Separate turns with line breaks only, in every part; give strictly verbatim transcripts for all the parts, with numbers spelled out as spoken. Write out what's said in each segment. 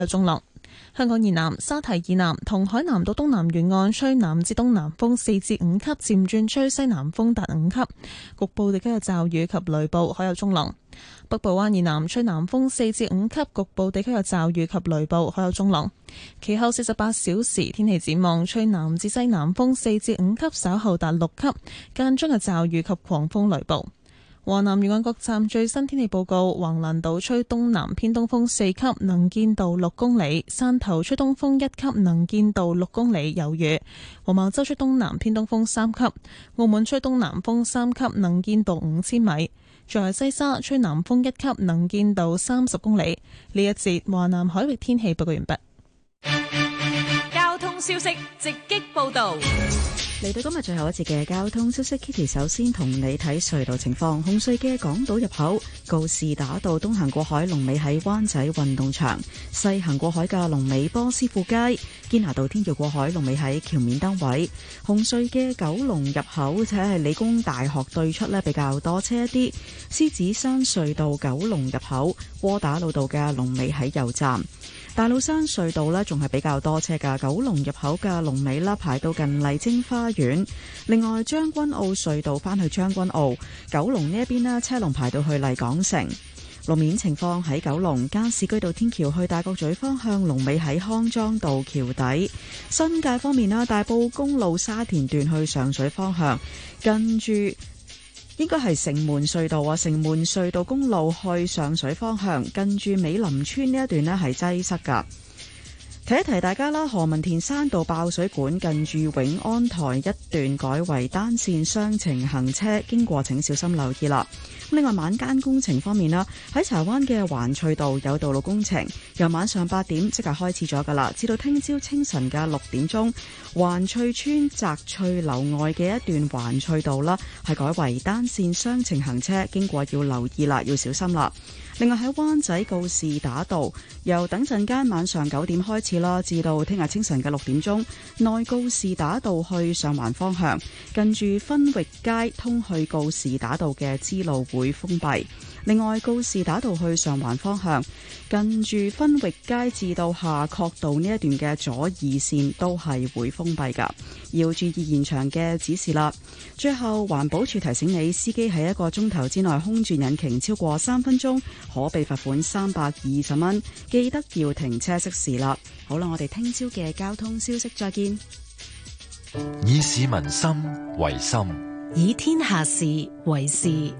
有中浪。香港以南、沙堤以南同海南島東南沿岸吹南至東南風四至五級，漸轉吹西南風達五級，局部地區有驟雨及雷暴，海有中浪。北部灣以南吹南風四至五級，局部地區有驟雨及雷暴，海有中浪。其後四十八小時天氣展望，吹南至西南風四至五級，稍後達六級，間中有驟雨及狂風雷暴。華南沿岸各站最新天氣報告：橫瀾島吹東南偏東風四級，能見度六公里；汕頭吹東風一級，能見度六公里，有雨；黃茅洲吹東南偏東風三級；澳門吹東南風三級，能見度五千米；在西沙吹南風一級，能見度三十公里。呢一節華南海域天氣報告完畢。
交通消息直擊報道。
嚟到今日最後一節嘅交通消息 ，Kitty 首先同你睇隧道情況。紅隧嘅港島入口告士打道東行過海龍尾喺灣仔運動場，西行過海嘅龍尾波斯富街，堅拿道天橋過海龍尾喺橋面燈位。紅隧嘅九龍入口且係理工大學對出呢比較多車一啲。獅子山隧道九龍入口窩打老道嘅龍尾喺油站。大老山隧道呢仲係比較多車㗎，九龍入口嘅龍尾啦排到近麗晶花園。另外將軍澳隧道返去將軍澳，九龍呢一邊呢車龍排到去麗港城。路面情況喺九龍加士居道天橋去大角咀方向龍尾喺康莊道橋底。新界方面啦，大埔公路沙田段去上水方向跟住應該係城門隧道啊，城門隧道公路去上水方向，近住美林村呢一段呢係擠塞噶。提一提大家啦，何文田山道爆水管，近住永安台一段改為單線雙程行車，經過請小心留意啦。另外晚間工程方面啦，喺柴灣嘅環翠道有道路工程，由晚上八點即係開始咗噶啦，至到聽朝清晨嘅六點鐘，環翠村澤翠樓外嘅一段環翠道啦，係改為單線雙程行車，經過要留意啦，要小心啦。另外喺灣仔告士打道，由等陣間晚上九點開始啦，至到聽日清晨嘅六點鐘，內告士打道去上環方向，近住分域街通去告士打道嘅支路會封閉。另外，告士打道去上環方向，近住分域街至到夏慤道呢一段嘅左二線都係會封閉噶，要注意現場嘅指示啦。最後，環保署提醒你，司機喺一個鐘頭之內空轉引擎超過三分鐘，可被罰款三百二十蚊。記得要停車熄匙啦。好啦，我哋聽朝嘅交通消息再見。
以市民心為心，
以天下事為事。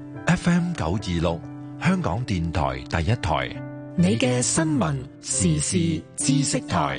F M 九二六，香港電台第一台，
你嘅新聞時事知識台。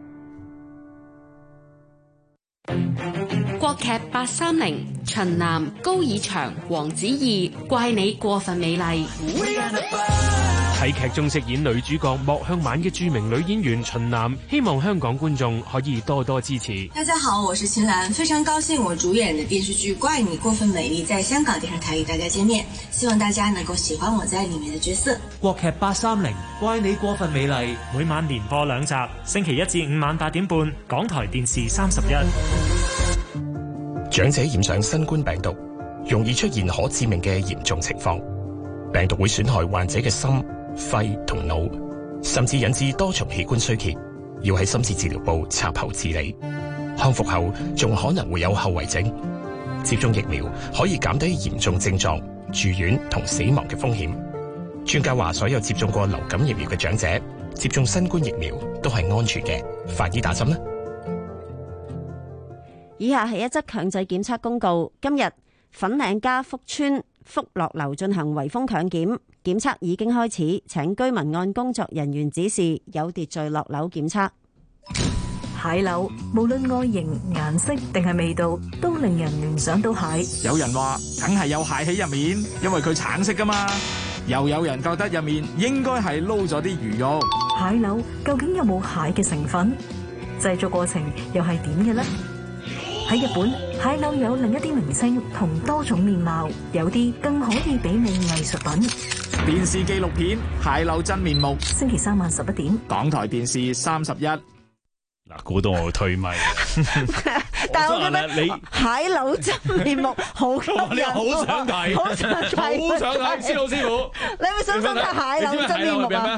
國劇八三零，秦嵐、高以翔、黃子怡，怪你過分美麗。
喺劇中飾演女主角莫向晚嘅著名女演員秦嵐，希望香港觀眾可以多多支持。
大家好，我是秦嵐，非常高興我主演的電視劇《怪你過分美麗》在香港電視台與大家見面，希望大家能夠喜歡我在裏面的角色。
國劇八三零，怪你過分美麗，
每晚連播兩集，星期一至五晚八點半，港台電視三十一。
長者染上新冠病毒，容易出現可致命嘅嚴重情況，病毒會損害患者嘅心、肺同腦，甚至引致多重器官衰竭，要喺深切治療部插喉治理。康復後仲可能會有後遺症。接種疫苗可以減低嚴重症狀、住院同死亡嘅風險。專家話，所有接種過流感疫苗嘅長者接種新冠疫苗都係安全嘅。快啲打針啦！
以下係一則強制檢測公告。今日粉嶺家福村福樂樓進行圍封強檢，檢測已經開始，請居民按工作人員指示有秩序落樓檢測。
蟹柳無論外形、顏色定係味道，都令人聯想到蟹。
有人話梗係有蟹喺入面，因為佢橙色噶嘛。又有人覺得入面應該係撈咗啲魚肉。
蟹柳究竟有冇蟹嘅成分？製作過程又係點嘅呢？喺日本，蟹柳有另一啲名稱同多種面貌，有啲更可以媲美藝術品。
電視紀錄片《蟹柳真面目》，
星期三晚十一點，
港台電視三十一。嗱，
估到我退咪，
但係我覺得你蟹柳真面目好吸引，
你好想睇，
好想睇，
好想睇，施老師傅，
你會想唔想睇蟹柳真面目啊？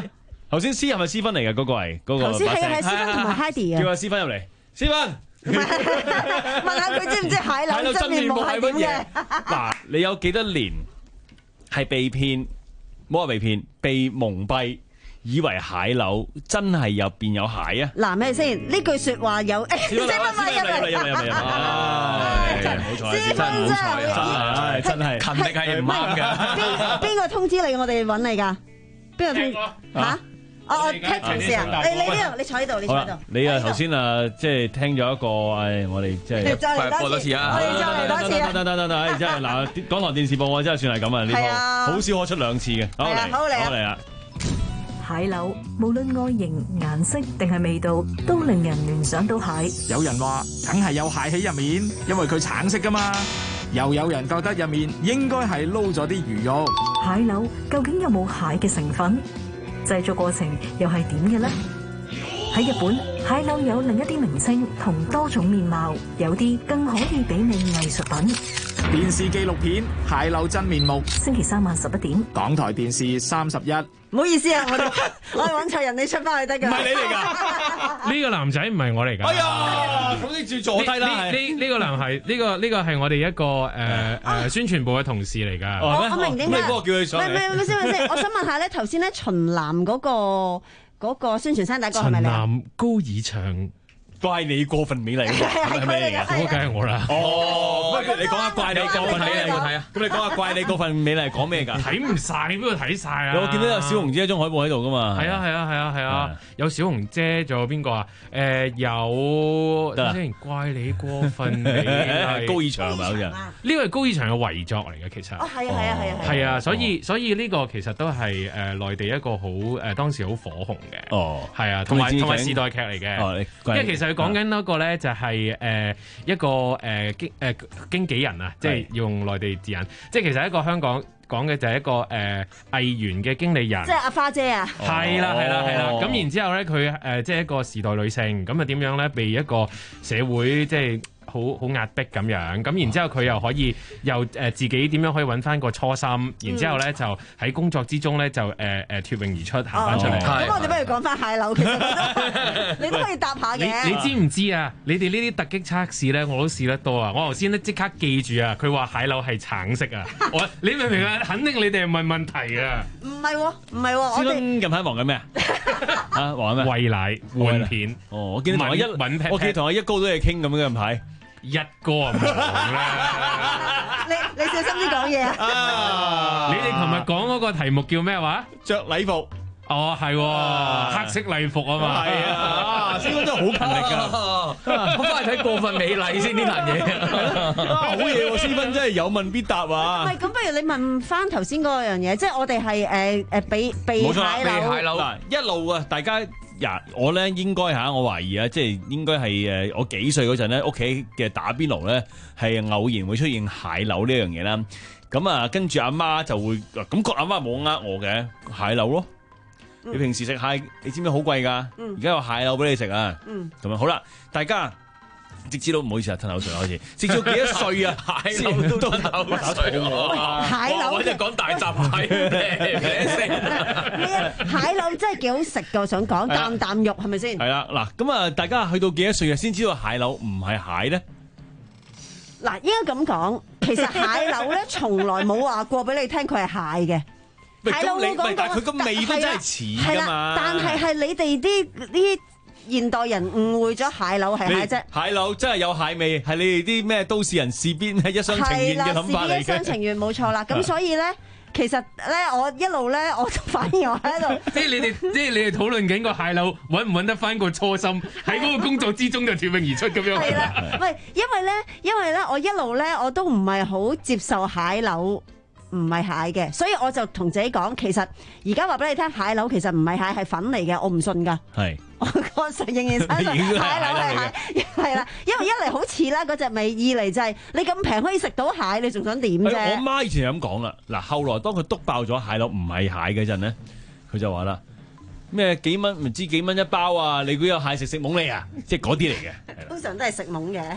頭先 C 係咪 C 分嚟嘅？嗰個係嗰個。
頭先係係 C 分同埋 Heidi 啊。
叫阿 C 分入嚟 ，C 分。
問下佢知唔知蟹柳真面目係點嘅？
嗱，你有幾多年係被騙？唔好話被騙，被蒙蔽，以為蟹柳真係入邊有蟹啊！
嗱，咩先？呢句説話有誒，先問問入嚟，
入嚟，入嚟，真係好彩，真係好彩，真係勤力係唔啱㗎。
邊邊個通知你？我哋揾你㗎？邊個通嚇？哦哦，聽同事啊！你你呢度，你坐喺度，你坐喺度。
你啊頭先啊，即係聽咗一個誒，我哋即係
播多次啊！我哋再嚟多次啊！
得得得得得，真係嗱，港台電視播啊，真係算係咁啊！呢套好少可出兩次嘅。好嚟，好嚟啊！
蟹柳無論外形、顏色定係味道，都令人聯想到蟹。
有人話梗係有蟹喺入面，因為佢橙色㗎嘛。又有人覺得入面應該係撈咗啲魚肉。
蟹柳究竟有冇蟹嘅成分？製作過程又係點嘅呢？喺日本，蟹柳有另一啲名稱同多種面貌，有啲更可以媲美藝術品。
電視紀錄片《蟹柳真面目》，
星期三晚十一點，
港台電視三十一。
唔好意思啊，我哋我係揾錯人，你出翻去得㗎。
唔係你嚟㗎，
呢個男仔唔係我嚟㗎。
哎呀，咁你住坐低啦。
呢呢呢個男係呢個呢個係我哋一個誒誒宣傳部嘅同事嚟㗎。
我我明點解。
咁你幫我叫佢上嚟。
唔係唔係先唔先，我想問下咧，頭先咧秦南嗰個嗰個宣傳聲帶個係咪你？
秦南高以翔。
怪你過分美麗，係咪嚟㗎？
嗰個梗係我啦。
哦，不如你講下怪你過分美麗，有冇睇啊？咁你講下怪你過分美麗講咩㗎？
睇唔晒，你邊度睇晒啊？
我見到有小紅姐一張海報喺度㗎嘛。
係啊係啊係啊係啊，有小紅姐，仲有邊個啊？誒有，之前怪你過分美麗。
高以翔係咪好似啊？
呢個係高以翔嘅遺作嚟嘅，其實。
哦，係啊係啊係啊。
係啊，所以所以呢個其實都係誒內地一個好誒當時好火紅嘅。
哦。
係啊，同埋同埋時代劇嚟嘅。
哦，
因為其實佢講緊嗰個咧就係誒一個誒經誒經紀人啊，即係用內地字眼，即係其實一個香港講嘅就係一個誒藝員嘅經理人，
即係阿花姐啊，
係啦係啦係啦，咁然之後咧佢誒即係一個時代女性，咁啊點樣咧被一個社會即係好好壓迫咁樣，咁然之後佢又可以又誒自己點樣可以揾翻個初心，然之後咧就喺工作之中咧就誒誒脫穎而出行翻出嚟。
咁我哋不如講翻蟹柳，其實你都可以答下嘅。
你你知唔知啊？你哋呢啲突擊測試咧，我都試得多啊！我頭先咧即刻記住啊，佢話蟹柳係橙色啊！我你明唔明啊？肯定你哋係問問題啊！
唔係喎，唔係喎，我
哋近排忙緊咩啊？啊，忙緊咩？
餵奶換片。
哦，我見同阿一，我見同阿一高都係傾咁嘅近排。
一哥啊，唔同啦！
你你小心啲講嘢啊！
你哋琴日講嗰個題目叫咩話？
着禮服。
哦，係黑色禮服啊嘛。
係啊，師傅真係好勤力㗎。
我翻去睇過分美麗先呢壇嘢。
好嘢喎，師傅真係有問必答啊！
唔係，咁不如你問翻頭先嗰樣嘢，即係我哋係誒誒被被蟹柳
嗱一路啊，大家。呀，我咧應該嚇，我懷疑啊，即係應該係誒我幾歲嗰陣咧，屋企嘅打邊爐咧係偶然會出現蟹柳呢樣嘢啦。咁啊，跟住阿媽就會咁個阿媽冇呃我嘅蟹柳咯。嗯、你平時食蟹，你知唔知好貴㗎？而家、嗯、有蟹柳俾你食啊。嗯，咁啊好啦，大家。直至到唔好意思啊，吞口水開始。直至到幾多歲啊？
蟹柳都吞口水喎。
蟹柳
我就講大閘蟹咩？
蟹柳真係幾好食㗎，我想講啖啖肉係咪先？
係啦，嗱咁啊，大家去到幾多歲啊，先知道蟹柳唔係蟹咧？
嗱，應該咁講，其實蟹柳咧，從來冇話過俾你聽佢係蟹嘅。蟹柳冇講過，
但係佢個味都真係似㗎嘛。
但係係你哋啲啲。現代人誤會咗蟹柳係蟹啫，
蟹柳真係有蟹味，係你哋啲咩都市人事邊係一廂情願嘅諗法嚟嘅。
係啦，事邊一廂情願冇錯啦。咁所以咧，其實咧，我一路咧，我反而我喺度，
即係你哋，即係你哋討論緊個蟹柳揾唔揾得翻個初心，喺嗰個工作之中就脫穎而出咁樣。
係啦，唔係因為咧，因為咧，我一路咧，我都唔係好接受蟹柳。唔係蟹嘅，所以我就同自己講，其實而家話俾你聽，蟹柳其實唔係蟹，係粉嚟嘅，我唔信㗎。
係，
我嗰時仍然相信蟹柳係蟹，係啦，因為一嚟好似啦嗰隻味，二嚟就係你咁平可以食到蟹，你仲想點啫？
我媽以前係咁講啦，嗱，後來當佢篤爆咗蟹柳唔係蟹嗰陣咧，佢就話啦。咩幾蚊唔知幾蚊一包啊？你估有蟹食食懵你啊？即係嗰啲嚟嘅。
通常都係食懵嘅。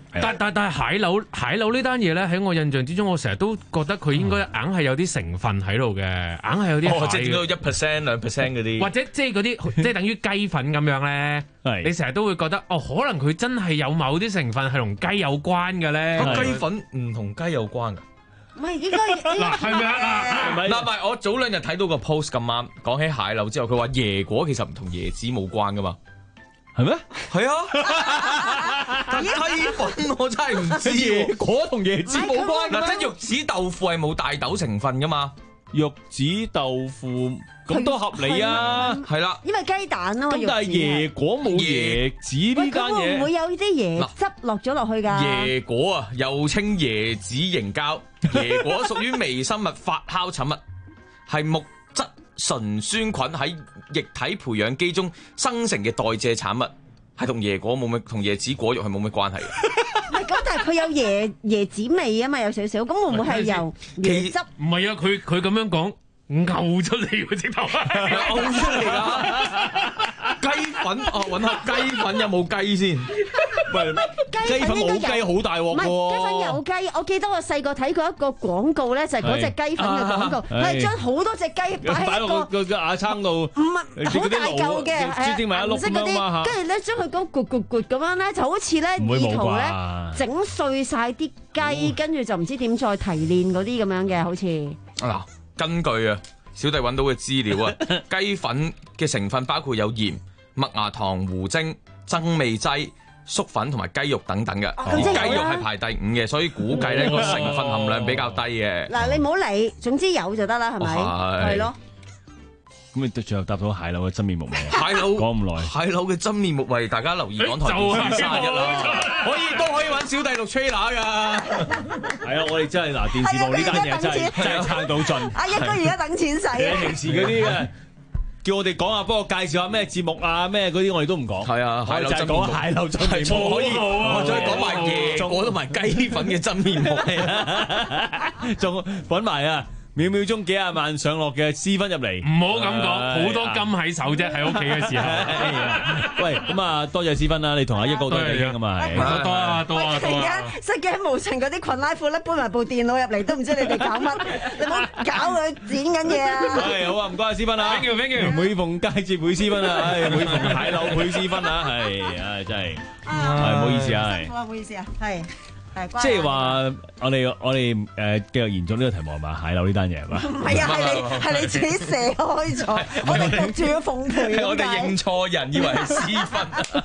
但但但係蟹柳蟹柳呢單嘢咧，喺我印象之中，我成日都覺得佢應該硬係有啲成分喺度嘅，硬係有啲
哦，即係點到一 percent 兩 percent 嗰啲，
或者即係嗰啲即係等於雞粉咁樣咧。你成日都會覺得哦，可能佢真係有某啲成分係同雞有關嘅咧。
雞粉唔同雞有關㗎。
唔係應該
嗱係咪啊？
嗱，唔係我早兩日睇到個 post 咁啱講起蟹柳之後，佢話椰果其實唔同椰子冇關噶嘛，
係咩？
係啊，但雞粉我真係唔知
椰果同椰子冇關
嗱，即係玉子豆腐係冇大豆成分噶嘛，
玉子豆腐咁都合理啊，
係啦，
因為雞蛋啊嘛。
咁但係椰果冇椰子呢單嘢，
會唔會有啲椰汁落咗落去㗎？
椰果啊，又稱椰子凝膠，椰果屬於微生物發酵產物，係木質醇酸菌喺液體培養基中生成嘅代謝產物，係同椰果冇咩，同椰子果肉係冇咩關係嘅。
唔係咁，但係佢有椰椰子味啊嘛，有少少。咁會唔會係由椰汁？
唔係啊，佢佢咁樣講。嘔出嚟喎，直頭
嘔出嚟啦！雞粉哦，揾下雞粉有冇雞先？
喂，雞粉冇雞好大鑊喎！
唔係雞粉有雞，我記得我細個睇過一個廣告咧，就係嗰隻雞粉嘅廣告，佢係將好多隻雞擺喺個
個個瓦撐度，
唔係好大嚿嘅，係唔識嗰啲，跟住咧將佢咁咕咕咕咁樣咧，就好似咧意圖咧整碎晒啲雞，跟住就唔知點再提煉嗰啲咁樣嘅，好似
嗱。根據啊，小弟揾到嘅資料啊，雞粉嘅成分包括有鹽、麥芽糖、糊精、增味劑、粟粉同埋雞肉等等嘅，而雞肉係排第五嘅，所以估計呢個成分含量比較低嘅。
嗱，你唔好理，總之有就得啦，係咪？係咯。
咁你最後答到蟹柳嘅真面目未？
蟹柳
講咁耐，
蟹柳嘅真面目為大家留意港台電視三十一啦，可以都可以揾小弟錄 trailer 㗎。
係啊，我哋真係嗱電視部呢單嘢真係真係撐到盡。
阿一哥而家等錢使啊！
平時嗰啲嘅叫我哋講下，幫我介紹下咩節目啊咩嗰啲，我哋都唔講。
係啊，蟹柳真面目，
蟹柳真面目
可以，我再講埋椰果同埋雞粉嘅真面目，
仲揾埋啊！秒秒鐘幾廿萬上落嘅私分入嚟，
唔好咁講，好多金喺手啫，喺屋企嘅時候。
喂，咁啊，多謝私分啦，你同阿一哥多謝傾啊嘛，係。
多啊多啊多啊！
而家失驚無神嗰啲裙拉褲咧，搬埋部電腦入嚟，都唔知你哋搞乜，你唔好搞佢剪緊嘢啊！
係好啊，唔該阿私分啊
，thank you thank you。
每逢佳節每私分啊，唉，每逢蟹柳每私分啊，係，唉，真係，係唔好意思啊，係。
唔好意思啊，係。
即係話我哋我哋誒繼續延續呢個題目係嘛？蟹柳呢單嘢係嘛？
唔係啊，係你係你自己射開咗，我哋焗住要奉陪。
我哋認錯人，以為係私分。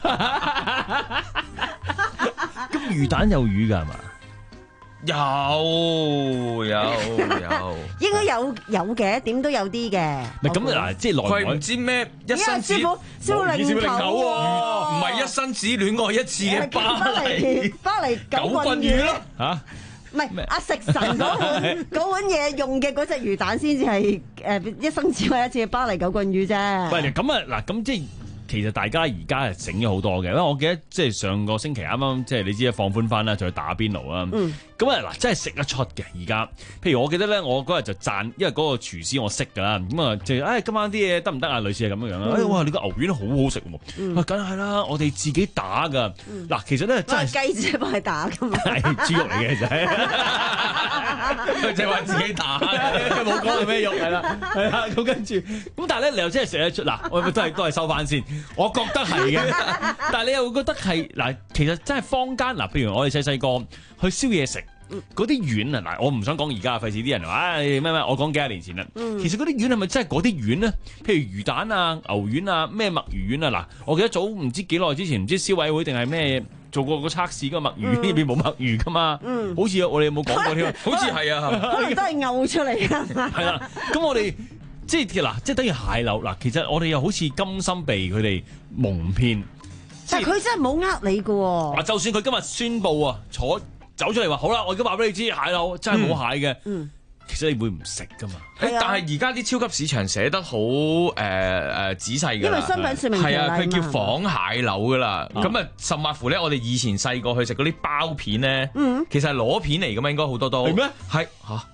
咁魚蛋有魚㗎係嘛？
有有有，
應該有有嘅，點都有啲嘅。
唔係咁嗱，即係
佢唔知咩一生只
師傅師傅零頭喎，
唔係一生只戀愛一次嘅巴黎
巴黎九棍魚咯嚇。唔係阿食神嗰碗嗰碗嘢用嘅嗰隻魚蛋先至係誒一生只愛一次嘅巴黎九棍魚啫。
喂，咁啊嗱，咁即係。其實大家而家係醒咗好多嘅，因為我記得即係上個星期啱啱即係你知啊放寬翻啦，就去打邊爐啦。咁啊嗱，真係食得出嘅而家。譬如我記得咧，我嗰日就讚，因為嗰個廚師我識㗎啦。咁啊就誒、哎、今晚啲嘢得唔得啊？類似係咁樣樣啦。嗯、哎哇，你個牛丸好好食喎！嗯、啊，梗係啦，我哋自己打㗎。嗱、嗯，其實咧真係
雞仔幫佢打㗎嘛。
係豬肉嚟嘅就係。
佢就話自己打，
冇講係咩肉係啦，係啦。咁跟住，咁但係咧你又真係食得出嗱，我都係都係收翻先。我覺得係嘅，但係你又會覺得係嗱，其實真係坊間嗱，譬如我哋細細個去燒嘢食，嗰啲丸啊嗱，我唔想講而家，費事啲人話唉咩咩，我講幾廿年前啦。嗯、其實嗰啲丸係咪真係嗰啲丸咧？譬如魚蛋啊、牛丸啊、咩墨魚丸啊嗱，我記得早唔知幾耐之前，唔知消委會定係咩做過個測試，個墨魚呢邊冇墨魚噶嘛？嗯、好似我哋有冇講過添？
好似係啊，
可能都係嘔出嚟㗎。
係啦，咁我哋。即係嗱，即係等於蟹柳嗱，其實我哋又好似甘心被佢哋蒙騙，
但係佢真係冇呃你㗎喎。
啊，就算佢今日宣佈啊，坐走出嚟話好啦，我而家話俾你知，蟹柳真係冇蟹嘅。嗯嗯、其實你會唔食㗎嘛？
但係而家啲超級市場寫得好誒誒仔細㗎，
因為商品説明
係啊，佢叫仿蟹柳㗎啦。咁啊，甚或乎咧，我哋以前細個去食嗰啲包片咧，嗯、其實係螺片嚟㗎嘛，應該好多都係咩？係嚇。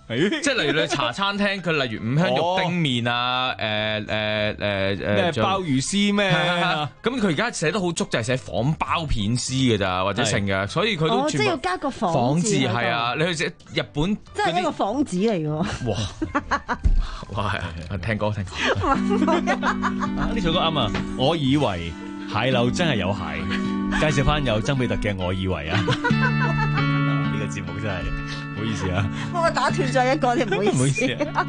即係例如你茶餐廳，佢例如五香肉丁麵啊，誒誒誒誒
咩鮑魚絲咩？
咁佢而家寫得好足，就係寫仿包片絲嘅咋，或者成嘅，所以佢都
哦，即係要加個仿字，
係啊！你去寫日本，
即係一個仿字嚟嘅。
哇！哇，係啊！聽歌聽歌，
呢首歌啱啊！我以為蟹柳真係有蟹，介紹翻有曾比特嘅《我以為》啊！呢個節目真係唔好意思啊！
我打斷咗一個，你唔好意思。
唔好意思啊！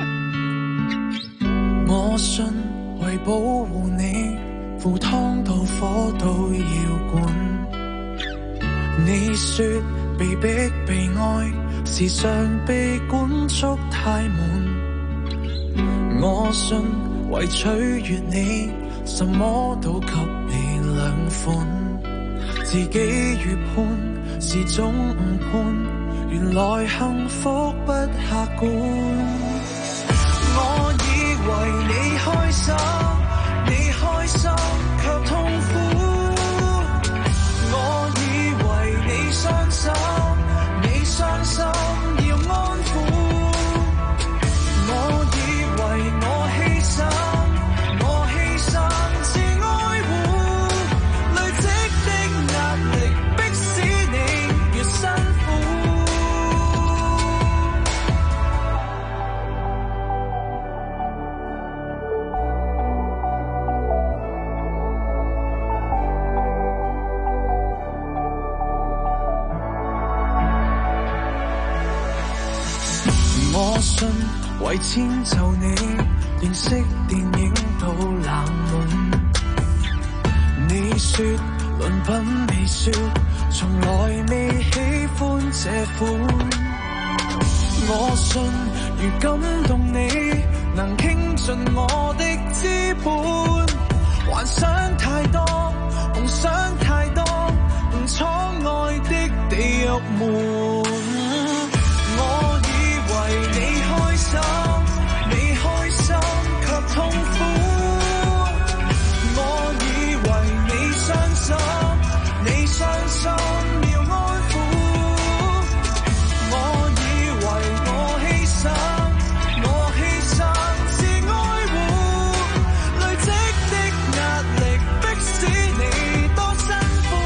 我信為保護你，赴湯蹈火都要管。你說被逼被愛，時常被管束太滿。我信為取悅你，什麼都給你兩款。自己預判是種誤判，原來幸福不客觀。我以為你開心，你開心卻痛苦。我以為你傷心，你傷心要安撫。我以為我犧牲，我犧牲是愛護。累積的壓力迫使你越辛苦。我信為遷就你，認識電影到冷門。你說論品未說，從來未喜歡這款。我信如感動你，能傾盡我的資本。幻想太多，夢想太多，誤闖愛的地獄門。我以為你開心，你開心卻痛苦。我以為你傷心，你傷心要安撫。我以為我犧牲，我犧牲是愛護。累積的壓力迫使你多辛苦。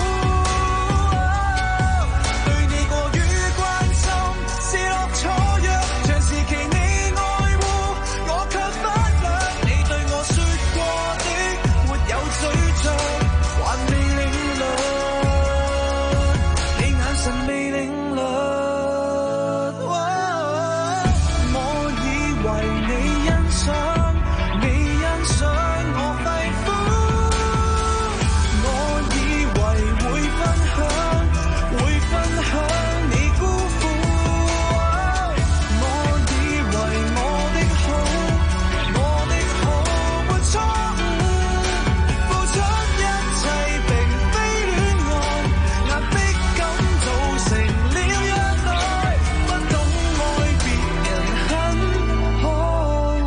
對你過於關心，是落錯藥。長時期你愛護，我卻忽略你對我說過的沒有咀嚼，還未領略，你眼神未領略。我以為你欣賞，你欣賞我肺腑。我以為會分享，會分享你辜負。我以為我的好，我的好沒錯誤。付出一切並非戀愛，壓迫感造成了虐待，不懂愛別人很可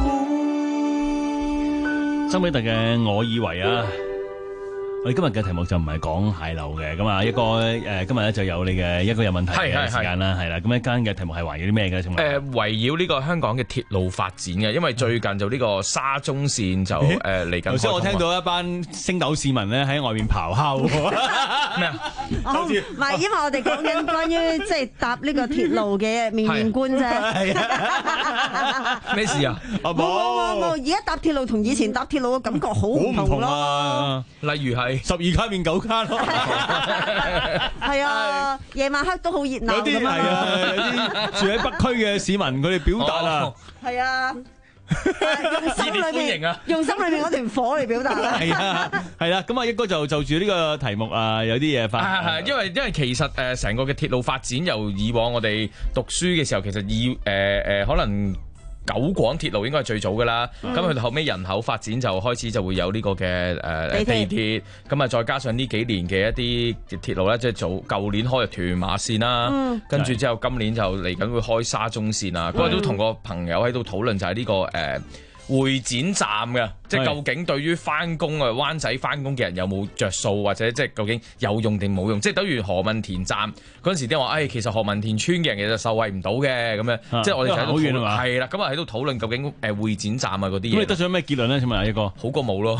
惡。
曾比特嘅《我以為》啊！我哋今日嘅題目就唔係講蟹柳嘅，咁啊一個誒今日咧就有你嘅一個有問題嘅時間啦，係啦，咁一間嘅題目係圍繞啲咩嘅？請問
誒圍繞呢個香港嘅鐵路發展嘅，因為最近就呢個沙中線就誒嚟緊。
頭先我聽到一班星斗市民咧喺外面咆哮咩啊？
唔係，因為我哋講緊關於即係搭呢個鐵路嘅面面觀啫。
咩事啊？
冇冇冇冇！而家搭鐵路同以前搭鐵路嘅感覺好唔同咯。
例如係
十二卡變九卡咯。
係啊，夜晚黑都好熱鬧。
有啲係啊，有啲住喺北區嘅市民佢哋表達啊。
係啊。用心裏面，用心裏面嗰團火嚟表達啦。
係啊，係啦，咁啊，一哥就就住呢個題目啊，有啲嘢發。
係係，因為因為其實誒成個嘅鐵路發展，由以往我哋讀書嘅時候，其實以誒誒可能。九廣鐵路應該係最早㗎啦，咁佢哋後尾人口發展就開始就會有呢個嘅誒地鐵，咁啊再加上呢幾年嘅一啲鐵路咧，即係早舊年開嘅屯馬線啦，嗯、跟住之後今年就嚟緊會開沙中線啊，嗰日都同個朋友喺度討論就係呢、呢個誒。呃會展站嘅，即係究竟對於翻工啊灣仔翻工嘅人有冇着數，或者即係究竟有用定冇用？即係等於何文田站嗰陣時啲人話，誒、哎、其實何文田村嘅人其實受惠唔到嘅咁樣，
啊、
即係我哋就喺度討論
嘛，
係啦，咁啊喺度討論究竟誒會展站啊嗰啲嘢。
咁你得咗咩結論咧？請問阿一哥，
好過冇咯。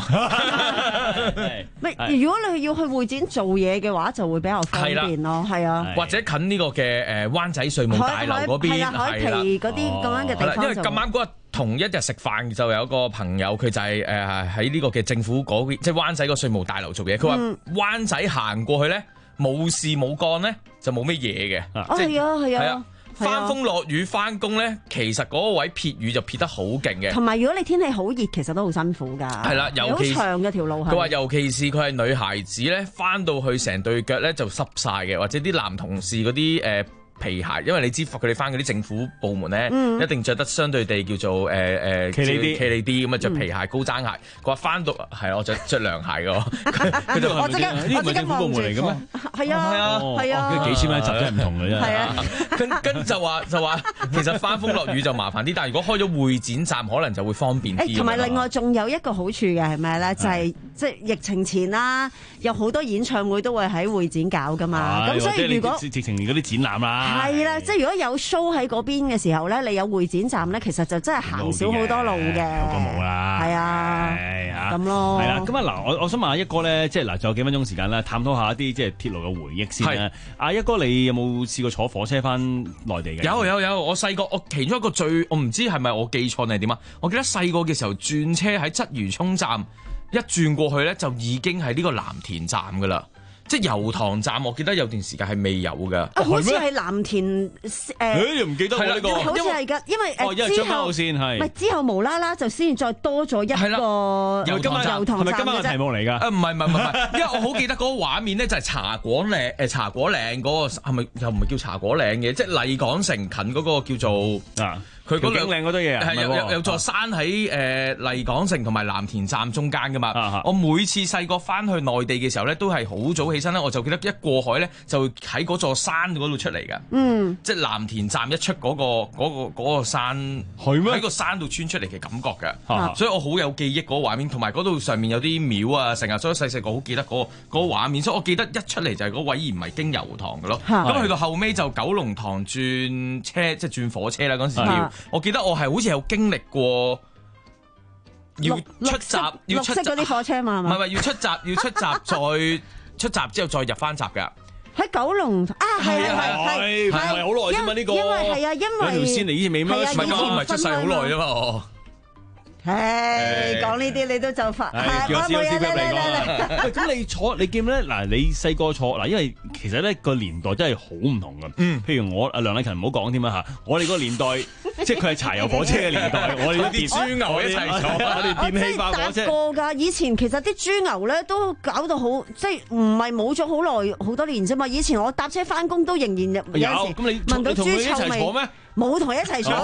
咪如果你要去會展做嘢嘅話，就會比較方便咯，係啊，
或者近呢個嘅誒灣仔稅務大樓嗰邊，
係啦，海皮嗰啲咁樣嘅地方，
因為咁啱嗰日同一日食飯就有一個朋友，佢就係誒喺呢個嘅政府嗰邊，即係灣仔個稅務大樓做嘢。佢話灣仔行過去咧，冇事冇幹咧，就冇咩嘢嘅。
哦，係啊，係啊。
翻風落雨翻工咧，其實嗰個位撇雨就撇得好勁嘅。
同埋如果你天氣好熱，其實都好辛苦㗎。
係啦，尤其
好長嘅條路。
佢話尤其是佢係女孩子咧，翻到去成對腳咧就濕晒嘅，或者啲男同事嗰啲誒皮鞋，因為你知佢哋翻嗰啲政府部門咧，嗯、一定着得相對地叫做誒誒企理啲，企理啲咁啊，着皮鞋、高踭鞋。佢話翻到係我着着涼鞋㗎，佢就
我即刻我即刻望住嚟嘅咩？係啊係啊係啊！
跟幾千蚊一集真係唔同嘅啫。係啊，
跟跟就話就話，其實翻風落雨就麻煩啲，但係如果開咗會展站，可能就會方便啲。
同埋另外仲有一個好處嘅係咩咧？就係即係疫情前啦，有好多演唱會都會喺會展搞㗎嘛。咁所以如果
直情嗰啲展覽啦。
係啦，即係如果有 show 喺嗰邊嘅時候咧，你有會展站咧，其實就真係行少好多路嘅。
有個冇啦，
係啊，
咁
咯。
係啦，咁啊嗱，我我想問下一哥咧，即係嗱，仲有幾分鐘時間啦，探討下一啲即係鐵路嘅回憶先啦。阿一哥，你有冇試過坐火車翻內地嘅？
有有有，我細個我其中一個最，我唔知係咪我記錯定係點啊？我記得細個嘅時候轉車喺鰂魚涌站一轉過去咧，就已經係呢個藍田站噶啦。即係油塘站，我記得有段時間係未有㗎。
啊，好似係藍田誒，
誒又唔記得喎呢個。
好似係㗎，因為誒之後
先係，
唔係之後無啦啦就先再多咗一個
油塘站，係咪今晚嘅題目嚟㗎？
誒唔係唔係唔係，因為我好記得嗰個畫面咧，就係茶果嶺誒茶果嶺嗰個係咪又唔係叫茶果嶺嘅？即係麗港城近嗰個叫做啊。佢嗰兩
靚嗰堆嘢
係有有有座山喺誒麗港城同埋藍田站中間噶嘛。啊、我每次細個翻去內地嘅時候咧，都係好早起身咧，我就記得一過海咧，就喺嗰座山嗰度出嚟噶。嗯，即係藍田站一出嗰、嗰個嗰、嗰個嗰個山，喺嗎個山度穿出嚟嘅感覺㗎。啊、所以我好有記憶嗰個畫面，同埋嗰度上面有啲廟啊，成日所以細細個好記得嗰、嗰個嗰個畫面。所以我記得一出嚟就係嗰位而唔係經油塘嘅咯。咁去、啊、到後尾就九龍塘轉車，即係轉火車啦嗰陣時叫。啊我記得我係好似有經歷過要出閘，要出
嗰啲火車嘛，
唔係唔係要出閘，要出閘再出閘之後再入翻閘㗎。
喺九龍啊，係啊係係，
唔係好耐啫嘛呢個，
因為係啊，因為
條線嚟以前未咩，
唔係我唔係出世好耐啫嘛我。
唉，講呢啲你都就發，
叫我試試佢嚟講。咁你坐你見咧嗱，你細個坐嗱，因為其實咧個年代真係好唔同㗎。嗯，譬如我阿梁禮勤唔好講添啊嚇，我哋個年代即係佢係柴油火車嘅年代，我哋啲豬牛一齊坐，我哋電氣化火車。
過㗎，以前其實啲豬牛咧都搞到好，即係唔係冇咗好耐好多年啫嘛。以前我搭車翻工都仍然有有時
咁你
聞到豬臭味咩？冇同佢一齊坐，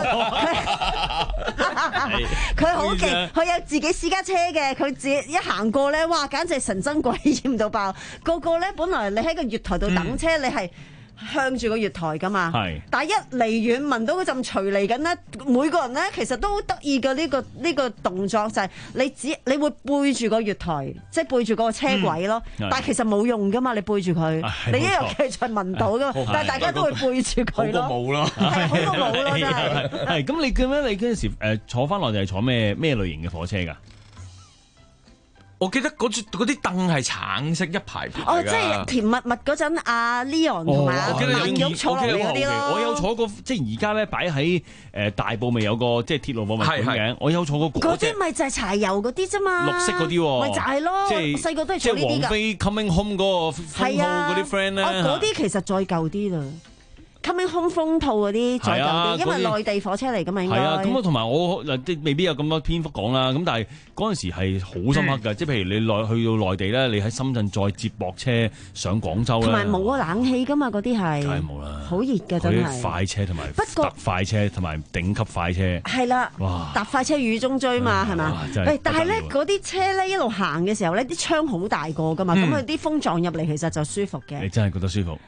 佢好勁，佢有自己私家車嘅，佢自己一行過咧，哇，簡直係神憎鬼厭到爆。個個咧，本來你喺個月台度等車，嗯、你係向住個月台噶嘛，是但係一離遠聞到嗰陣除嚟緊咧，每個人咧其實都好得意嘅呢個呢、呢個動作就係你只你會背住個月台，即係背住嗰個車軌咯，嗯、但係其實冇用噶嘛，你背住佢，哎、你一樣其實聞到噶嘛，哎、但係大家都會背住佢咯，
好過冇咯，
係好過冇咯，真係。
係咁，你咁樣你嗰陣時誒坐翻落就係坐咩咩類型嘅火車㗎？
我記得嗰啲凳係橙色一排排
哦，即係甜蜜蜜嗰陣，阿 Leon 同埋阿曼玉坐落嚟嗰啲咯。
我有坐過，即係而家咧擺喺誒大埔咪有個即係鐵路博物館嘅，我有坐過嗰隻。
嗰啲咪就係柴油嗰啲啫嘛。
綠色嗰啲，
咪就係咯。
即係
細個都係坐呢啲㗎。
即係王菲 Coming Home 嗰個封套嗰啲 friend 咧。
哦，嗰啲其實再舊啲啦。Coming Home 封套嗰啲再舊啲，因為內地火車嚟㗎嘛應該。係啊，
咁啊同埋我嗱即未必有咁多篇幅講啦。咁但係嗰陣時係好深刻㗎，即係譬如你內去到內地咧，你喺深圳再接駁車上廣州咧。同
埋冇冷氣㗎嘛，嗰啲係。
梗係冇啦。
好熱㗎真係。
快車同埋特快車同埋頂級快車。
係啦。哇！搭快車雨中追嘛係嘛？誒，但係咧嗰啲車咧一路行嘅時候咧，啲窗好大個㗎嘛，咁佢啲風撞入嚟其實就舒服嘅。
你真係覺得舒服？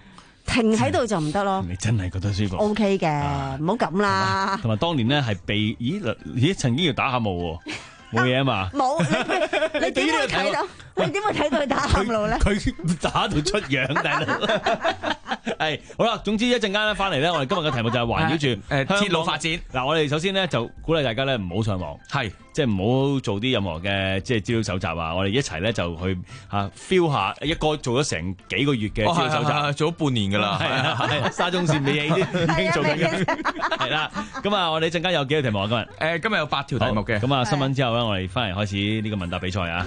停喺度就唔得咯。
你真係覺得舒服
？O K 嘅，唔好咁啦。
同埋當年咧係被咦咦曾經要打下霧喎。冇嘢啊嘛，
冇你你點會睇到？你點會睇到佢打喊路咧？
佢打到出樣，大佬。係好啦，總之一陣間咧翻嚟咧，我哋今日嘅題目就係環繞住
誒鐵路發展。
嗱，我哋首先咧就鼓勵大家咧唔好上網，
係
即係唔好做啲任何嘅即係資料搜集啊！我哋一齊咧就去嚇 feel 下一個做咗成幾個月嘅資料搜集，
做咗半年㗎啦，
係啊係啊，沙中線尾已經已經做緊嘅，係啦。咁啊，我哋陣間有幾個題目啊？今日
誒今日有八條題目嘅。
咁啊，新聞之後咧，我哋翻嚟開始呢個問答比賽啊！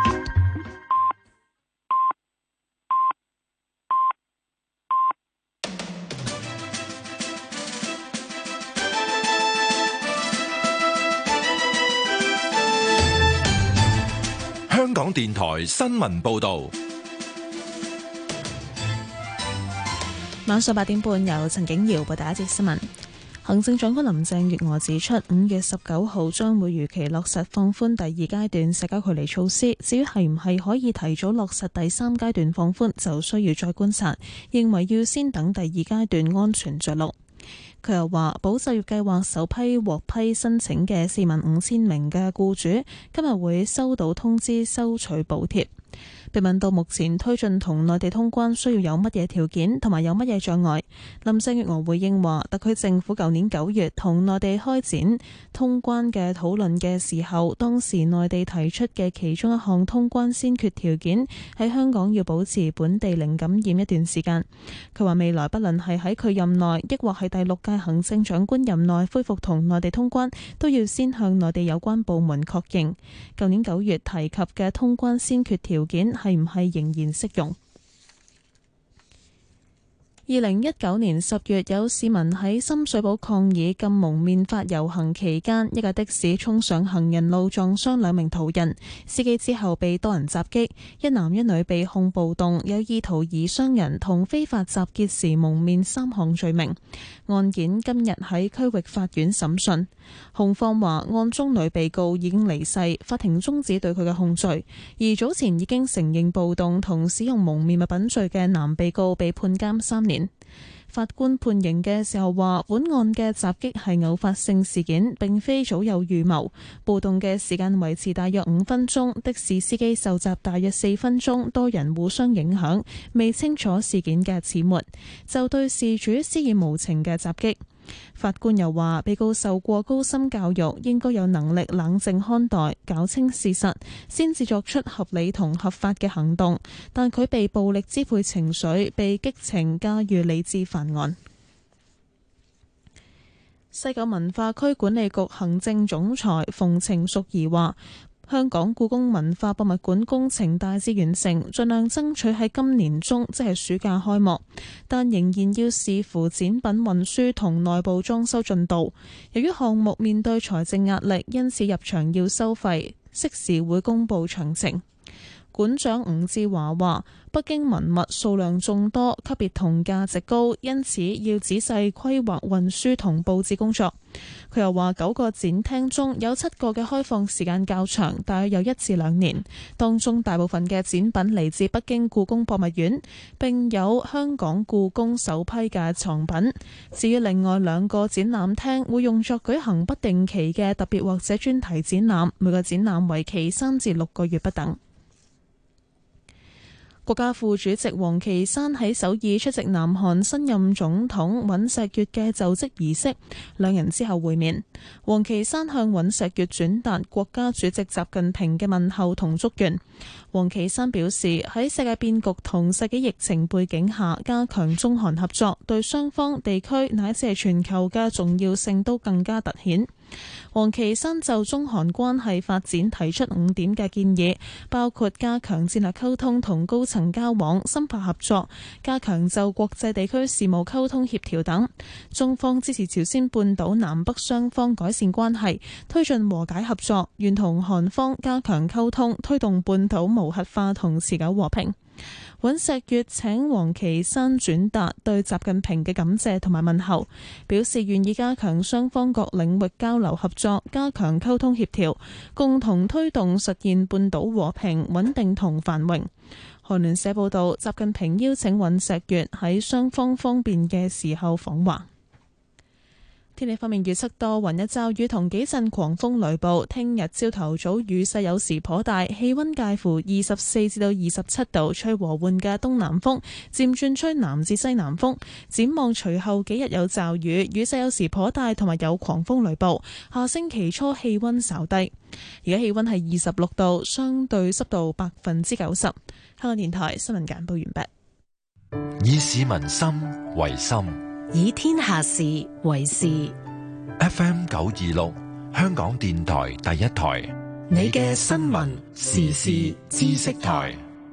香港電台新聞報道，
晚上八點半由陳景瑤報第一節新聞。行政長官林鄭月娥指出，五月十九號將會如期落實放寬第二階段社交距離措施。至於係唔係可以提早落實第三階段放寬，就需要再觀察。認為要先等第二階段安全着陸。佢又話，保就業計劃首批獲批申請嘅四萬五千名嘅僱主，今日會收到通知收取補貼。被問到目前推進同內地通關需要有乜嘢條件同埋有乜嘢障礙，林鄭月娥回應話，特區政府舊年九月同內地開展通關嘅討論嘅時候，當時內地提出嘅其中一項通關先決條件喺香港要保持本地零感染一段時間。佢話未來不論係喺佢任內，抑或係第六屆行政長官任內恢復同內地通關，都要先向內地有關部門確認舊年九月提及嘅通關先決條件係唔係仍然適用？二零一九年十月，有市民喺深水埗抗議禁蒙面法遊行期間，一架的士衝上行人路撞傷兩名途人，司機之後被多人襲擊，一男一女被控暴動、有意圖而傷人同非法集結時蒙面三項罪名。案件今日喺區域法院審訊，控方話案中女被告已經離世，法庭終止對佢嘅控罪，而早前已經承認暴動同使用蒙面物品罪嘅男被告被判監三年。法官判刑嘅時候話，本案嘅襲擊係偶發性事件，並非早有預謀。暴動嘅時間維持大約五分鐘，的士司機受襲大約四分鐘，多人互相影響，未清楚事件嘅始末，就對事主施以無情嘅襲擊。法官又話，被告受過高深教育，應該有能力冷靜看待，搞清事實，先至作出合理同合法嘅行動。但佢被暴力支配情緒，被激情駕馭理智犯案。西九文化區管理局行政總裁馮程淑儀話，香港故宮文化博物館工程大致完成，盡量爭取喺今年中，即係暑假開幕，但仍然要視乎展品運輸同內部裝修進度。由於項目面對財政壓力，因此入場要收費，適時會公布詳情。館長吳志華話，北京文物數量眾多，級別同價值高，因此要仔細規劃運輸同佈置工作。佢又話，九個展廳中有七個嘅開放時間較長，大約有一至兩年，當中大部分嘅展品嚟自北京故宮博物院，並有香港故宮首批嘅藏品。至於另外兩個展覽廳會用作舉行不定期嘅特別或者專題展覽，每個展覽為期三至六個月不等。國家副主席王岐山喺首爾出席南韓新任總統尹錫悅嘅就職儀式，兩人之後會面。王岐山向尹錫悅轉達國家主席習近平嘅問候同祝願。王岐山表示，喺世界變局同世紀疫情背景下，加強中韓合作，對雙方、地區乃至係全球嘅重要性都更加突顯。王岐山就中韓關係發展提出五點嘅建議，包括加強戰略溝通同高層交往，深化合作，加強就國際地區事務溝通協調等。中方支持朝鮮半島南北雙方改善關係，推進和解合作，願同韓方加強溝通，推動半島無核化同持久和平。 尹錫悅請王岐山轉達對習近平嘅感謝同埋問候，表示願意加強雙方各領域交流合作，加強溝通協調，共同推動實現半島和平、穩定同繁榮。韓聯社報導，習近平邀請尹錫悅喺雙方方便嘅時候訪華。天氣方面預測多雲，一驟雨同幾陣狂風雷暴。聽日朝頭早雨勢有時頗大，氣溫介乎二十四至到二十七度，吹和緩嘅東南風，漸轉吹南至西南風。展望隨後幾日有驟雨，雨勢有時頗大，同埋有狂風雷暴。下星期初氣溫稍低。而家氣溫係二十六度，相對濕度百分之九十。香港電台新聞簡報完
畢。以市民心為心，
以天下事為事。
F M 九二六，香港電台第一台，
你嘅新聞時事知識台。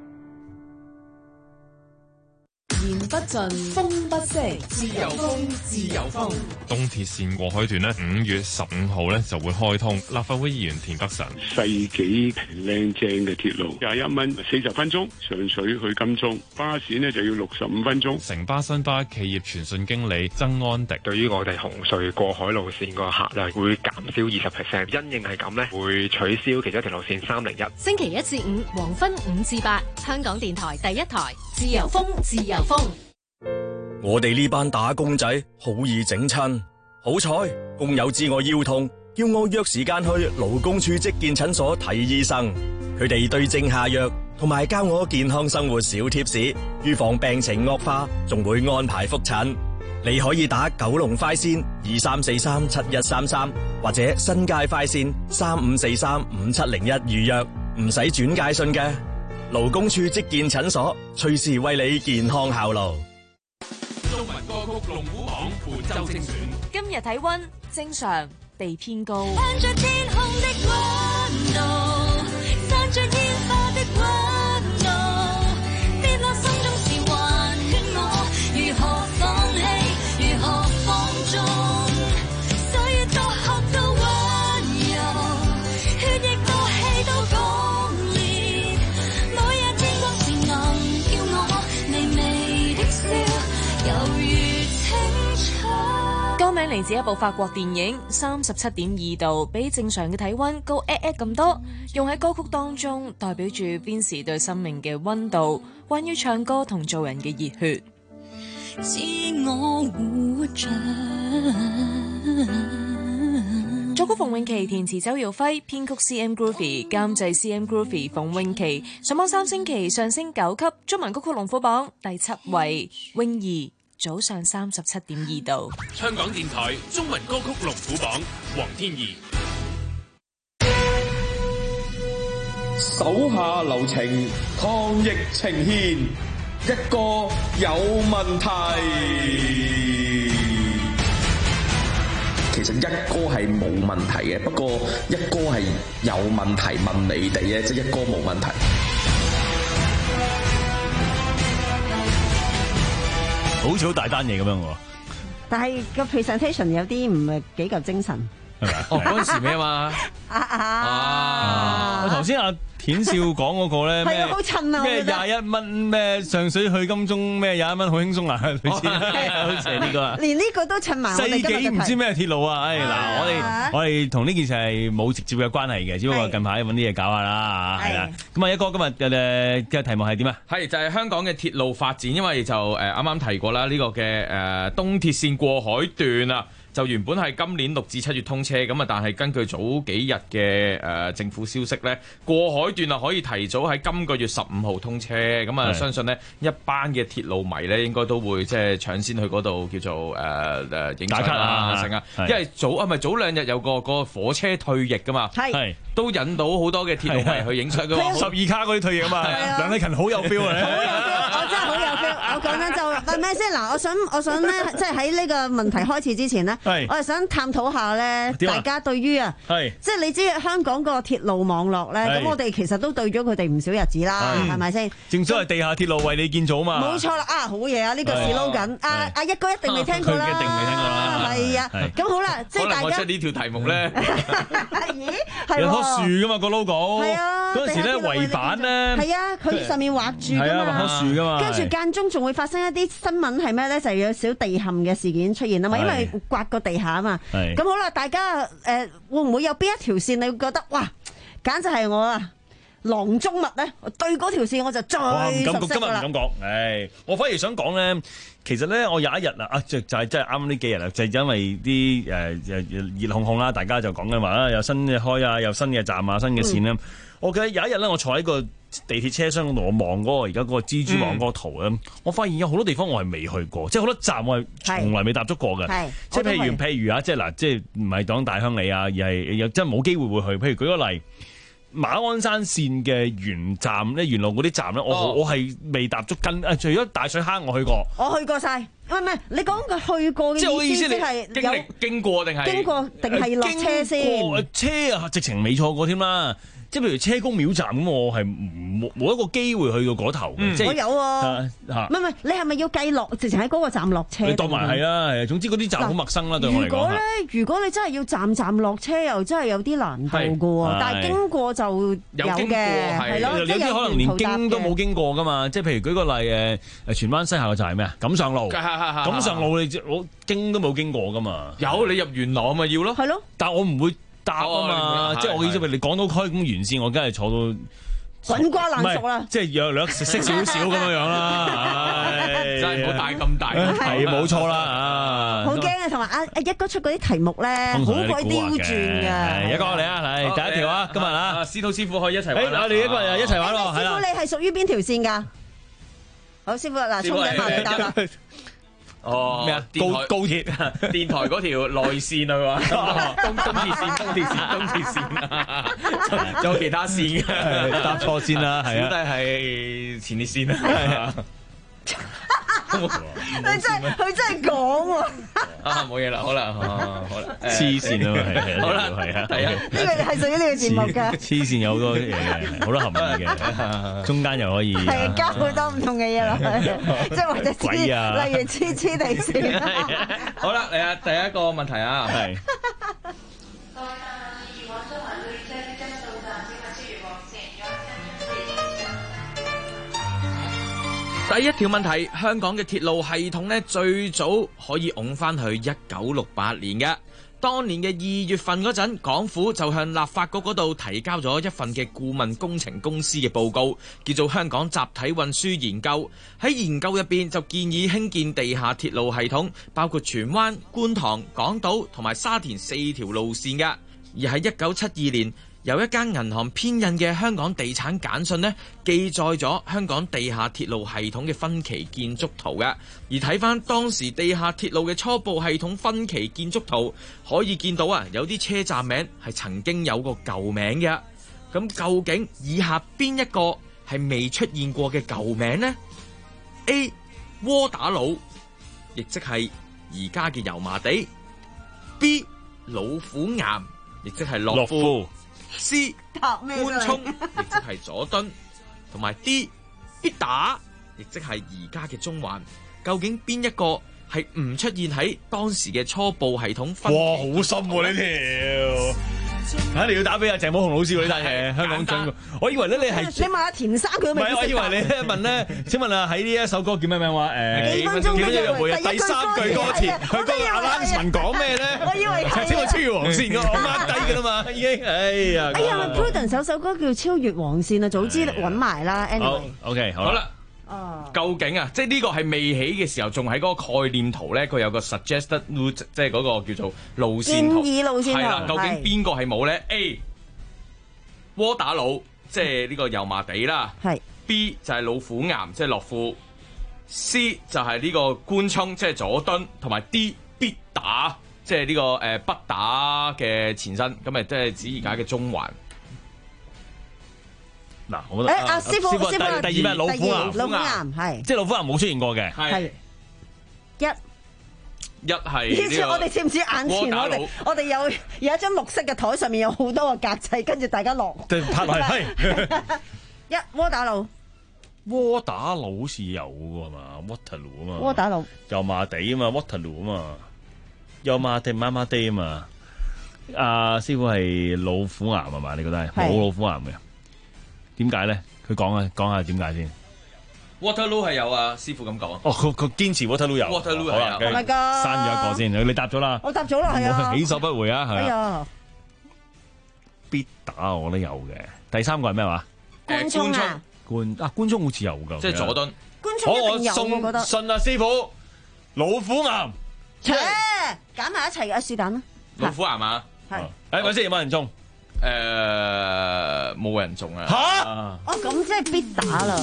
言不盡，風不息，自由風，自由風。
東鐵線過海段呢，五月十五號呢就會開通。立法會議員田北辰：
世紀靚正嘅鐵路，廿一蚊四十分鐘，上水去金鐘，巴士呢就要六十五分鐘。
城巴新巴企業傳訊經理曾安迪：
對於我哋紅隧過海路線個客量會減少二十 percent， 因應係咁呢，會取消其中一條路線三零一。
星期一至五黃昏五至八，香港電台第一台，自由風，自由風。
我哋呢班打工仔好易整親，好彩工友知我腰痛，叫我約時間去勞工處職健診所睇醫生。佢哋對症下藥，同埋教我健康生活小貼士，預防病情惡化，仲會安排覆診。你可以打九龍快線二三四三七一三三，或者新界快線三五四三五七零一預約，唔使轉介信嘅。勞工處職健診所，隨時為你健康效勞。
中文歌曲龍虎榜本周精選。
今日體溫正常地偏高。
看着天空的溫度，散着煙花的溫度，跌落心中時還勸我如何放棄，如何放縱，歲月都學到溫柔，血液都氣到講烈，每日天光時能叫我微微的笑，猶如青春。
歌名嚟自一部法國電影，三十七點二度，比正常嘅體溫高一一咁多，用喺歌曲當中，代表住 Vincy 對生命嘅溫度，關於唱歌同做人嘅熱血。
知我活着。
作曲馮詠琪，填詞周耀輝，編曲 C M Groovy， 監製 C M Groovy， 馮詠琪上榜三星期，上升九級，中文歌曲龍虎榜第七位，泳兒早上三十七點二度。
香港電台中文歌曲龍虎榜，黃天怡。
手下留情，抗疫呈獻，一個有問題。其實一哥係冇問題嘅，不過一哥係有問題問你哋嘅，即係一哥冇問題。
好似好大單嘢咁樣喎，
但係個 presentation 有啲唔係幾夠精神，
係咪？
哦，嗰陣時咩嘛？
啊啊！
我頭先阿田少講嗰個咧，
係啊，好襯啊！
咩廿一蚊咩上水去金鐘咩廿一蚊好輕鬆啊，類似好似係呢個啊，
連呢個都襯埋。
世紀唔知咩鐵路啊！唉嗱，我哋我哋同呢件事係冇直接嘅關係嘅，只不過近排揾啲嘢搞下啦嚇，係啦。咁啊，一哥今日誒嘅題目係點啊？
係就係香港嘅鐵路發展，因為就誒啱啱提過啦，呢個嘅誒東鐵線過海段啊。就原本係今年六至七月通車咁啊，但係根據早幾日嘅誒政府消息咧，過海段啊可以提早喺今個月十五號通車，咁啊相信呢一班嘅鐵路迷咧應該都會即係搶先去嗰度叫做誒誒影相啊成啊，因為早啊咪早兩日有個個火車退役噶嘛，係都引到好多嘅鐵路迷去影相噶嘛，
十二卡嗰啲退役啊嘛，梁禮勤好有 feel 啊，
我真係好有 feel，我講緊就係咪先？嗱，我想我想咧，即係喺呢個問題開始之前咧，我係想探討下咧，大家對於啊，即係你知香港個鐵路網絡咧，咁我哋其實都對咗佢哋唔少日子啦，係咪先？
正所謂地下鐵路為你建造啊嘛。冇
錯啦，啊好嘢啊！呢個 slogan，阿阿一哥一定未聽過啦，
一定未聽過啦。
係啊，咁好啦，即係大家。
可能我出呢條題目咧，
咦？係
有棵樹噶嘛個 logo？
係啊，
嗰陣時咧圍板咧，
係啊，佢上面畫住㗎嘛，
畫棵樹㗎嘛。
跟住間中仲會發生一啲新聞係咩咧？就係有少地陷嘅事件出現啊嘛，因為刮個地下啊嘛。咁好啦，大家誒會唔會有邊一條線你會覺得哇，簡直係我啊囊中物咧？對嗰條線我就最熟悉㗎啦。今日唔敢講，
誒，我反而想講咧。其實咧，我有一日啊，啊就就係真係啱呢幾日啊，就係、是、因為啲誒誒熱烘烘啦，大家就講緊話啊，有新嘅開啊，有新嘅站啊，新嘅線咧。嗯、我記得有一日咧，我坐喺個地鐵車廂嗰度，我望嗰個而家嗰個蜘蛛網嗰個圖咧，嗯、我發現有好多地方我係未去過，即係好多站我係從來未踏足過嘅。即係譬如譬如啊，即係嗱，即係唔係講大鄉里啊，而係有真係冇機會會去。譬如舉個例。馬鞍山線嘅原站咧，沿路嗰啲站咧，我我係未踏足跟誒，除咗大水坑我去過，
我去過晒，唔係唔係，你講佢去過嘅意思即係
經歷經過定係
經過定係落車先？
車啊，直情未錯過添啦。即係譬如車公廟站咁，我係冇冇一個機會去到嗰頭嘅。
我有啊，唔係唔係，你係咪要計落？直情喺嗰個站落車？
你當埋係啊，係啊，總之嗰啲站好陌生啦，對我嚟講。
如果咧，如果你真係要站站落車，又真係有啲難度嘅喎。但係經過就有嘅，係咯，
有啲可能連經都冇經過㗎嘛。即係譬如舉個例誒誒，荃灣西下個站係咩啊？錦上路，錦上路你我經都冇經過㗎嘛。
有你入元朗咪要咯，
係咯。
但係我唔會。搭啊嘛，即係我意思，譬如你港島區咁沿線，我梗係坐到
滾瓜爛熟啦，
即係約略識少少咁樣樣啦，
真係唔好帶咁大，
係冇錯啦啊！
好驚啊，同埋阿阿一哥出嗰啲題目咧，好鬼刁鑽㗎。
一哥嚟啊，嚟第一條啊，今日啊，
司徒師傅可以一齊玩啦，
我哋一個人一齊玩咯，係啦。
師傅你係屬於邊條線㗎？好，師傅嗱，衝緊下你答啦。
哦，咩啊？
高高鐵
電台嗰條內線啊嘛，東東鐵線、東鐵線、東鐵線啊，仲有其他線嘅，
搭錯線啦，係啊，
小弟係前列線啊，
佢真係佢真係講喎，
啊冇嘢啦，好啦，好啦，
黐線啊嘛，係
好啦，
係啊，
呢個係屬於呢個節目㗎，
黐線有好多嘢嘅，好多含義嘅，中間又可以
係加好多唔同嘅嘢落去，即係或者黐，例如黐黐地線。
好啦，嚟啊，第一個問題啊，係。第一條問題，香港嘅鐵路系統呢，最早可以拱翻去一九六八年嘅。當年嘅二月份嗰陣，港府就向立法局嗰度提交咗一份嘅顧問工程公司嘅報告，叫做《香港集體運輸研究》。喺研究入邊就建議興建地下鐵路系統，包括荃灣、觀塘、港島同埋沙田四條路線嘅。而喺一九七二年，由一間銀行編印嘅香港地產簡訊呢，記載咗香港地下鐵路系統嘅分期建築圖嘅。而睇翻當時地下鐵路嘅初步系統分期建築圖，可以見到啊，有啲車站名係曾經有個舊名嘅。咁究竟以下邊一個係未出現過嘅舊名呢？ A. 窩打老，亦即係而家嘅油麻地。 B. 老虎岩，亦即係樂富。C. 觀涌，亦即係佐敦，同埋 D. 必打，亦即係而家嘅中環。究竟邊一個係唔出現喺當時嘅初步系統分？
哇，好深喎呢條！肯定要打俾阿鄭寶雄老師呢單嘢，香港準。我以為咧你係
你問阿田生佢都未識答。
唔係，我以為你咧問咧，請問啊喺呢一首歌叫咩名話？誒
幾分鐘嘅約會啊！
第三句歌詞，佢個阿蘭神講咩咧？
我以為係
超過超越黃線㗎，我 mark 低㗎啦嘛，已經。哎呀！
哎呀 ，Prudence 首首歌叫《超越黃線》啊，早知揾埋啦。Anyway，
OK，
好啦。哦，究竟啊，即係呢個係未起嘅時候，仲喺嗰個概念圖咧，佢有個 suggested route，即係嗰個叫做路線圖。
建議路線圖。係啦，
究竟邊個係冇咧 ？A. 窩打老，即係呢個油麻地啦。係。B 就係老虎岩，即係樂富。C 就係呢個觀涌，即係佐敦，同埋 D 必打，即係呢個誒北打嘅前身，咁咪即係指而家嘅中環。
嗱，我覺得
誒，阿師傅，師傅，
第二咩？老虎岩，
老虎岩係，
即係老虎岩冇出現過嘅。
係
一。
一係
以前我哋似唔似眼前我哋我哋有有一張綠色嘅台，上面有好多個格仔，跟住大家落。
對，拍落係
一窩打老，
窩打老好似有㗎嘛 ，Waterloo 啊嘛。
窩打老
油麻地啊嘛 ，Waterloo 啊嘛，油麻地麻麻地啊嘛。阿師傅係老虎岩係嘛？你覺得係冇老虎岩嘅？點解咧？佢講啊，講下點解先。
Waterloo 係有啊，師傅咁講啊。
哦，佢佢堅持 Waterloo 有。
Waterloo
好啦，
係有。
係㗎。
刪咗一個先，你答咗啦。
我答咗啦，係啊。
起手不回啊，係
啊。
必打我覺得有嘅。第三個係咩話？
官涌啊。
官啊，官涌好似有㗎。
即係佐敦。
官涌一定有，我覺得。
信啊，師傅。老虎岩。
切，揀埋一齊嘅是但啦。
老虎岩嘛。
係。
誒，咪先有冇人中？
誒，冇人中啊。
嚇！
哦，咁即係必打啦。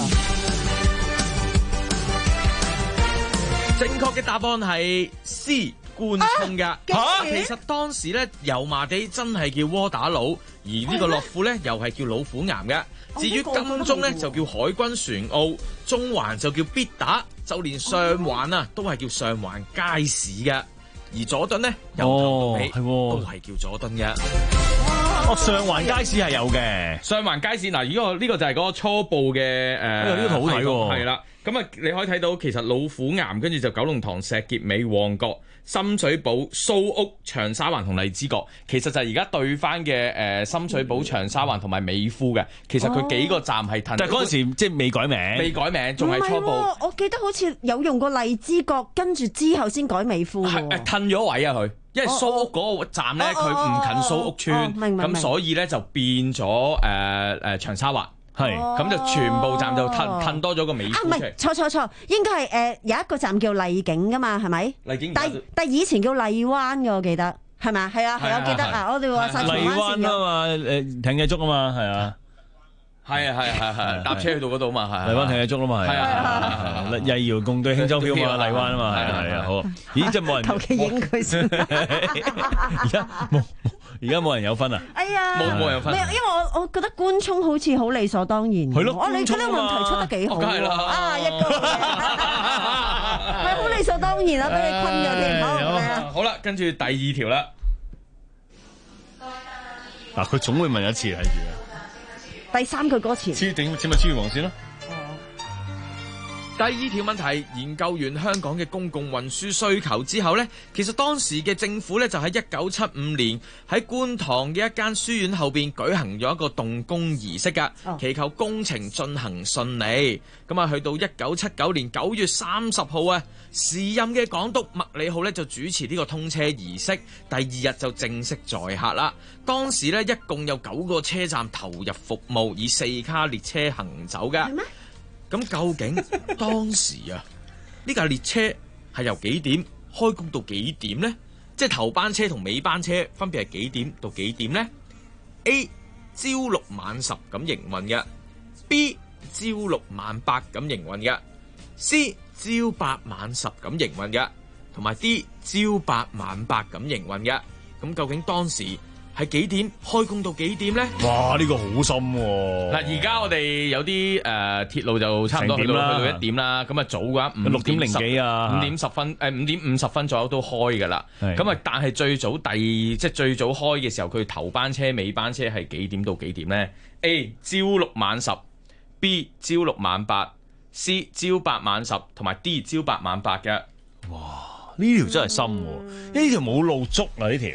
正確嘅答案係 C 官涌㗎。嚇！其實當時咧油麻地真係叫窩打老，而呢個樂富咧又係叫老虎岩嘅。至於金鐘咧就叫海軍船澳，中環就叫必打，就連上環啊都係叫上環街市嘅。而佐敦咧由頭到尾都係叫佐敦嘅。
哦，上環街市係有嘅。
上環街市嗱，呢個呢個就係嗰個初步嘅誒。
呢個好睇喎。
係啦。咁啊，你可以睇到其實老虎岩跟住就九龍塘、石硤尾、旺角、深水埗、蘇屋、長沙灣同荔枝角，其實就係而家對翻嘅誒深水埗、長沙灣同埋美孚嘅。其實佢幾個站係褪，
但係嗰陣時即係未改名，
未改名仲係初步。
我記得好似有用過荔枝角，跟住之後先改美孚喎。
係褪咗位啊佢，因為蘇屋嗰個站咧佢唔近蘇屋村，咁所以咧就變咗誒誒長沙灣。係，咁就全部站就褪褪多咗個美孚出嚟。啊，唔係，錯錯錯，應該係誒有一個站叫荔景噶嘛，係咪？荔景，但但以前叫荔灣嘅，我記得係咪啊？係啊，係我記得啊，我哋話晒荃灣線嘅。荔灣啊
嘛，誒艇仔竹啊嘛，係啊。
係啊係係係，搭車去到嗰度嘛，係。
荔灣艇仔竹啦嘛，係。係啊係係。日遙共對輕舟飄嘛，荔灣啊嘛，係啊係啊，好。咦，真係冇人。
求其影佢先。
而家冇。而家冇人有分啊！
哎呀，
冇冇人有分，
因為我我覺得官涌好似好理所當然。
係咯，
哦，你出呢個問題出得幾好喎！啊，一個係好理所當然啦，俾你困咗添。好，
好啦，跟住第二條啦。
嗱，佢總會問一次，睇住啊。
第三句歌詞。
黐定，請咪黐住黃線咯。
第二條問題，研究完香港嘅公共運輸需求之後呢，其實當時嘅政府呢，就喺一九七五年喺觀塘嘅一間書院後邊舉行咗一個動工儀式㗎，祈求工程進行順利。咁啊，去到一九七九年九月三十號啊，時任嘅港督麥理浩呢，就主持呢個通車儀式，第二日就正式載客啦。當時呢，一共有九個車站投入服務，以四卡列車行走㗎。咁究竟當時啊，呢架列車係由幾點開工到幾點呢？即係頭班車同尾班車分別係幾點到幾點呢？ A 朝六晚十咁營運嘅， B 朝六晚八咁營運嘅， C 朝八晚十咁營運嘅，同埋 D 朝八晚八咁營運嘅。咁究竟當時係幾點開工到幾點咧？
哇！呢、這個好深喎。
嗱，而家我哋有啲誒、呃、鐵路就差唔多去到去到一點啦。咁啊早嘅話五
六點零幾啊，
五點十分誒五點五十分左右都開㗎啦。咁啊，但係最早第即係最早開嘅時候，佢頭班車尾班車係幾點到幾點咧 ？A 朝六晚十 ，B 朝六晚八 ，C 朝八晚十，同埋 D 朝八晚八嘅。
哇！呢條真係深喎，呢條冇路捉啊！呢條。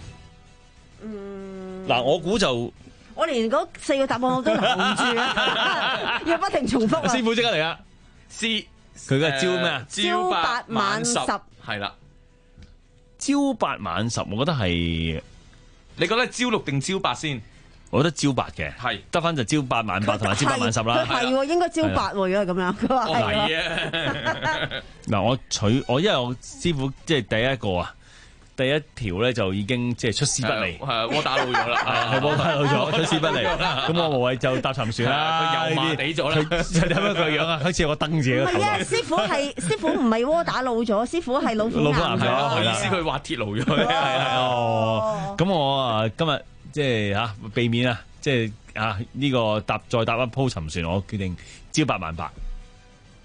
嗯，
嗱，我估就
我連嗰四個答案我都留唔住啊，要不停重複啊！
師傅即刻嚟啊
！C
佢嘅朝咩啊？
朝八晚十
係啦，
朝八晚十，我覺得係
你覺得朝六定朝八先？
我覺得朝八嘅，
係
得翻就朝八晚八同埋朝八晚十啦。
係喎，應該朝八喎，如果咁樣，佢話係
啊。
嗱，我取我因為我師傅即係第一個啊。第一條咧就已經即係出師不利，
係窩打老咗啦，
係窩打老咗，出師不利。咁我無謂就搭沉船啦，
佢油麻地咗啦。
睇乜佢樣啊？好似有個燈字喺個頭。
唔係啊，師傅係師傅唔係窩打老咗，師傅係老虎岩咗。
我意思佢滑鐵盧咗。
係係哦。咁我啊今日即係嚇避免啊，即係啊呢個搭再搭一鋪沉船，我決定朝八晚八。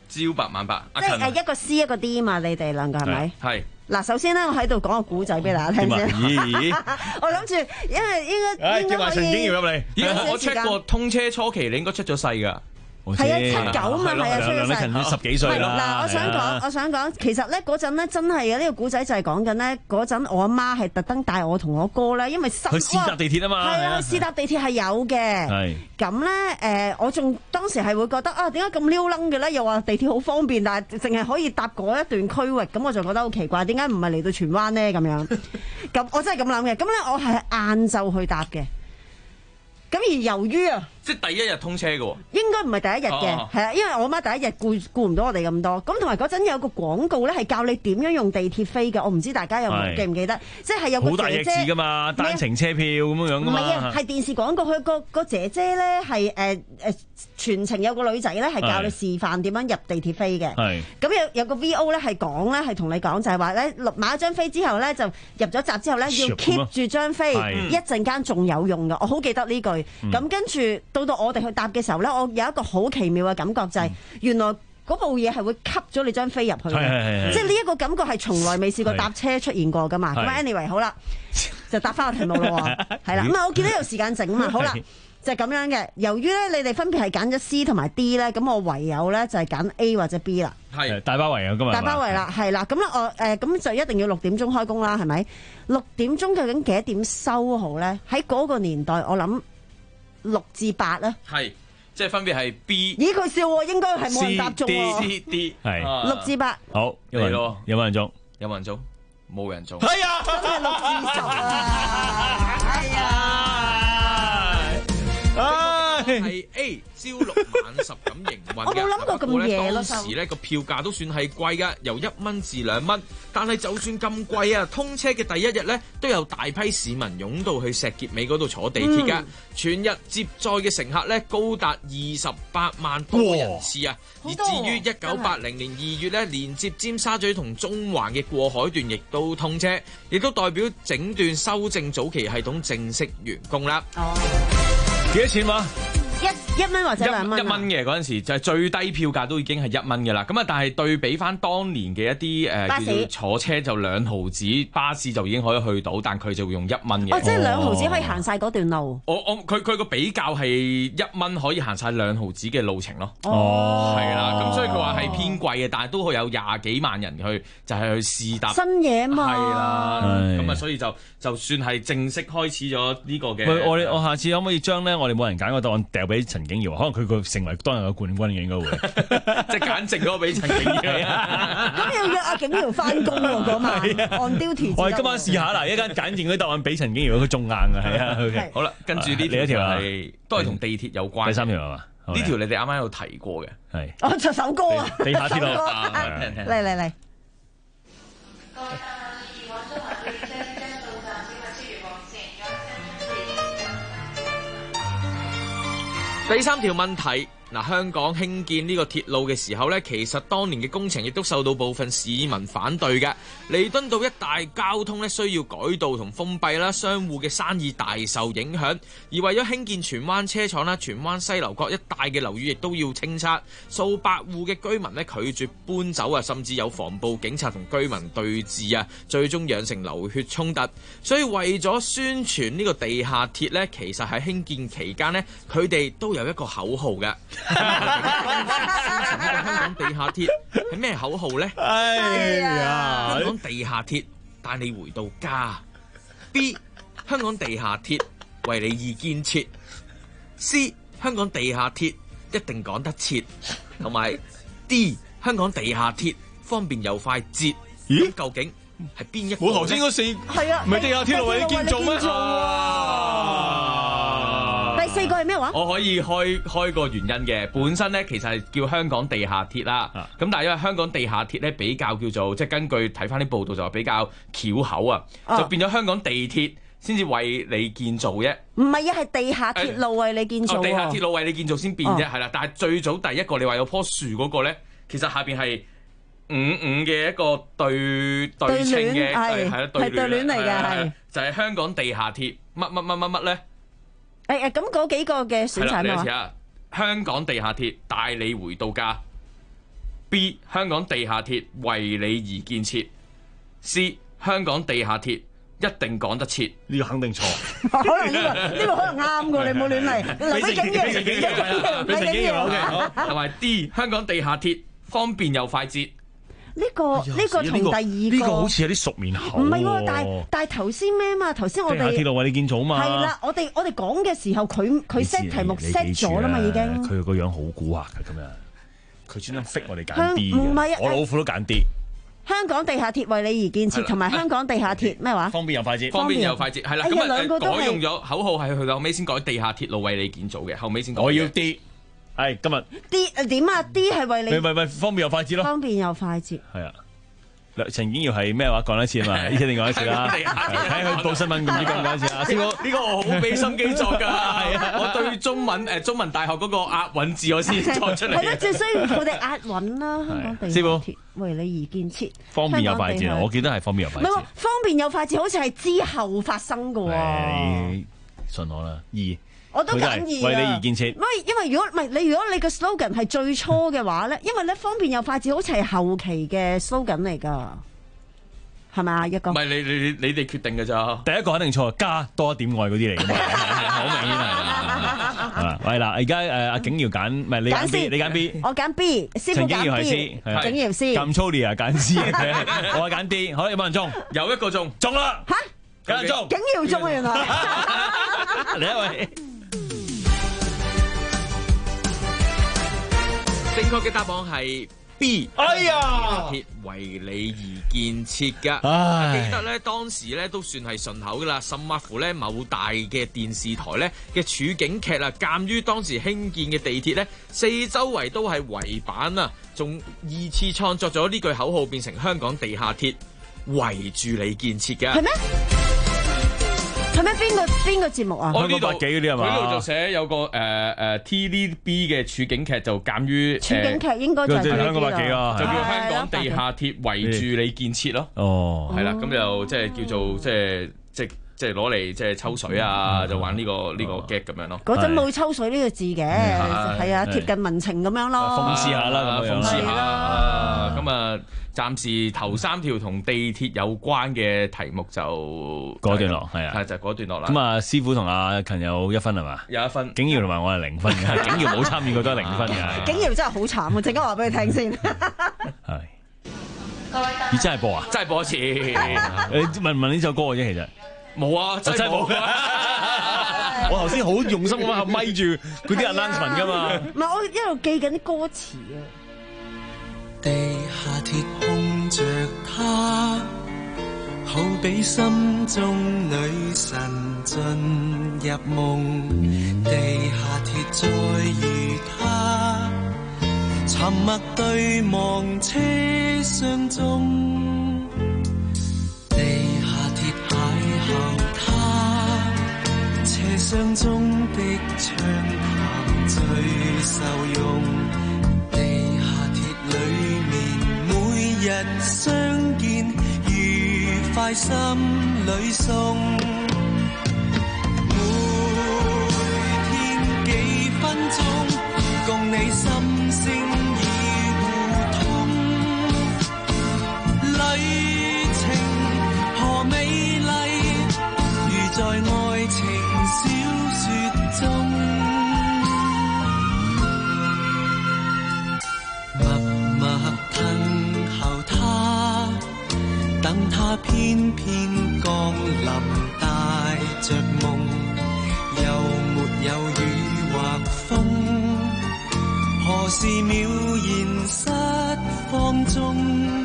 朝八晚八，
即係誒一個 C 一個 D 嘛，你哋兩個係咪？
係。
嗱，首先咧，我喺度講個古仔俾大家聽先。
咦？
我諗住，因為應該應該可以。
陳景瑤入嚟。
咦？我 check 過通車初期，你應該出咗世㗎。
係啊，七九嘛，係啊，出咗世。
兩十幾歲啦。
嗱，我想講，我想講，其實咧嗰陣咧真係嘅，呢個古仔就係講緊咧嗰陣我阿媽係特登帶我同我哥咧，因為
去試搭地鐵啊嘛。
係啊，試搭地鐵係有嘅。係。咁咧誒，我仲當時係會覺得啊，點解咁溜楞嘅咧？又話地鐵好方便，但係淨係可以搭嗰一段區域，咁我就覺得好奇怪，點解唔係嚟到荃灣咧？咁樣。咁我真係咁諗嘅。咁咧我係晏晝去搭嘅。咁而由於啊，
即係第一日通車嘅喎，
應該唔係第一日嘅，係啊，因為我媽第一日顧顧唔到我哋咁多，咁同埋嗰陣有個廣告咧，係教你點樣用地鐵飛嘅，我唔知大家有冇記唔記得，即係有個
好大隻字㗎嘛，單程車票咁樣樣㗎嘛，
唔係啊，係電視廣告，佢個個姐姐咧係誒誒全程有個女仔咧係教你示範點樣入地鐵飛嘅，係，咁有有個 V O 咧係講咧係同你講就係話咧買一張飛之後咧就入咗閘之後咧要 keep 住張飛，一陣間仲有用嘅，我好記得呢句。咁跟住到到我哋去搭嘅時候咧，我有一個好奇妙嘅感覺就係，原來嗰部嘢係會吸咗你張飛入去嘅，即係呢一個感覺係從來未試過搭車出現過噶嘛。咁 anyway 好啦，就答翻個題目咯喎，係啦。咁啊，我見到有時間整嘛，好啦，就係咁樣嘅。由於咧你哋分別係揀咗 C 同埋 D 咧，咁我唯有咧就係揀 A 或者 B 啦。
係大包圍啊，今日大
包圍啦，係啦。咁咧我誒咁就一定要六點鐘開工啦，係咪？六點鐘究竟幾多點收好咧？喺嗰個年代，我諗。六至八咧，
係即係分別係 B。
咦，佢笑喎，應該係冇人答中喎。
C D
係
六至八。
好，嚟咯，有冇人中？
有冇人中？冇人中。
係啊，
真係六至十啊！係啊，
係 A 朝六晚十咁營運嘅。
我冇諗過咁夜咯。
當時咧個票價都算係貴噶，由一蚊至兩蚊。但係就算咁貴啊，通車嘅第一日咧，都有大批市民湧到去石硤尾嗰度坐地鐵噶。嗯、全日接載嘅乘客咧高達二十八萬多人次啊！而至於一九八零年二月咧，連接尖沙咀同中環嘅過海段亦都通車，亦都代表整段修正早期系統正式完工啦。
哦，
幾多錢話？
一一蚊或者兩蚊，
一蚊嘅嗰陣時就係最低票價都已經係一蚊嘅啦。咁啊，但係對比翻當年嘅一啲誒、呃、叫做坐車就兩毫子，巴士就已經可以去到，但佢就會用一蚊嘅。
哦，即係兩毫子可以行晒嗰段路。
我我佢佢個比較係一蚊可以行晒兩毫子嘅路程咯。
哦，
係啦，咁所以佢話係偏貴嘅，但係都會有廿幾萬人去就係、是、去試搭
新嘢嘛。
係啦，咁啊，所以就就算係正式開始咗呢個嘅。
喂，我哋我下次可唔可以將咧我哋冇人揀個答案掉俾陳景瑤？可能佢個成為當日嘅冠軍嘅應該會，
即係揀剩嗰個俾陳景瑤。
咁要約阿景瑤翻工喎嗰晚，on duty。
我哋今晚試下啦，一間揀剩嗰啲答案俾陳景瑤，佢中硬啊，係啊。OK，
好啦，跟住呢條一條係都係同地鐵有關。
第三條係嘛？
呢條你哋啱啱有提過嘅，
係。
哦，唱首歌啊！
地下鐵路，
嚟嚟嚟。
第三條問題，嗱，香港興建呢個鐵路嘅時候呢，其實當年嘅工程亦都受到部分市民反對嘅。彌敦道一帶交通呢需要改道同封閉啦，商戶嘅生意大受影響。而為咗興建荃灣車廠啦，荃灣西樓角一帶嘅樓宇亦都要清拆，數百戶嘅居民呢拒絕搬走啊，甚至有防暴警察同居民對峙啊，最終釀成流血衝突。所以為咗宣傳呢個地下鐵呢，其實喺興建期間呢，佢哋都有一個口號嘅。宣傳呢個香港地下鐵係咩口號呢？
哎呀，
香港地下鐵帶你回到家。B 香港地下鐵為你易建設。C 香港地下鐵一定趕得切。同埋 D 香港地下鐵方便又快捷。咦？究竟係邊一個？
我頭先嗰四
係啊，
唔係地下鐵路為你建造咩？
第四個係咩話？
我可以開開個原因嘅，本身咧其實係叫香港地下鐵啦，咁、啊、但係因為香港地下鐵咧比較叫做即係根據睇翻啲報道就話比較翹口啊，就變咗香港地鐵先至為你建造啫。
唔係啊，係地下鐵路為你建造、啊
哦。地下鐵路為你建造先變啫，係啦、哦。但係最早第一個你話有棵樹嗰個咧，其實下邊係五五嘅一個對對稱嘅係係啦對聯嚟嘅係，就係、是、香港地下鐵乜乜乜乜乜咧。
誒誒，咁嗰幾個嘅選擇係咩話？
香港地下鐵帶你回到家。
B. 香港地下鐵為你而建設 C. 香港地下鐵一定趕得切，
呢個肯定錯。
可能呢個呢個可能啱嘅，你冇亂嚟。留俾景耀，
俾景耀，俾景耀，OK 好。
同埋 D. 香港地下鐵方便又快捷。
呢個呢個同第二個
呢個好似有啲熟面口。
唔係喎，但係但係頭先咩嘛？頭先我哋
地下鐵路為你建造嘛。
係啦，我哋我哋講嘅時候，佢佢 set 題目 set 咗啦嘛，已經。
佢個樣好蠱惑㗎，今日佢專登 fit 我哋揀
香
B
唔係啊
嘅，我老虎都揀 D。
香港地下鐵為你而建設，同埋香港地下鐵咩話？
方便又快捷，
方便又快捷，係啦。
哎呀
咁啊
兩個都係
改用咗口號係去到後尾先改地下鐵路為你建造嘅，後尾先改嘅。
我要 D。係今日
D 誒點啊 ？D 係為你
咪咪咪方便又快捷咯。
方便又快捷。
係啊。陳景耀係咩話？講一次啊嘛，一定講一次啦。睇佢報新聞咁唔知講唔講一次啊？師傅
呢個我好俾心機作㗎，係啊！我對中文誒中文大學嗰個押韻字我先作出嚟。
係咯，最需要我哋押韻啦。香港地下鐵為你而建設，
方便又快捷，我記得係方便又快捷。
唔係喎，方便又快捷好似係之後發生㗎喎。
你信我啦，二。
我都揀二啊！
為你而建設。
唔係，因為如果唔係你，如果你個 slogan 係最初嘅話咧，因為咧方便又快捷好似係後期嘅 slogan 嚟㗎，係咪啊？一個
唔係你你你你哋決定㗎咋？
第一個肯定錯，加多一點愛嗰啲嚟㗎嘛，好明顯係。係啦，而家誒阿景耀揀，唔係你揀 B，你揀 B，
我揀 B，師傅揀 B，景耀 C，
咁粗烈啊揀 C，我揀 D，好有冇人中？
有一個中，
中啦
嚇，
有人中，
景耀中啊原來。
嚟一位。
正確嘅答案係 B。
哎呀，
鐵為你而建設㗎。
唉
記得咧當時咧都算係順口㗎啦，甚或乎咧某大嘅電視台咧嘅處境劇啊，鑑於當時興建嘅地鐵咧四周圍都係圍板啊，仲二次創作咗呢句口號，變成香港地下鐵圍住你建設㗎。
係咩？係咩？邊個邊個節目啊？
我呢度
百幾嗰啲係嘛？
佢呢度就寫有個誒誒 T V B 嘅處境劇，就鑑於
處境劇應該就係
香港百幾啊，
就叫香港地下鐵圍住你建設咯。
哦，
係啦，咁就即係叫做即係即係即係攞嚟即係抽水啊，就玩呢個呢個 gag 咁樣咯。
嗰陣冇抽水呢個字嘅，係啊，貼近民情咁樣咯。
諷刺下啦，咁樣
諷刺下。咁啊，暫時頭三條同地鐵有關嘅題目就
嗰段落係啊，
係就嗰段落啦。
咁啊，師傅同阿勤有一分係嘛？
有一分。
景耀同埋我係零分嘅，景耀冇參與過都係零分嘅。
景耀真係好慘啊！陣間話俾你聽先。
係。你真係播啊？
真係播一次。
你問唔問呢首歌嘅啫？其實
冇啊，真係冇。
我頭先好用心咁樣咪住嗰啲 announcement 㗎嘛。
唔係，我一路記緊啲歌詞啊。
地下鐵空着她，好比心中女神進入夢。地下鐵再遇她，沉默對望車廂中。地下鐵邂逅她，車廂中的暢談最受用。裏面每日相見，愉快心裏送。每天幾分鐘，共你心聲已互通。旅程何美麗，如在愛情小說中。等候他，等他偏偏降臨，帶着夢，又沒有雨或風，何時渺然失放縱？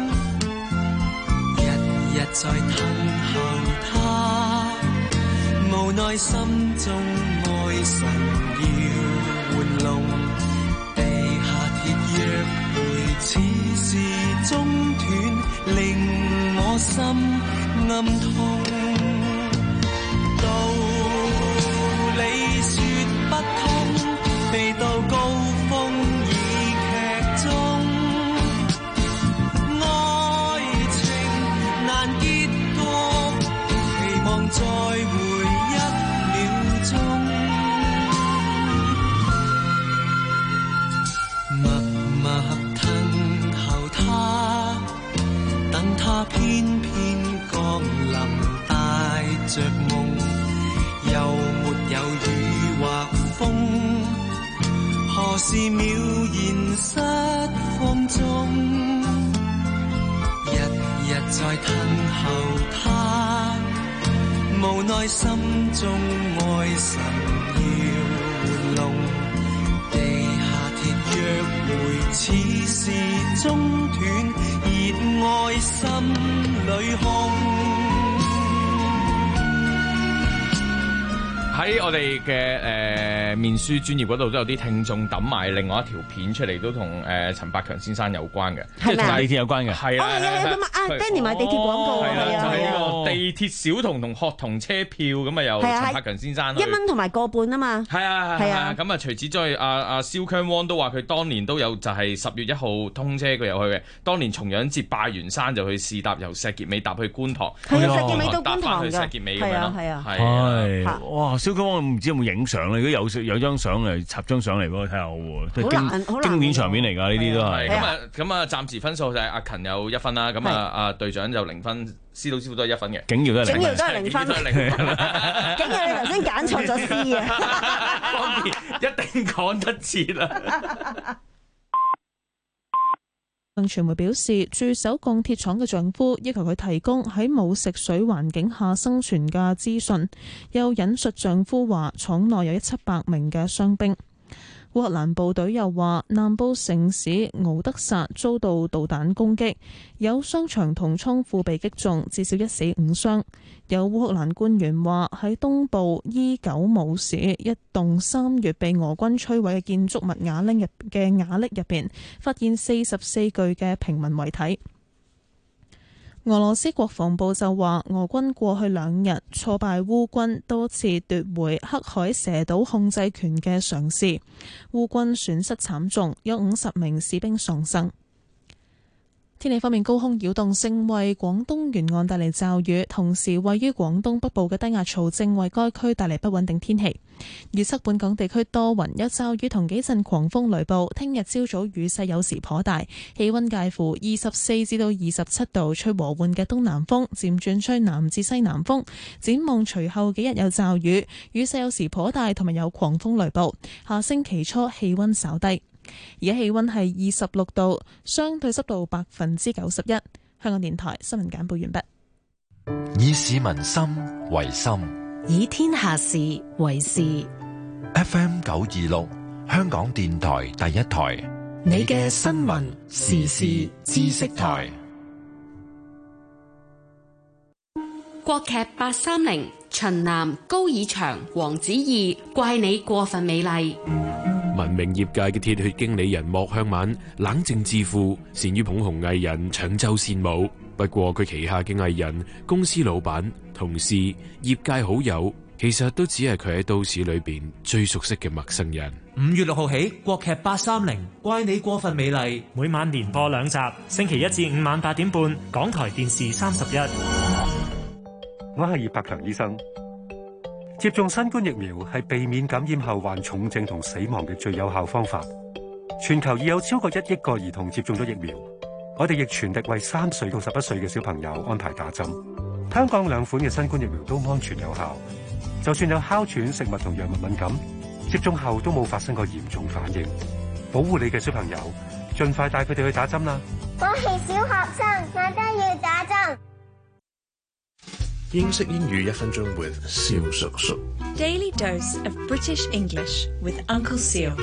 日日在等候他，無奈心中愛神要玩弄，地下鐵約會似是中斷，令我心暗痛。道理說不通，未到高峰已劇終。愛情難結局，期望再會一秒鐘。默默等偏偏降臨帶着夢，又沒有雨或風，何時渺然失放縱，日日在等候他，無奈心中愛神要玩弄，地下鐵約會似是中斷，熱愛心裏空。
喺我哋嘅誒面書專頁嗰度都有啲聽眾揼埋另外一條片出嚟，都同誒陳百強先生有關嘅，
即係同地鐵有關嘅。
係啦，
係啊，咁啊 Danny 賣地鐵廣告
係啦，
係啊，
就係呢
係
個地鐵小童同學童車票咁啊，由陳百強先生
一蚊同埋個半啊嘛。
係啊係啊，咁啊除此之外，阿阿蕭強汪都話佢當年都有就係十月一號通車佢有去嘅，當年重陽節拜完山就去試搭由石硤尾搭去觀塘，
係啊，石硤尾到觀塘
去石硤尾咁樣咯，
係啊
係
係哇！蕭強汪唔知有冇影相咧？如果有有張相嚟插張相嚟俾我睇下好喎，都係經經典場面嚟㗎，呢啲都係。
咁啊咁啊，暫時分數就係阿勤有一分啦，咁啊阿隊長就零分，司徒師傅都係一分嘅，
景耀都係零分，
景耀都係零分，景耀你頭先揀錯咗 C 啊，
方便一定講得切啦。
更傳媒表示，駐守鋼鐵廠嘅丈夫要求佢提供喺冇食水環境下生存嘅資訊，又引述丈夫話廠內有一七百名嘅傷兵。烏克蘭部隊又話，南部城市敖德薩遭到導彈攻擊，有商場同倉庫被擊中，至少一死五傷。有烏克蘭官員話，喺東部伊久姆市一棟三月被俄軍摧毀嘅建築物瓦礫入嘅瓦礫入邊，發現四十四具嘅平民遺體。俄羅斯國防部就話，俄軍過去兩日挫敗烏軍多次奪回黑海蛇島控制權嘅嘗試，烏軍損失慘重，有五十名士兵喪生。天氣方面，高空擾動正為廣東沿岸帶嚟驟雨，同時位於廣東北部嘅低壓槽正為該區帶嚟不穩定天氣。預測本港地區多雲，有驟雨同幾陣狂風雷暴。聽日朝早雨勢有時頗大，氣溫介乎二十四至到二十七度，吹和緩嘅東南風，漸轉吹南至西南風。展望隨後幾日有驟雨，雨勢有時頗大，同埋有狂風雷暴。下星期初氣溫稍低。而家氣溫係二十六度，相對濕度百分之九十一。香港電台新聞簡報完
畢。以市民心為心，
以天下事為事。
F M 九二六，香港電台第一台，
你嘅新聞時事知識台。國劇八三零，秦嵐、高以翔、黃子怡，怪你過分美麗。
聞名業界嘅鐵血經理人莫向晚冷靜自負，善於捧紅藝人，長袖善舞。不過佢旗下嘅藝人、公司老闆、同事、業界好友，其實都只係佢喺都市裏邊最熟悉嘅陌生人。
五月六號起，國劇八三零，怪你過分美麗，每晚連播兩集，星期一至五晚八點半，港台電視三十一。
我係葉柏強醫生。接種新冠疫苗係避免感染後患重症同死亡嘅最有效方法。全球已有超過一億個兒童接種咗疫苗，我哋亦全力為三歲到十一歲嘅小朋友安排打針。香港兩款嘅新冠疫苗都安全有效，就算有哮喘、食物同藥物敏感，接種後都冇發生過嚴重反應。保護你嘅小朋友，盡快帶佢哋去打針啦！
我係小學生，我都要打針。
英式英語一分鐘 with 蕭叔叔。
Daily dose of British English with Uncle Seal。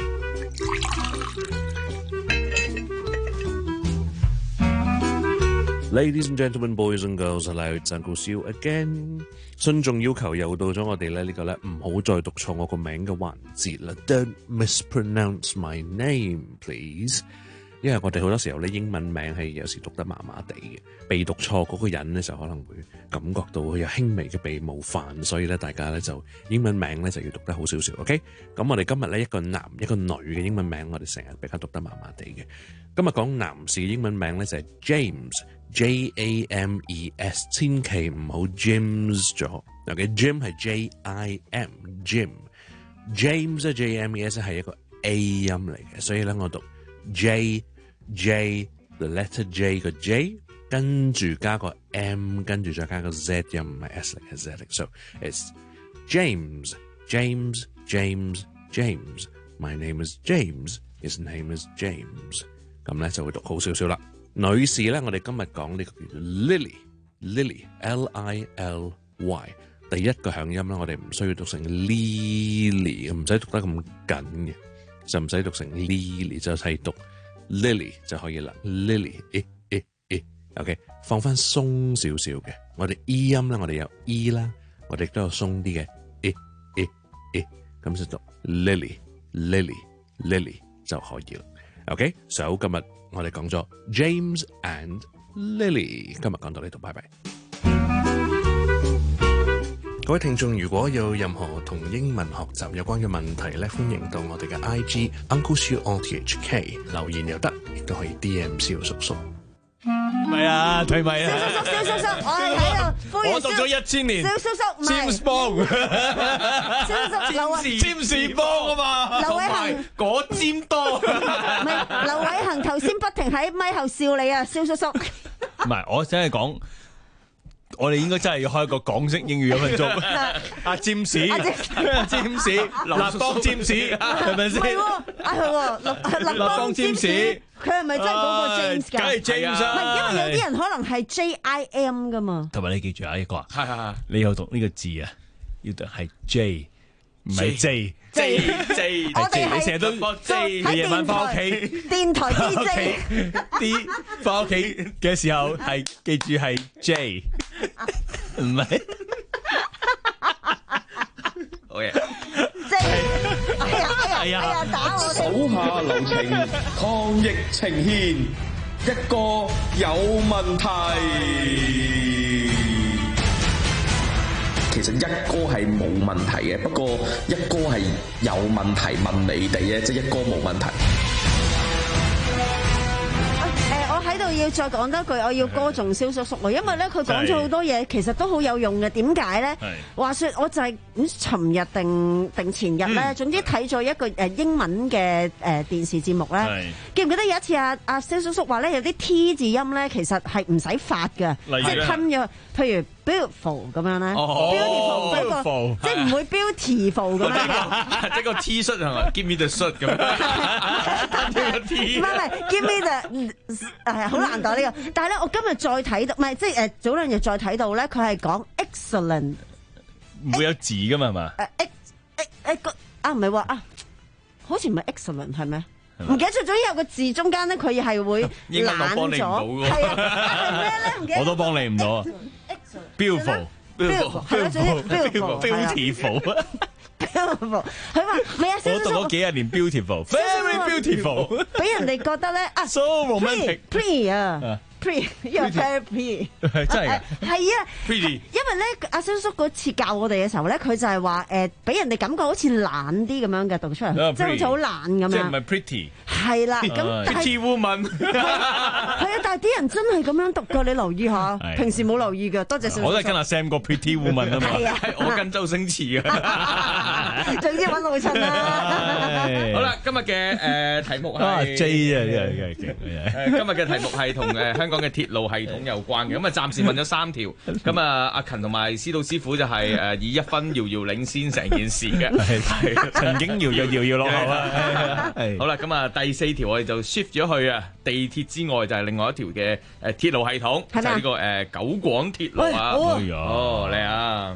Ladies and gentlemen, boys and girls, hello, it's Uncle Seal again。信眾要求又到咗我哋咧呢個咧唔好再讀錯我個名嘅環節啦。Don't mispronounce my name, please。因為我哋好多時候咧英文名係有時讀得麻麻地嘅，被讀錯嗰個人咧就可能會感覺到佢有輕微嘅被冒犯，所以咧大家咧就英文名咧就要讀得好少少 ，OK？ 咁我哋今日咧一個男一個女嘅英文名，我哋成日比較讀得麻麻地嘅。今日講男士嘅英文名咧就係 James，J A M E S， 千祈唔好 James 咗 ，OK？Jim 係 J I M，Jim，James 啊 J M E S 係一個 A 音嚟嘅，所以咧我讀 J J the letter J 個 J 跟住加個 M， 跟住再加個 Z 音，唔係 S 嚟嘅 Z 嚟。So it's James, James, James, James. My name is James. His name is James. 咁咧就會讀好少少啦。女士咧，我哋今日講呢個叫做 Lily，Lily，L I L Y。第一個響音咧，我哋唔需要讀成 Lily， 唔使讀得咁緊嘅，就唔使讀成 Lily， 就係讀 Lily 就可以啦。Lily，誒誒誒 ，OK， 放翻鬆少少嘅。我哋 E 音咧，我哋有 E 啦，我哋都有鬆啲嘅，誒誒誒，咁就讀 Lily，Lily，Lily 就可以啦。OK， so 今日我哋講咗 James and Lily， 今日講到呢度，拜拜。各位聽眾，如果有任何同英文學習有關嘅問題咧，歡迎到我哋嘅 I G Uncle Siu R T H K 留言又得，亦都可以 D M 蕭叔叔。
咪啊，退咪啊！
蕭叔叔，蕭叔叔，我係喺度呼籲。
我讀咗一千年。
蕭叔叔，唔係。
James Bond。
蕭叔叔，劉偉。
占士邦啊嘛。
劉偉恒。
果尖多。
唔係，劉偉恒頭先不停喺咪後笑你啊，蕭叔叔。
唔係，我真係講。我哋應該真係要開一個港式英語咁樣做。阿占士，占士，立邦占士，係咪先？
係喎，啊係喎，立立邦占士，佢係咪真係嗰個 James 㗎？
梗係 James 啦。
唔係，因為有啲人可能係 J I M 㗎嘛。
同埋你記住啊，一個啊，
係係係，你
有讀呢個字啊，要讀係 J， 唔係 J。
J J，
我哋係
你成日都 J， 你夜晚翻屋企，
電台 D J，
啲翻屋企嘅時候係記住係 J， 唔係。
好嘢。
J， 哎呀哎呀哎呀打我！
手下留情，抗疫呈現，一個有問題。其實一哥係冇問題嘅，不過一哥係有問題問你哋啫，即係一哥冇問題。
誒，我喺度要再講多句，我要歌頌蕭叔叔喎，因為咧佢講咗好多嘢，其實都好有用嘅。點解咧？話說我就係咁，尋日定定前日咧，總之睇咗一個誒英文嘅誒電視節目咧。記唔記得有一次阿阿蕭叔叔話咧，有啲 T 字音咧，其實係唔使發嘅，即係吞咗，譬如 beautiful 咁樣咧 ，beautiful 嗰個，即係唔會 beautiful 咁樣嘅。
即係個 T 恤係咪 ？Give me the shirt 咁樣。呢個 T。唔係唔係 ，Give me the 係好難講呢個。但係咧，我今日再睇到，唔係即係誒早兩日再睇到咧，佢係講 excellent。
唔會有字噶嘛係嘛？
誒誒誒誒個啊唔係話啊，好似唔係 excellent 係咩？唔記得咗，總之有個字中間咧，佢係會懶咗。係啊，係咩咧？唔記得。
我都幫你唔到啊。Beautiful，beautiful，
係啦，總之
beautiful，beautiful。
beautiful，佢話唔係啊，
我讀咗幾廿年 beautiful，very beautiful，
俾人哋覺得咧啊
，so romantic，pretty
啊。Pretty，you're very pretty，
真係㗎，
係啊
，pretty。
因為咧，阿蕭叔嗰次教我哋嘅時候咧，佢就係話誒，俾人哋感覺好似懶啲咁樣嘅讀出嚟，即係好似好懶咁樣。
即係唔係 pretty？
係啦，咁
pretty woman
係啊，但係啲人真係咁樣讀㗎，你留意下，平時冇留意㗎。多謝蕭叔。
我都係跟阿 Sam 個 pretty woman 啊嘛。
係啊，
我跟周星馳嘅。
總之揾老襯啦。
好啦，今日嘅誒題目係
J 啊，真係真係勁
誒，今日嘅題目係同誒香港嘅鐵路系統有關嘅，咁啊暫時問咗三條，咁啊阿勤同埋司導師傅就係誒以一分遙遙領先成件事嘅，係
曾經遙遙遙遙落後啊！
好啦，咁啊第四條我哋就 shift 咗去啊地鐵之外，就係另外一條嘅誒鐵路系統，就係呢個誒九廣鐵路啊！哦，嚟啊！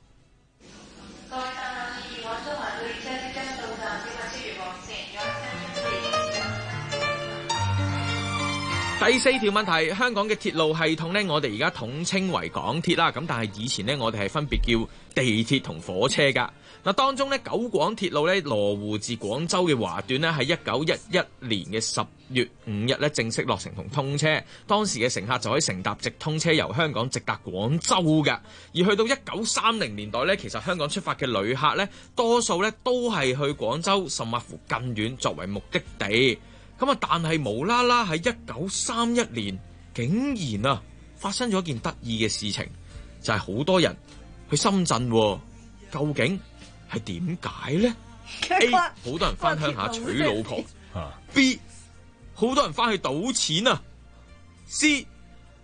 第四條問題，香港嘅鐵路系統呢，我哋而家統稱為港鐵啦。咁但係以前呢，我哋係分別叫地鐵同火車㗎。嗱，當中呢，九廣鐵路呢，羅湖至廣州嘅華段呢，喺一九一一年嘅十月五日呢，正式落成同通車。當時嘅乘客就可以乘搭直通車由香港直達廣州㗎。而去到一九三零年代呢，其實香港出發嘅旅客呢，多數呢都係去廣州甚或乎更遠作為目的地。咁啊！但係無啦啦喺一九三一年，竟然啊發生咗一件得意嘅事情，就係、是、好多人去深圳，究竟係點解呢？ A 好多人翻鄉下娶老婆，B 好多人翻去賭錢啊，C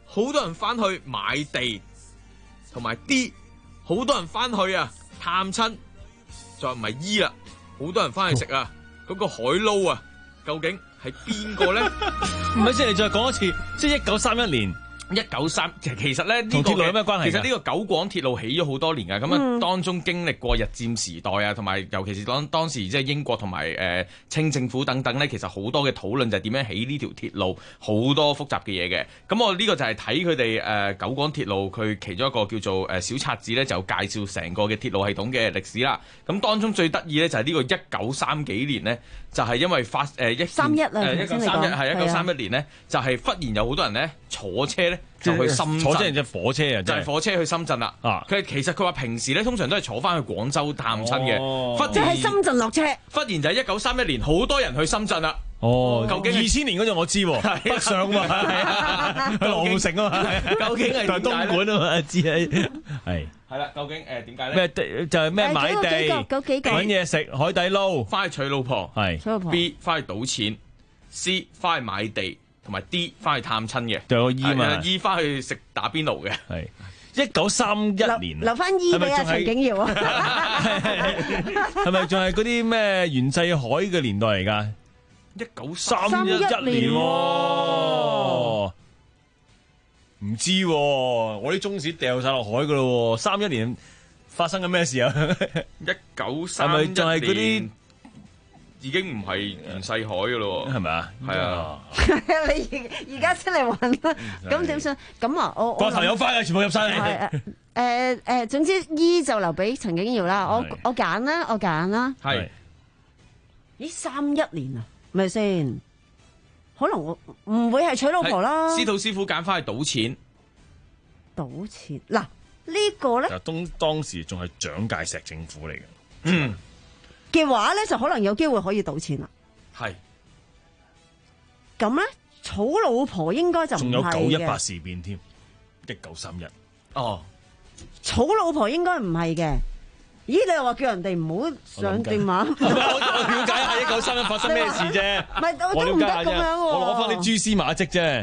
好多人翻去買地，同埋 D 好多人翻去啊探親，再唔係 E 啦，好多人翻去食啊嗰個海撈啊，究竟係邊個咧？
唔係先，你再講一次，即係一九三一年。
一九三其其實咧，
同鐵路有咩關係？
其實呢個九廣鐵路起咗好多年㗎，咁啊、
嗯、
當中經歷過日佔時代啊，同埋尤其是當當時即係英國同埋誒清政府等等咧，其實好多嘅討論就係點樣起呢條鐵路，好多複雜嘅嘢嘅。咁我呢個就係睇佢哋誒九廣鐵路佢其中一個叫做誒小冊子咧，就介紹成個嘅鐵路系統嘅歷史啦。咁當中最得意咧就係呢個一九三幾年咧，就係、是、因為發誒一
三一啊，
誒一九三一係一九三一年咧，就係、是、忽然有好多人咧坐車咧。就去深圳，
坐即係隻火車啊！
就係火車去深圳啦。啊，佢其實佢話平時咧，通常都係坐翻去廣州探親嘅。
哦、
忽然
就喺深圳落車。
忽然就係一九三一年，好多人去深圳啦。
哦，
究竟
二千年嗰陣我知喎，北上啊嘛，係啊，去羅湖城啊嘛，
究竟係
東莞啊嘛，知係係。
係啦，究竟誒點解咧？
咩地就係咩買地、揾嘢食、海底撈、
翻去娶老婆，係 B 翻去賭錢 ，C 翻去買地。同埋 D 翻去探親嘅，
仲有 E 嘛
？E 翻去食打邊爐嘅，
係一九三一年。
留翻 E 俾阿陳景耀啊！
係咪仲係嗰啲咩袁世凱嘅年代嚟㗎？
一九三
一年喎，唔知喎，我啲中史掉晒落海㗎咯喎，三一年發生緊咩事啊？
一九三一年係咪仲係嗰啲？已經唔係袁世凱嘅咯，
係咪啊？
係啊！
你而家先嚟揾，咁點算？咁啊，我
個頭有翻啊，全部入晒嚟。
誒誒，總之 E 就留俾陳景耀啦。我我揀啦，我揀啦。
係。
咦，三一年啊，咪先？可能我唔會係娶老婆啦。
司徒師傅揀翻去賭錢。
賭錢嗱呢個咧？
當當時仲係蔣介石政府嚟嘅。
嗯。
嘅話咧，就可能有機會可以賭錢啦。
係
咁咧，娶老婆應該就唔係嘅。
仲有九一八事變添，一九三一。
哦，
娶老婆應該唔係嘅。咦，你又話叫人哋唔好上電話？
我我了解下一九三一發生咩事啫。
唔係我都唔得咁樣喎。
我攞翻啲蛛絲馬跡啫。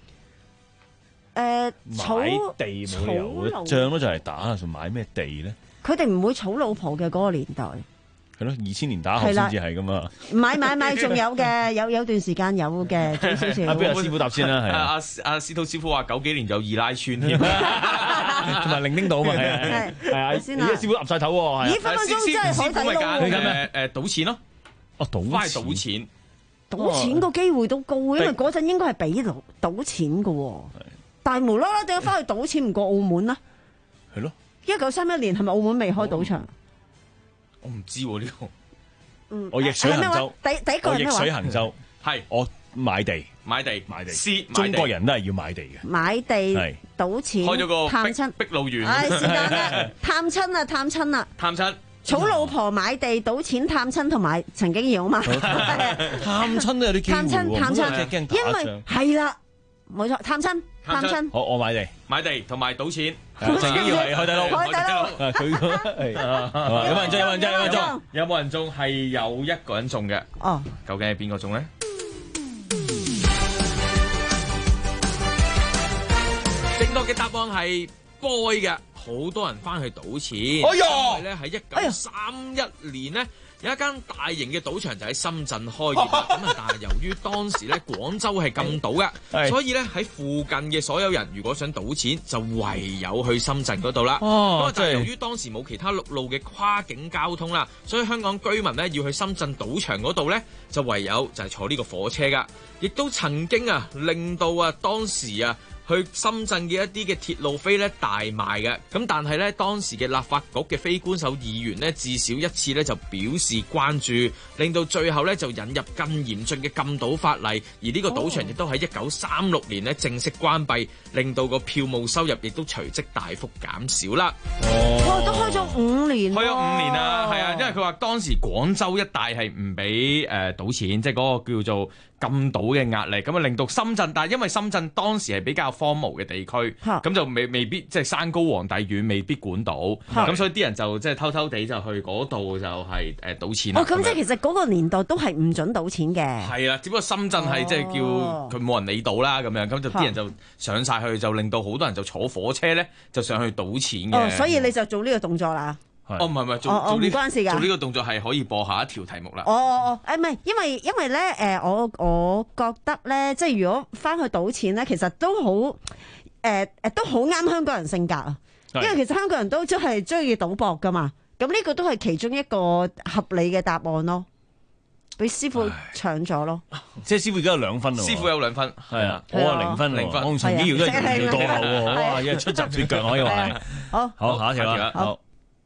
誒，
買地冇理由，仗都就係打，仲買咩地咧？
佢哋唔會娶老婆嘅嗰個年代。
係咯，二千年打後先至係噶嘛。
買買買，仲有嘅，有有段時間有嘅，少少少。
阿邊阿師傅答先啦，係
阿阿司徒師傅話九幾年有二拉村添，
同埋伶仃島嘛，係係啊，先啊，師傅岌晒頭喎，
咦，分分鐘真係海底撈。
你揀咩？誒賭錢咯，
哦賭
翻去賭錢，
賭錢個機會都高，因為嗰陣應該係俾賭賭錢噶，但係無啦啦點解翻去賭錢唔過澳門呢？
係咯，
一九三一年係咪澳門未開賭場？
我唔知喎呢個，
嗯，
我逆水行舟，
第第一個
我逆水行舟，
係
我買地，
買地，
買地
，C，
中國人都係要買地嘅，
買地，賭錢，
開咗個
探親
碧路園，
唉，是但啦，探親啊，探親啊，
探親，
娶老婆買地賭錢探親同埋陳景耀啊嘛，
探親都有啲機會喎，
探親探親，因為係啦，冇錯，探親探親，
好，我買地，
買地同埋賭錢。
陳景耀係海底撈，
海底撈，
佢係有冇人中？有冇人中？有冇人中？
有冇人中？係有一個人中嘅。
哦，
究竟係邊個中咧？正確嘅答案係 boy 嘅，好多人翻去賭錢。
哎呀，
因為咧喺一九三一年咧。有一間大型嘅賭場就喺深圳開業啦，咁啊，但係由於當時咧廣州係禁賭嘅，所以咧喺附近嘅所有人如果想賭錢，就唯有去深圳嗰度啦。
哦，
但係由於當時冇其他陸路嘅跨境交通啦，所以香港居民咧要去深圳賭場嗰度咧，就唯有就係坐呢個火車噶，亦都曾經啊令到啊當時啊。去深圳嘅一啲嘅鐵路飛咧大賣嘅，咁但係咧當時嘅立法局嘅非官守議員呢，至少一次咧就表示關注，令到最後咧就引入更嚴峻嘅禁賭法例，而呢個賭場亦都喺一九三六年咧正式關閉，令到個票務收入亦都隨即大幅減少啦。
哦，哇，都開咗五年，
開咗五年啊，係啊，因為佢話當時廣州一帶係唔俾誒賭錢，即係嗰個叫做禁賭嘅壓力，咁啊令到深圳，但係因為深圳當時係比較
荒蕪嘅地區，
嚇
咁就未未必即係山高皇帝遠，未必管到。
嚇
咁所以啲人就即係偷偷地就去嗰度就係誒賭錢啦。
哦，咁即係
樣
其實嗰個年代都係唔準賭錢嘅。
係啦，只不過深圳係即係叫佢冇人理到啦，咁樣咁就啲人就上晒去，就令到好多人就坐火車咧，就上去賭錢嘅。
哦，所以你就做呢個動作啦。
哦，唔係唔係，做
哦哦
做呢
唔關事㗎
做呢個動作係可以播下一條題目啦。
哦哦哦，誒唔係，因為因為咧誒，我我覺得咧，即係如果翻去賭錢咧，其實都好誒誒，都好啱香港人性格啊。因為其實香港人都真係中意賭博噶嘛，咁呢個都係其中一個合理嘅答案咯。俾師傅搶咗咯，
即係師傅而家有兩分咯。
師傅有兩分，
係啊，我啊零分，
零分。
我同陳景瑤都係遙遙過後喎，哇！一出閘脫腳可以話係。
好，
好，下一條啦，好。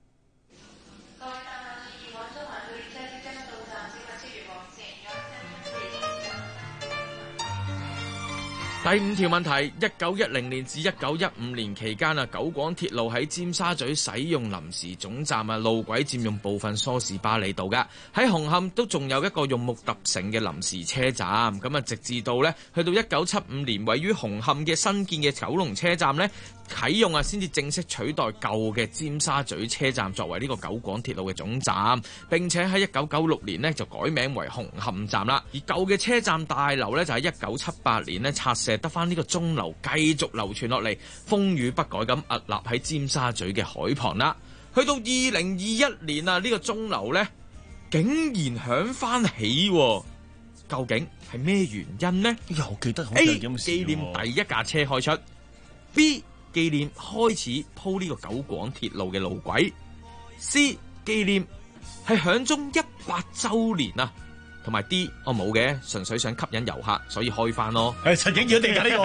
第五條問題：一九一零年至一九一五年期間啊，九廣鐵路喺尖沙咀使用臨時總站啊，路軌佔用部分梳士巴利道㗎。喺紅磡都仲有一個用木搭成嘅臨時車站。咁啊，直至到呢去到一九七五年，位於紅磡嘅新建嘅九龍車站呢啟用啊，先至正式取代舊嘅尖沙咀車站作為呢個九廣鐵路嘅總站。並且喺一九九六年呢就改名為紅磡站啦。而舊嘅車站大樓呢，就喺一九七八年呢拆卸，得翻呢個鐘樓繼續流傳落嚟，風雨不改咁屹立喺尖沙咀嘅海旁啦。去到二零二一年啊，呢個鐘樓呢竟然響翻起，究竟係咩原因呢？
又記得
A 紀念第一架車開出 ，B 紀念開始鋪呢個九廣鐵路嘅路軌 ，C 紀念係響鐘一百週年啊！同埋 D 我冇嘅，純粹想吸引遊客，所以開翻咯。
誒，陳景瑤一定揀呢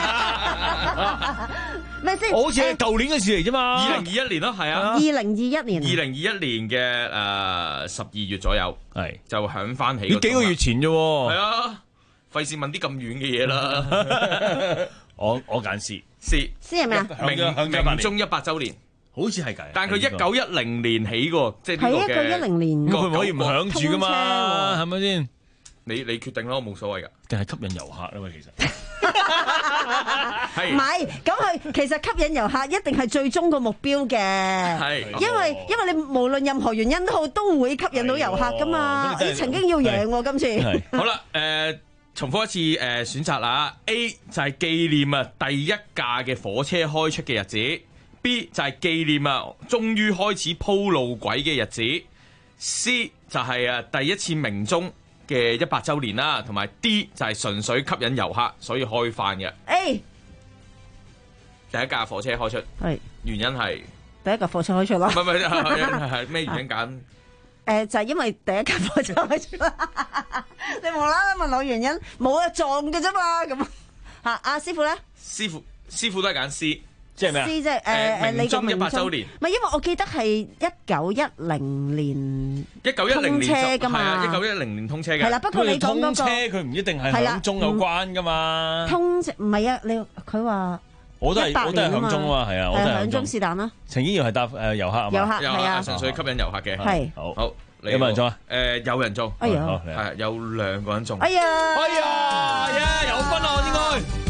個。
咩先？
我好似係舊年嘅事嚟啫嘛。
二零二一年咯，係啊。
二零二一年。
二零二一年嘅誒十二月左右，
係
就響翻起。
呢幾個月前啫。
係啊，費事問啲咁遠嘅嘢啦。
我我揀 C。
C。
C 係咩啊？
明明中一百週年。
好似係㗎，
但係佢一九一零年起嘅，即係呢個嘅。
係一九一零年，
咁佢唔可以唔響住㗎嘛？係咪先？
你你決定咯，冇所謂㗎。
定係吸引遊客啊嘛，其實。
係。唔係，咁佢其實吸引遊客一定係最終個目標嘅。
係。
因為因為你無論任何原因都好，都會吸引到遊客㗎嘛。你曾經要贏喎，今次。
好啦，誒，重複一次誒選擇啦。A 就係紀念啊第一架嘅火車開出嘅日子。B 就係紀念啊，終於開始鋪路軌嘅日子。C 就係啊第一次鳴鐘嘅一百週年啦，同埋 D 就係純粹吸引遊客，所以開飯嘅。
A
第一架火車開出，
係
原因係
第一架火車開出咯。
唔係唔係係係咩原因揀？
誒就係因為第一架火車開出啦。你無啦啦問我原因，冇啊撞嘅啫嘛咁。嚇阿師傅咧？
師傅師傅都係揀 C。
即係咩啊？
即係誒誒，你個
一百週年，
唔係因為我記得係一九一零年
一九一零年
通車㗎嘛，
係啊，一九一零年通車嘅。
係啦，不過你講嗰個
通車佢唔一定係響鐘有關㗎嘛。
通車唔係啊，你佢話
我都係我都係響鐘啊，係啊，我都係響鐘
是但啦。
陳景瑤係搭誒遊客啊嘛，
遊客係啊，
純粹吸引遊客嘅。
係
好，
好
有冇人中啊？
誒有人中，
哎呀，
係有兩個人中。
哎呀，
哎呀，有分啊應該。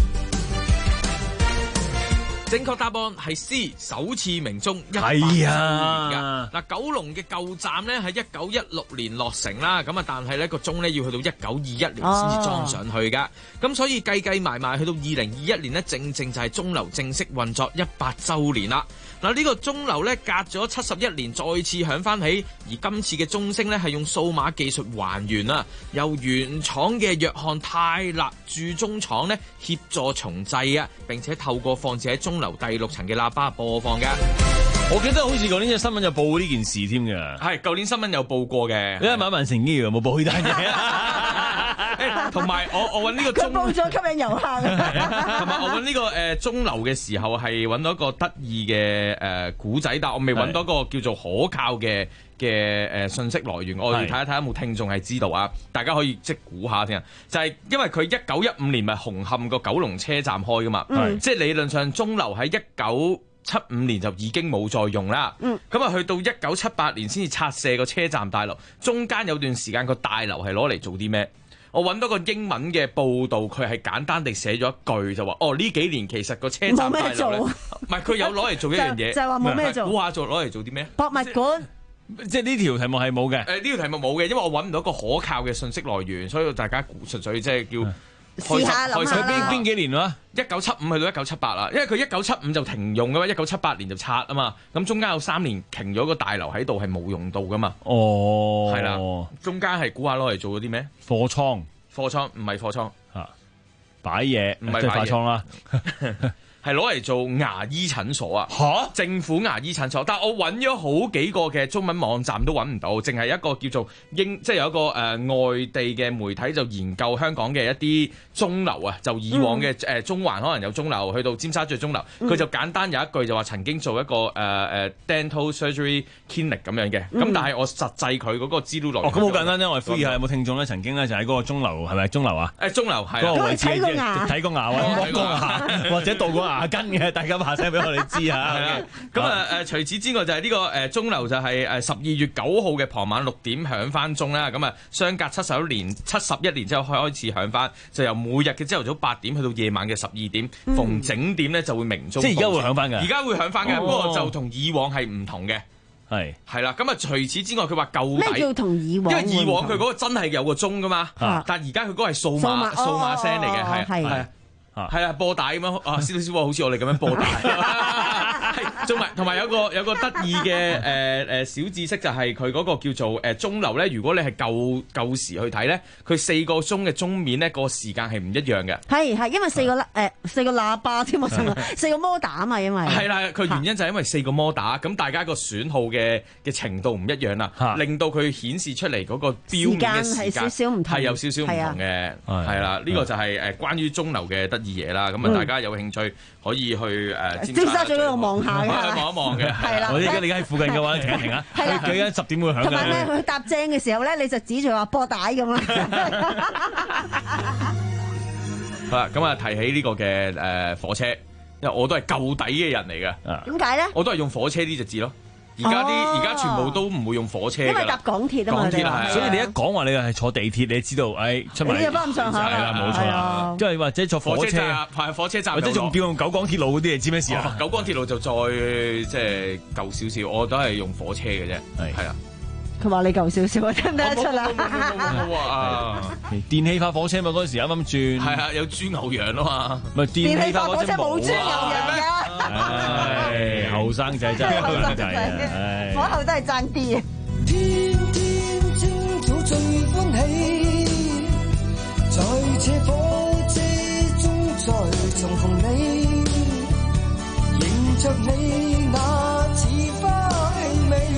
正確答案係 C， 首次鳴鐘一百週年㗎。嗱，九龍嘅舊站咧喺一九一六年落成啦，咁啊，但係咧個鐘咧要去到一九二一年先至裝上去噶。咁、哦、所以計計埋埋去到二零二一年咧，正正就係鐘樓正式運作一百週年啦。嗱，呢個鐘樓咧隔咗七十一年再次響翻起，而今次嘅鐘聲咧係用數碼技術還原啊，由原廠嘅約翰泰勒鑄鐘廠咧協助重製啊，並且透過放置喺鐘樓第六層嘅喇叭播放嘅。
我記得好似舊年嘅新聞有報呢件事添嘅，
係舊年新聞有報過嘅。
你問一問陳景瑤有冇報呢單嘢？
同埋我我揾呢個鐘，
佢報咗吸引遊客。
同埋我揾呢、這個誒、呃、鐘樓嘅時候係揾到一個得意嘅誒古仔，但我未揾到一個叫做可靠嘅嘅誒信息來源。我要睇一睇有冇聽眾係知道啊！大家可以即係估下先啊！就係、是、因為佢一九一五年咪紅磡個九龍車站開噶嘛，嗯、即係理論上鐘樓喺一九七五年就已經冇再用啦，咁啊、嗯、去到一九七八年先至拆卸個車站大樓，中間有段時間個大樓係攞嚟做啲咩？ 我揾到個英文嘅報導，佢係簡單地寫咗一句就話：哦，呢幾年其實個車站大樓咧，唔係佢有攞嚟做一樣嘢，
就係話冇咩做。
估下做攞嚟做啲咩？
博物館。
即係呢條題目係冇嘅。
誒呢條題目冇嘅，因為我揾唔到一個可靠嘅信息來源，所以大家純粹即係叫。
試下諗下
邊邊幾年啊？
一九七五去到一九七八啦，因為佢一九七五就停用噶嘛，一九七八年就拆啊嘛，咁中間有三年停咗個大樓喺度係冇用到噶嘛。
哦，
係啦，中間係估下攞嚟做咗啲咩？
貨倉，
貨倉唔係貨倉
嚇，擺嘢
唔係
即係貨倉啦。
係攞嚟做牙醫診所啊！
嚇，
政府牙醫診所，但係我揾咗好幾個嘅中文網站都揾唔到，淨係一個叫做英，即係有一個誒、呃、外地嘅媒體就研究香港嘅一啲鐘樓啊，就以往嘅誒、呃、中環可能有鐘樓，去到尖沙咀鐘樓，佢、嗯、就簡單有一句就話曾經做一個誒誒、呃、dental surgery clinic 咁樣嘅，咁、嗯、但係我實際佢嗰個資料來源。哦，
咁好簡單啫，我哋呼籲下有冇聽眾咧曾經咧就喺嗰個鐘樓係咪鐘樓啊？
誒鐘樓係
嗰個位置
睇過牙，
睇過牙或者剝過牙或者度過牙根嘅，大家話聲俾我哋知嚇。
咁啊誒，除此之外就係呢個誒鐘樓就係誒十二月九號嘅傍晚六點響翻鐘啦。咁啊，相隔七十一年，七十一年之後開始響翻，就由每日嘅朝頭早八點去到夜晚嘅十二點，
嗯、
逢整點咧就會鳴鐘。
即係而家會響翻㗎。
而家會響翻嘅，
哦、
不過就同以往係唔同嘅。
係
係啦，咁啊除此之外，佢話舊底
咩叫同以往？
因為以往佢嗰個真係有個鐘噶嘛，
啊、
但係而家佢嗰個係數碼數碼聲嚟嘅，係係係啊播帶咁樣啊，少少少好似我哋咁樣播帶。係，仲埋同埋有個有個得意嘅誒誒小知識就係佢嗰個叫做誒鐘樓咧。如果你係舊舊時去睇咧，佢四個鐘嘅鐘面咧個時間係唔一樣嘅。
係係，因為四個誒、呃、四個喇叭添啊，四個摩打啊嘛，因為
係啦，佢原因就係因為四個摩打，咁大家個損耗嘅嘅程度唔一樣啦，令到佢顯示出嚟嗰個標面嘅時間係有少少唔同嘅。係啦，呢個就係誒關於鐘樓嘅得意嘢啦。咁啊，大家有興趣可以去誒
尖沙咀嗰度望下嘅，
望一望嘅。
係啦，
我哋而家你而家喺附近嘅話，停一停啊！佢幾間十點會響嘅。
同埋咧，佢搭正嘅時候咧，你就指住話波帶咁啦。
好啦，咁啊提起呢個嘅誒火車，因為我都係舊底嘅人嚟嘅。
點解咧？
我都係用火車呢隻字咯。而家啲而家全部都唔會用火車㗎啦，
因為搭港鐵啊嘛，
港鐵係，
所以你一講話你係坐地鐵，你知道誒出埋，
你又翻咁上下，
係啦，冇錯啦。即係或者坐火車，
係火車站，
或者仲叫用九廣鐵路嗰啲，你知咩事啊？
九廣鐵路就再即係舊少少，我都係用火車嘅啫，係啊。
佢話你舊少少，我聽唔聽得出啦？
哇！
電氣化火車嘛，嗰陣時啱啱轉，
係啊，有豬牛羊啊嘛，
咪電氣化火車
冇豬牛羊嘅。
唉，後生仔真係後生仔啊！
我後都係爭啲啊！
天天清早最歡喜，在這火車中再重逢你，迎着你那似花氣味。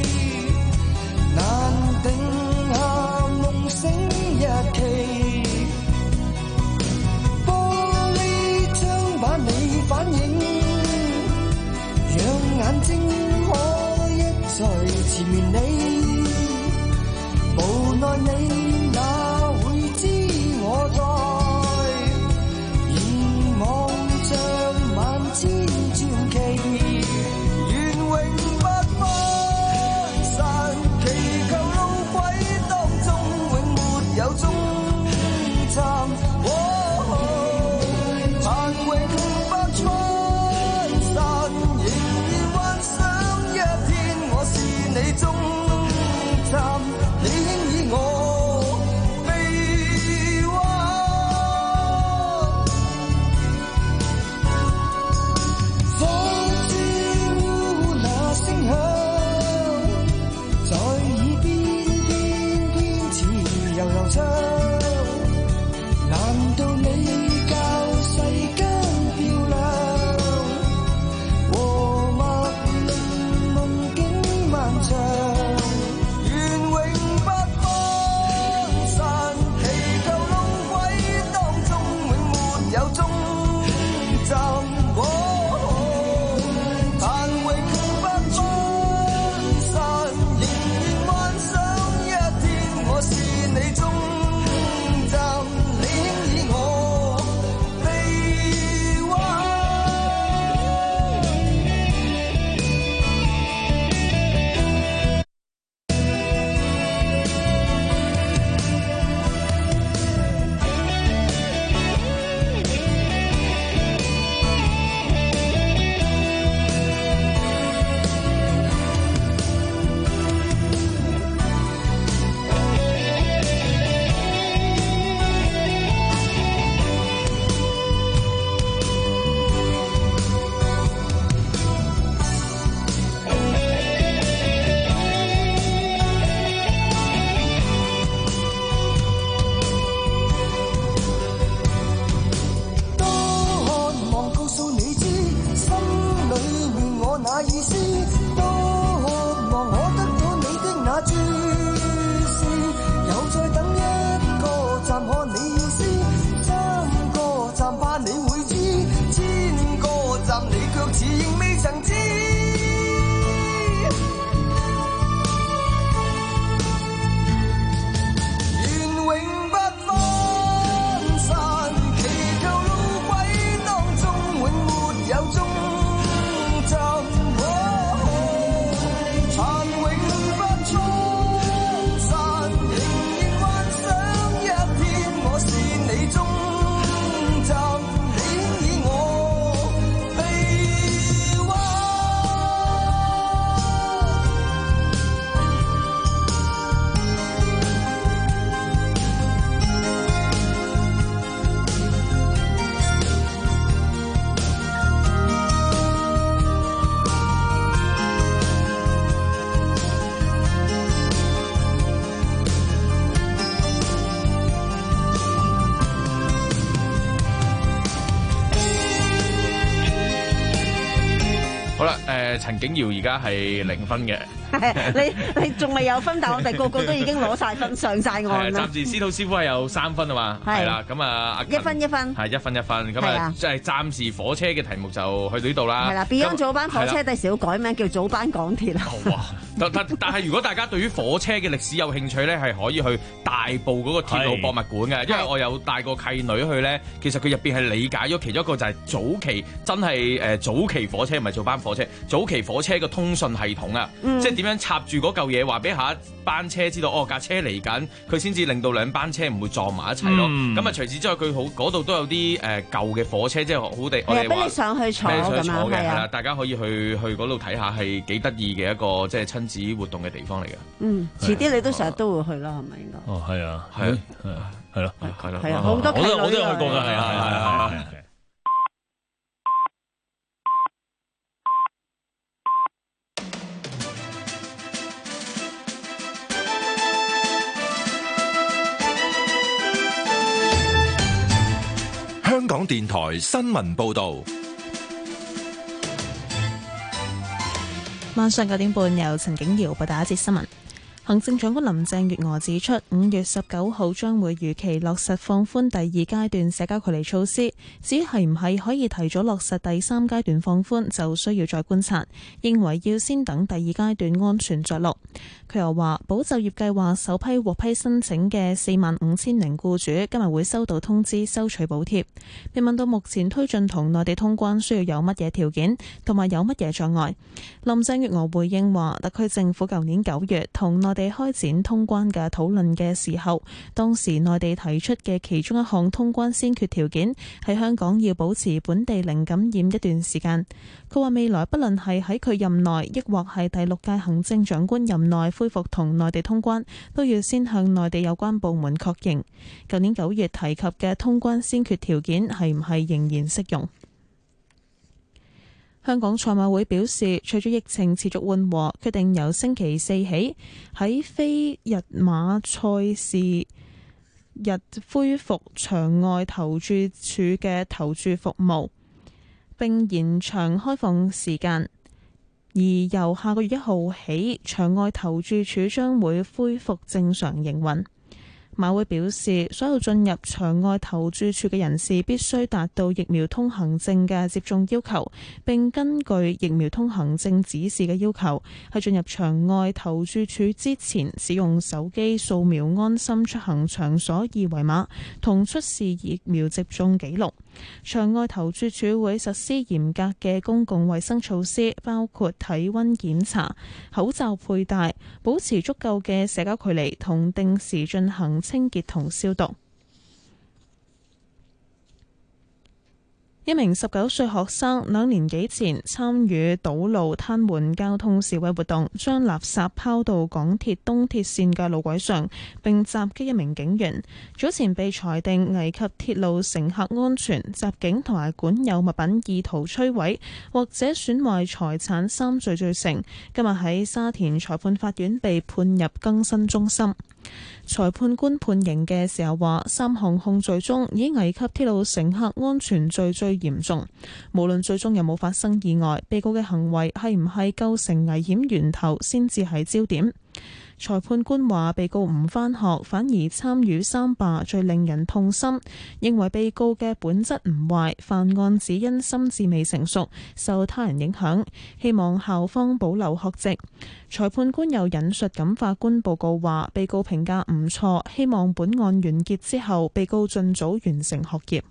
難定下夢醒日期，玻璃窗把你反映，讓眼睛可一再纏綿你。無奈你哪會知我在凝望着萬千傳奇，願永不分散。有終站，盼永不分散，仍然幻想一天我是你終站，你輕倚我似仍未曾知。願永不分散，祈求路軌當中永沒有終站。殘永不沖散，仍然幻想一天我是你終站，你以我臂彎。
好啦，誒、陳景堯而家係零分嘅。
你你仲未有分，但我哋個個都已經攞晒分上晒
係
岸啦。
暫時司徒師傅係有三分啊嘛，
係
係啦，咁啊阿勤
一分一分
係一分一分，咁啊
係啊
即係暫時火車嘅題目就去到呢度啦。
係啦，Beyond 早班火車
係啦
第時要改名叫早班港鐵啦。
哇！但但但係如果大家對於火車嘅歷史有興趣咧，係可以去大埔嗰個鐵路博物館嘅，因為我有帶個契女去咧，其實佢入邊係理解咗其中一個就係早期真係誒早期火車唔係早班火車，早期火車嘅通訊系統啊，
嗯
即係點樣插住嗰嚿嘢話俾下一班車知道，哦架車嚟緊，佢先至令到兩班車唔會撞埋一齊咯。
嗯
咁啊、除此之外，佢好嗰度都有啲誒、呃、舊嘅火車，即係好地我
係啊，
哋話
俾你上去坐
俾你上
咁樣，
去坐嘅，係啦，
係啊，
大家可以去去嗰度睇下，係幾得意嘅一個即係親子活動嘅地方嚟嘅。
嗯，遲啲你都成日都會去啦，係咪應該？
哦，係啊，
係啊
係啊，係咯，
係咯，
係啊，好多契女
我都我都有去過㗎，
啊
係啊，係啊，係啊。
香港電台新聞報導，
晚上九點半由陳景堯報道一節新聞。行政長官林鄭月娥指出，五月十九號將會如期落實放寬第二階段社交距離措施。至於係唔係可以提早落實第三階段放寬，就需要再觀察。認為要先等第二階段安全着陸。佢又話，保就業計劃首批獲批申請嘅四萬五千名僱主今日會收到通知收取補貼。被問到目前推進同內地通關需要有乜嘢條件，同埋有乜嘢障礙，林鄭月娥回應話，特區政府舊年九月同內地開展通關嘅討論嘅時候，當時內地提出嘅其中一項通關先決條件係香港要保持本地零感染一段時間。佢話未來不論係喺佢任內，抑或係第六屆行政長官任內恢復同內地通關，都要先向內地有關部門確認。舊年九月提及嘅通關先決條件係唔係仍然適用？香港賽馬會表示，隨住疫情持續緩和，決定由星期四起喺非日馬賽事日恢復場外投注處嘅投注服務，並延長開放時間。而由下個月一號起，場外投注處將會恢復正常營運。馬會表示，所有進入場外投注處嘅人士必須達到疫苗通行證嘅接種要求，並根據疫苗通行證指示嘅要求，喺進入場外投注處之前，使用手機掃描安心出行場所二維碼，同出示疫苗接種記錄。場外投注處會實施嚴格嘅公共衛生措施，包括體溫檢查、口罩佩戴、保持足夠嘅社交距離同定時進行清潔同消毒。一名十九歲學生兩年幾前參與堵路癱瘓交通示威活動，將垃圾拋到港鐵東鐵線嘅路軌上，並襲擊一名警員。早前被裁定危及鐵路乘客安全、襲警同埋管有物品意圖摧毀或者損壞財產三罪罪成，今日喺沙田裁判法院被判入更生中心。裁判官判刑嘅時候話，三項控罪中以危及鐵路乘客安全罪最嚴重。無論最終有冇發生意外，被告嘅行為係唔係構成危險源頭先至係焦點。 裁判官話被告唔返學，反而參與三罷，最令人痛心，認為被告嘅本質唔壞，犯案只因心智未成熟，受他人影響，希望校方保留學籍。裁判官又引述感法官報告話，被告評價唔錯，希望本案完結之後，被告盡早完成學業。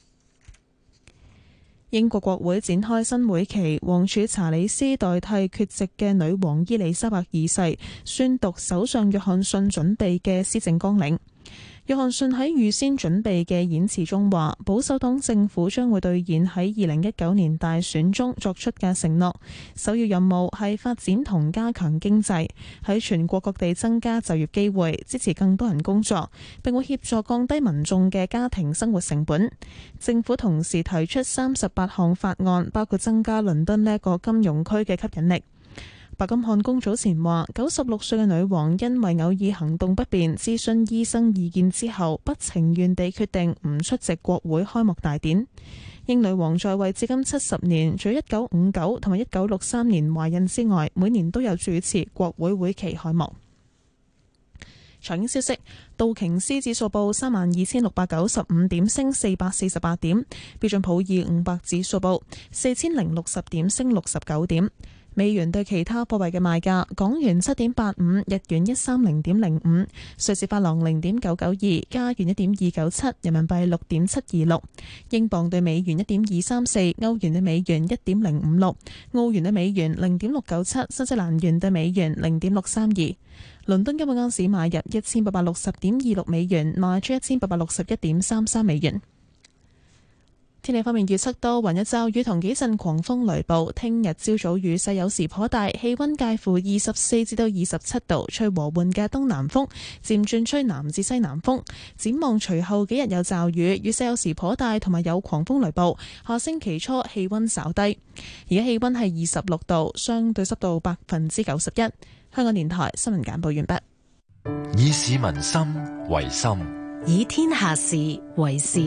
英國國會展開新會期，王儲查理斯代替缺席嘅女王伊麗莎白二世宣讀首相約翰遜準備嘅施政綱領。約翰遜喺預先準備嘅演辭中話，保守黨政府將會兌現喺二零一九年大選中作出嘅承諾，首要任務係發展同加強經濟，喺全國各地增加就業機會，支持更多人工作，並會協助降低民眾嘅家庭生活成本。政府同時提出三十八項法案，包括增加倫敦呢一個金融區嘅吸引力。白金漢宮早前話，九十六歲嘅女王因為偶爾行動不便，諮詢醫生意見之後，不情願地決定唔出席國會開幕大典。英女王在位至今七十年，除一九五九同埋一九六三年懷孕之外，每年都有主持國會會期開幕。財經消息，道瓊斯指數報三萬二千六百九十五點，升四百四十八點；標準普爾五百指數報四千零六十點，升六十九點。美元對其他貨幣嘅賣價：港元七點八五，日元一三零點零五，瑞士法郎零點九九二，加元一點二九七，人民幣六點七二六，英鎊對美元一點二三四，歐元對美元一點零五六，澳元對美元零點六九七，新西蘭元對美元零點六三二。倫敦金每盎司買入一千八百六十點二六美元，賣出一千八百六十一點三三美元。天氣方面預測多雲有驟雨同幾陣狂風雷暴，聽日朝早雨勢有時頗大，氣溫介乎二十四至到二十七度，吹和緩嘅東南風，漸轉吹南至西南風。展望隨後幾日有驟雨，雨勢有時頗大，同埋有狂風雷暴。下星期初氣溫稍低，而家氣溫係二十六度，相對濕度百分之九十一。香港電台新聞簡報完畢。
以市民心為心，
以天下事為事。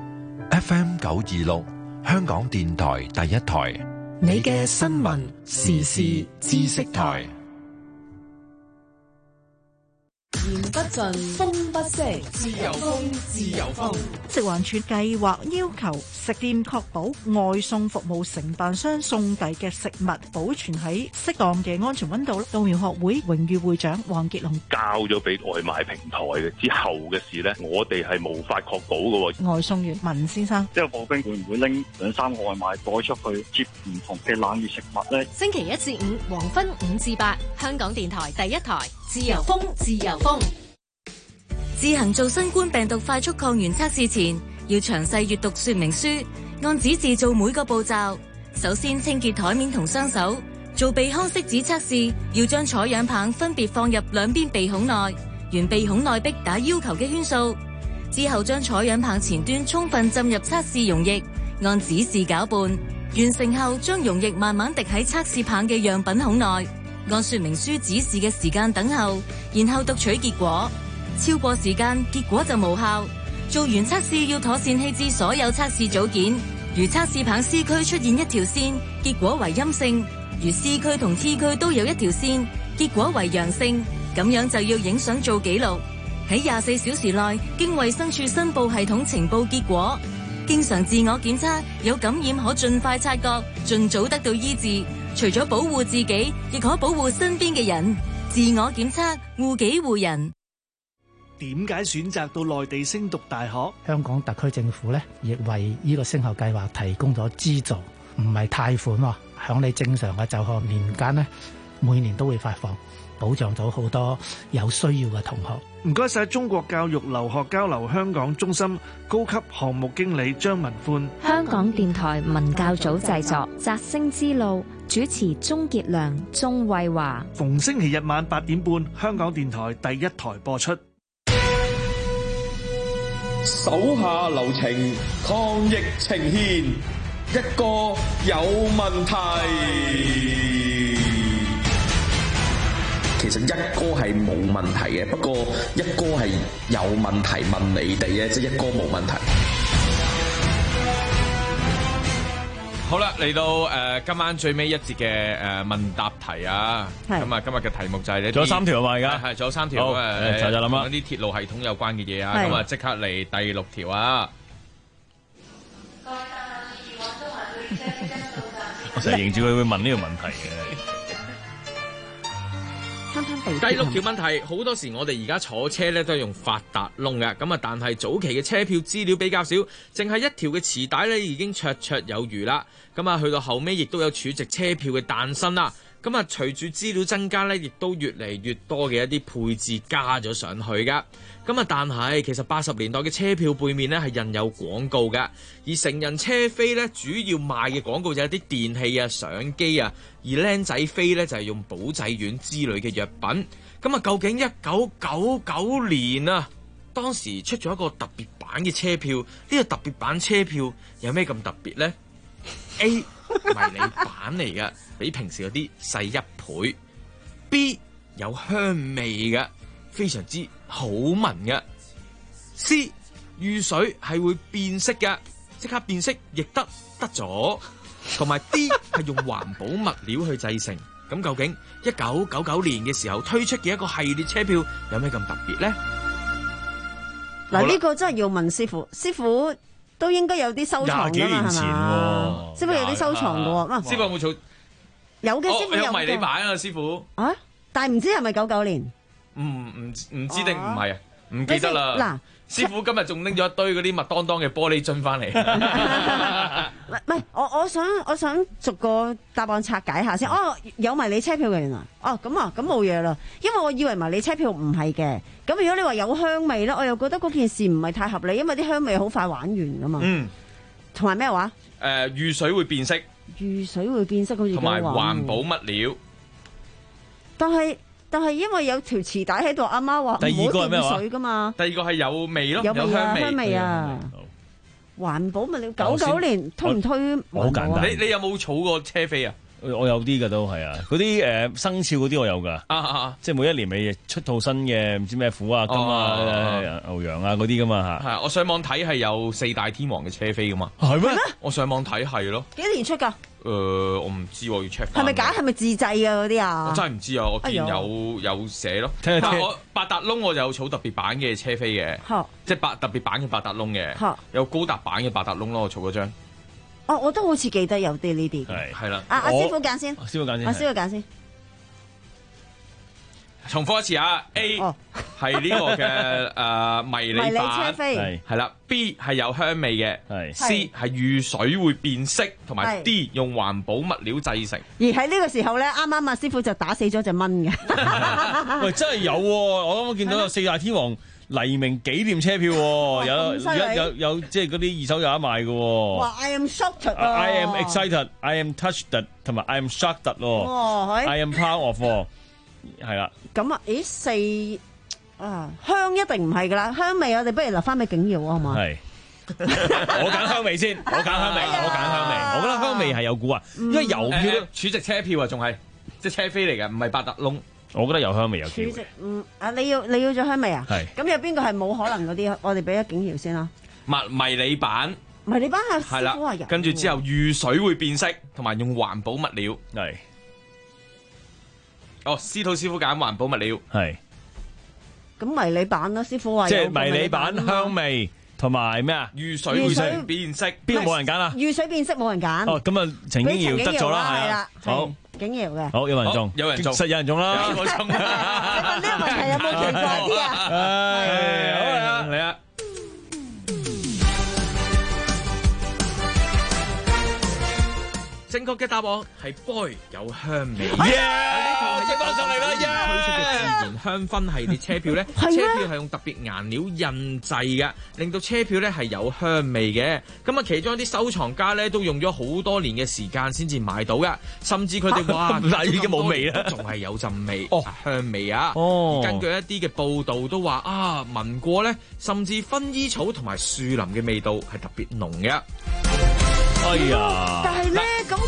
F M 九二六，香港電台第一台，
你嘅新聞時事知識台。
言不盡，風不息，自由風，自由風。
食環署計劃要求食店確保外送服務承辦商送遞嘅食物保存喺適當嘅安全溫度。稻苗學會榮譽會長黃傑龍：
交咗俾外賣平台嘅之後嘅事呢，我哋係無法確保嘅。
外送員文先生：
即係貨兵會唔會拎兩三個外賣袋出去接唔同嘅冷熱食物呢？
星期一至五黃昏五至八，香港電台第一台，自由風，自由風。
自行做新冠病毒快速抗原測試前，要詳細閱讀說明書，按指示做每個步驟。首先清潔台面同雙手。做鼻腔拭子測試，要將採樣棒分別放入兩邊鼻孔內，沿鼻孔內壁打要求嘅圈數。之後將採樣棒前端充分浸入測試溶液，按指示攪拌。完成後，將溶液慢慢滴喺測試棒嘅樣品孔內，按說明書指示嘅時間等候，然後讀取結果。超過時間，結果就無效。做完測試要妥善棄置所有測試組件。如測試棒 C 區出現一條線，結果為陰性；如 C 區同 T 區都有一條線，結果為陽性。咁樣就要影相做記錄，喺廿四小時內經衛生署申報系統呈報結果。經常自我檢測，有感染可盡快察覺，盡早得到醫治。除咗保護自己，亦可保護身邊嘅人。自我檢測，護己護人。
點解選擇到內地升讀大學？
香港特區政府咧，亦為呢個升學計劃提供咗資助，唔係貸款喎。響你正常嘅就學年間咧，每年都會發放，保障咗好多有需要嘅同學。
唔該晒中國教育留學交流香港中心高級項目經理張文歡。
香港電台文教組製作《摘星之路》，主持鍾傑良、鍾慧華。
逢星期日晚八點半，香港電台第一台播出。
手下留情，抗疫呈現，一個有問題。其實一哥係冇問題嘅，不過一哥係有問題問你哋嘅，即係一哥冇問題。
好啦，嚟到誒、呃、今晚最尾一節嘅誒問答題啊，咁啊今日嘅題目就係你
仲有三條啊嘛，而家
係仲有三條
好
誒，
就就諗啦，
啲鐵路系統有關嘅嘢啊，咁啊即刻嚟第六條啊！
我成日認住佢會問呢個問題嘅。
第六條問題，好多時我哋而家坐車咧都係用八達窿嘅，咁啊但係早期嘅車票資料比較少，淨係一條嘅磁帶咧已經綽綽有餘啦。咁啊去到後尾亦都有儲值車票嘅誕生啦。咁啊隨住資料增加咧，亦都越嚟越多嘅一啲配置加咗上去噶。咁啊但係其實八十年代嘅車票背面咧係印有廣告嘅，而成人車飛咧主要賣嘅廣告就係啲電器啊、相機啊，而僆仔飛咧就係用保濟丸之類嘅藥品。咁啊究竟一九九九年啊當時出咗一個特別版嘅車票，呢、這個特別版車票有咩咁特別呢？ A 迷你版嚟嘅，比平時嗰啲細一倍。B 有香味嘅，非常之好聞嘅。C 遇水係會變色嘅，即刻變色亦得得咗。同埋 D 係用環保物料去製成。咁究竟一九九九年嘅時候推出嘅一個系列車票有咩咁特別呢？
嗱，呢個真係要問師傅，師傅都應該有啲收藏㗎嘛，係嘛？師傅有啲收藏㗎喎，
師傅有冇儲？
有嘅，師傅有。
有迷你版啊，師傅。
啊？但係唔知係咪九九年？
唔唔唔知定唔係啊？唔記得啦。嗱。師傅今日仲拎咗一堆嗰啲麥當當嘅玻璃樽翻嚟。
唔係，我我想我想逐個答案拆解下先。哦，有迷你車票嘅原來。哦，咁啊，咁冇嘢啦。因為我以為迷你車票唔係嘅。咁如果你話有香味咧，我又覺得嗰件事唔係太合理，因為啲香味好快玩完噶嘛。嗯。同埋咩話？誒、
呃，遇水會變色。
遇水會變色好似。
同埋環保物料。
但係。但係因為有條磁帶喺度，阿媽話唔好掂水噶嘛。
第二個係有味咯，
有味啊，
香
味啊。環保物料九九年推唔推？
好簡單。
你你有冇儲過車飛啊？
我有啲噶都係啊，嗰啲誒生肖嗰啲我有噶。啊
啊
即係每一年咪出套新嘅唔知咩虎啊、金啊、牛羊啊嗰啲噶嘛嚇。
係我上網睇係有四大天王嘅車飛噶嘛。
係咩？我
上網睇係咯。
幾年出㗎？
誒、呃，我唔知喎，要 check 翻。
係咪假？係咪自製嘅嗰啲啊？
我真係唔知啊！我見有、哎、有寫咯。
聽聽
我八達窿我有儲特別版嘅車飛嘅，即係八特別版嘅八達窿嘅，有高達版嘅八達窿咯，我儲嗰張。
哦，我都好似記得有啲呢啲。
係係啦。
阿阿師傅揀先。
師傅揀先。
阿師傅揀先。
重複一次啊 ！A 係呢個嘅誒迷你版，
迷你車飛
係係啦。B 係有香味嘅，係 C 係遇水會變色，同埋 D 用環保物料製成。
而喺呢個時候咧，啱啱阿師傅就打死咗隻蚊嘅。
喂，真係有喎！我啱啱見到有四大天王黎明紀念車票喎，有有有有即係嗰啲二手有得賣嘅喎。
哇 ！I am shocked 啊
！I am excited, I am touched 同埋 I am shocked 咯。I am proud of 係啦。
咁啊，咦四啊香一定唔係噶啦，香味我哋不如留翻俾景耀啊，好嘛？
係，我揀香味先，我揀香味，我揀香味，我覺得香味係有估啊，因為郵票咧
儲值車票啊，仲係即係車飛嚟嘅，唔係八達窿。
我覺得有香味有機會。
儲值嗯啊，你要你要咗香味啊？
係。
咁有邊個係冇可能嗰啲？我哋俾咗景耀先啦。
迷迷你版。
迷你版係
係啦，跟住之後遇水會變色，同埋用環保物料。
係。
哦，司徒師傅揀環保物料，
係。
咁迷你版啦，師傅話。
即係迷你版香味同埋咩啊？
遇水會變色，
邊個冇人揀啊？
遇水變色冇人揀。
哦，咁啊，陳景耀得咗啦，係啦。好，
景耀嘅。
好，有人中，
有人中，
實有人中啦。
有人中。
呢個問題有冇奇怪啲啊？
係，好啊，嚟啊！正確嘅答案係 boy 有香味。
耶！即放上嚟啦！
推出嘅自然香薰系列車票咧，車票係用特別顏料印製嘅，令到車票咧係有香味嘅。咁啊，其中一啲收藏家咧都用咗好多年嘅時間先至買到嘅，甚至佢哋話
嗱已經冇味啦，
仲係有陣味，
哦、
香味啊！
哦、
根據一啲嘅報道都話啊，聞過咧，甚至薰衣草同埋樹林嘅味道係特別濃嘅。
哎呀！
但係咧，咁咁佢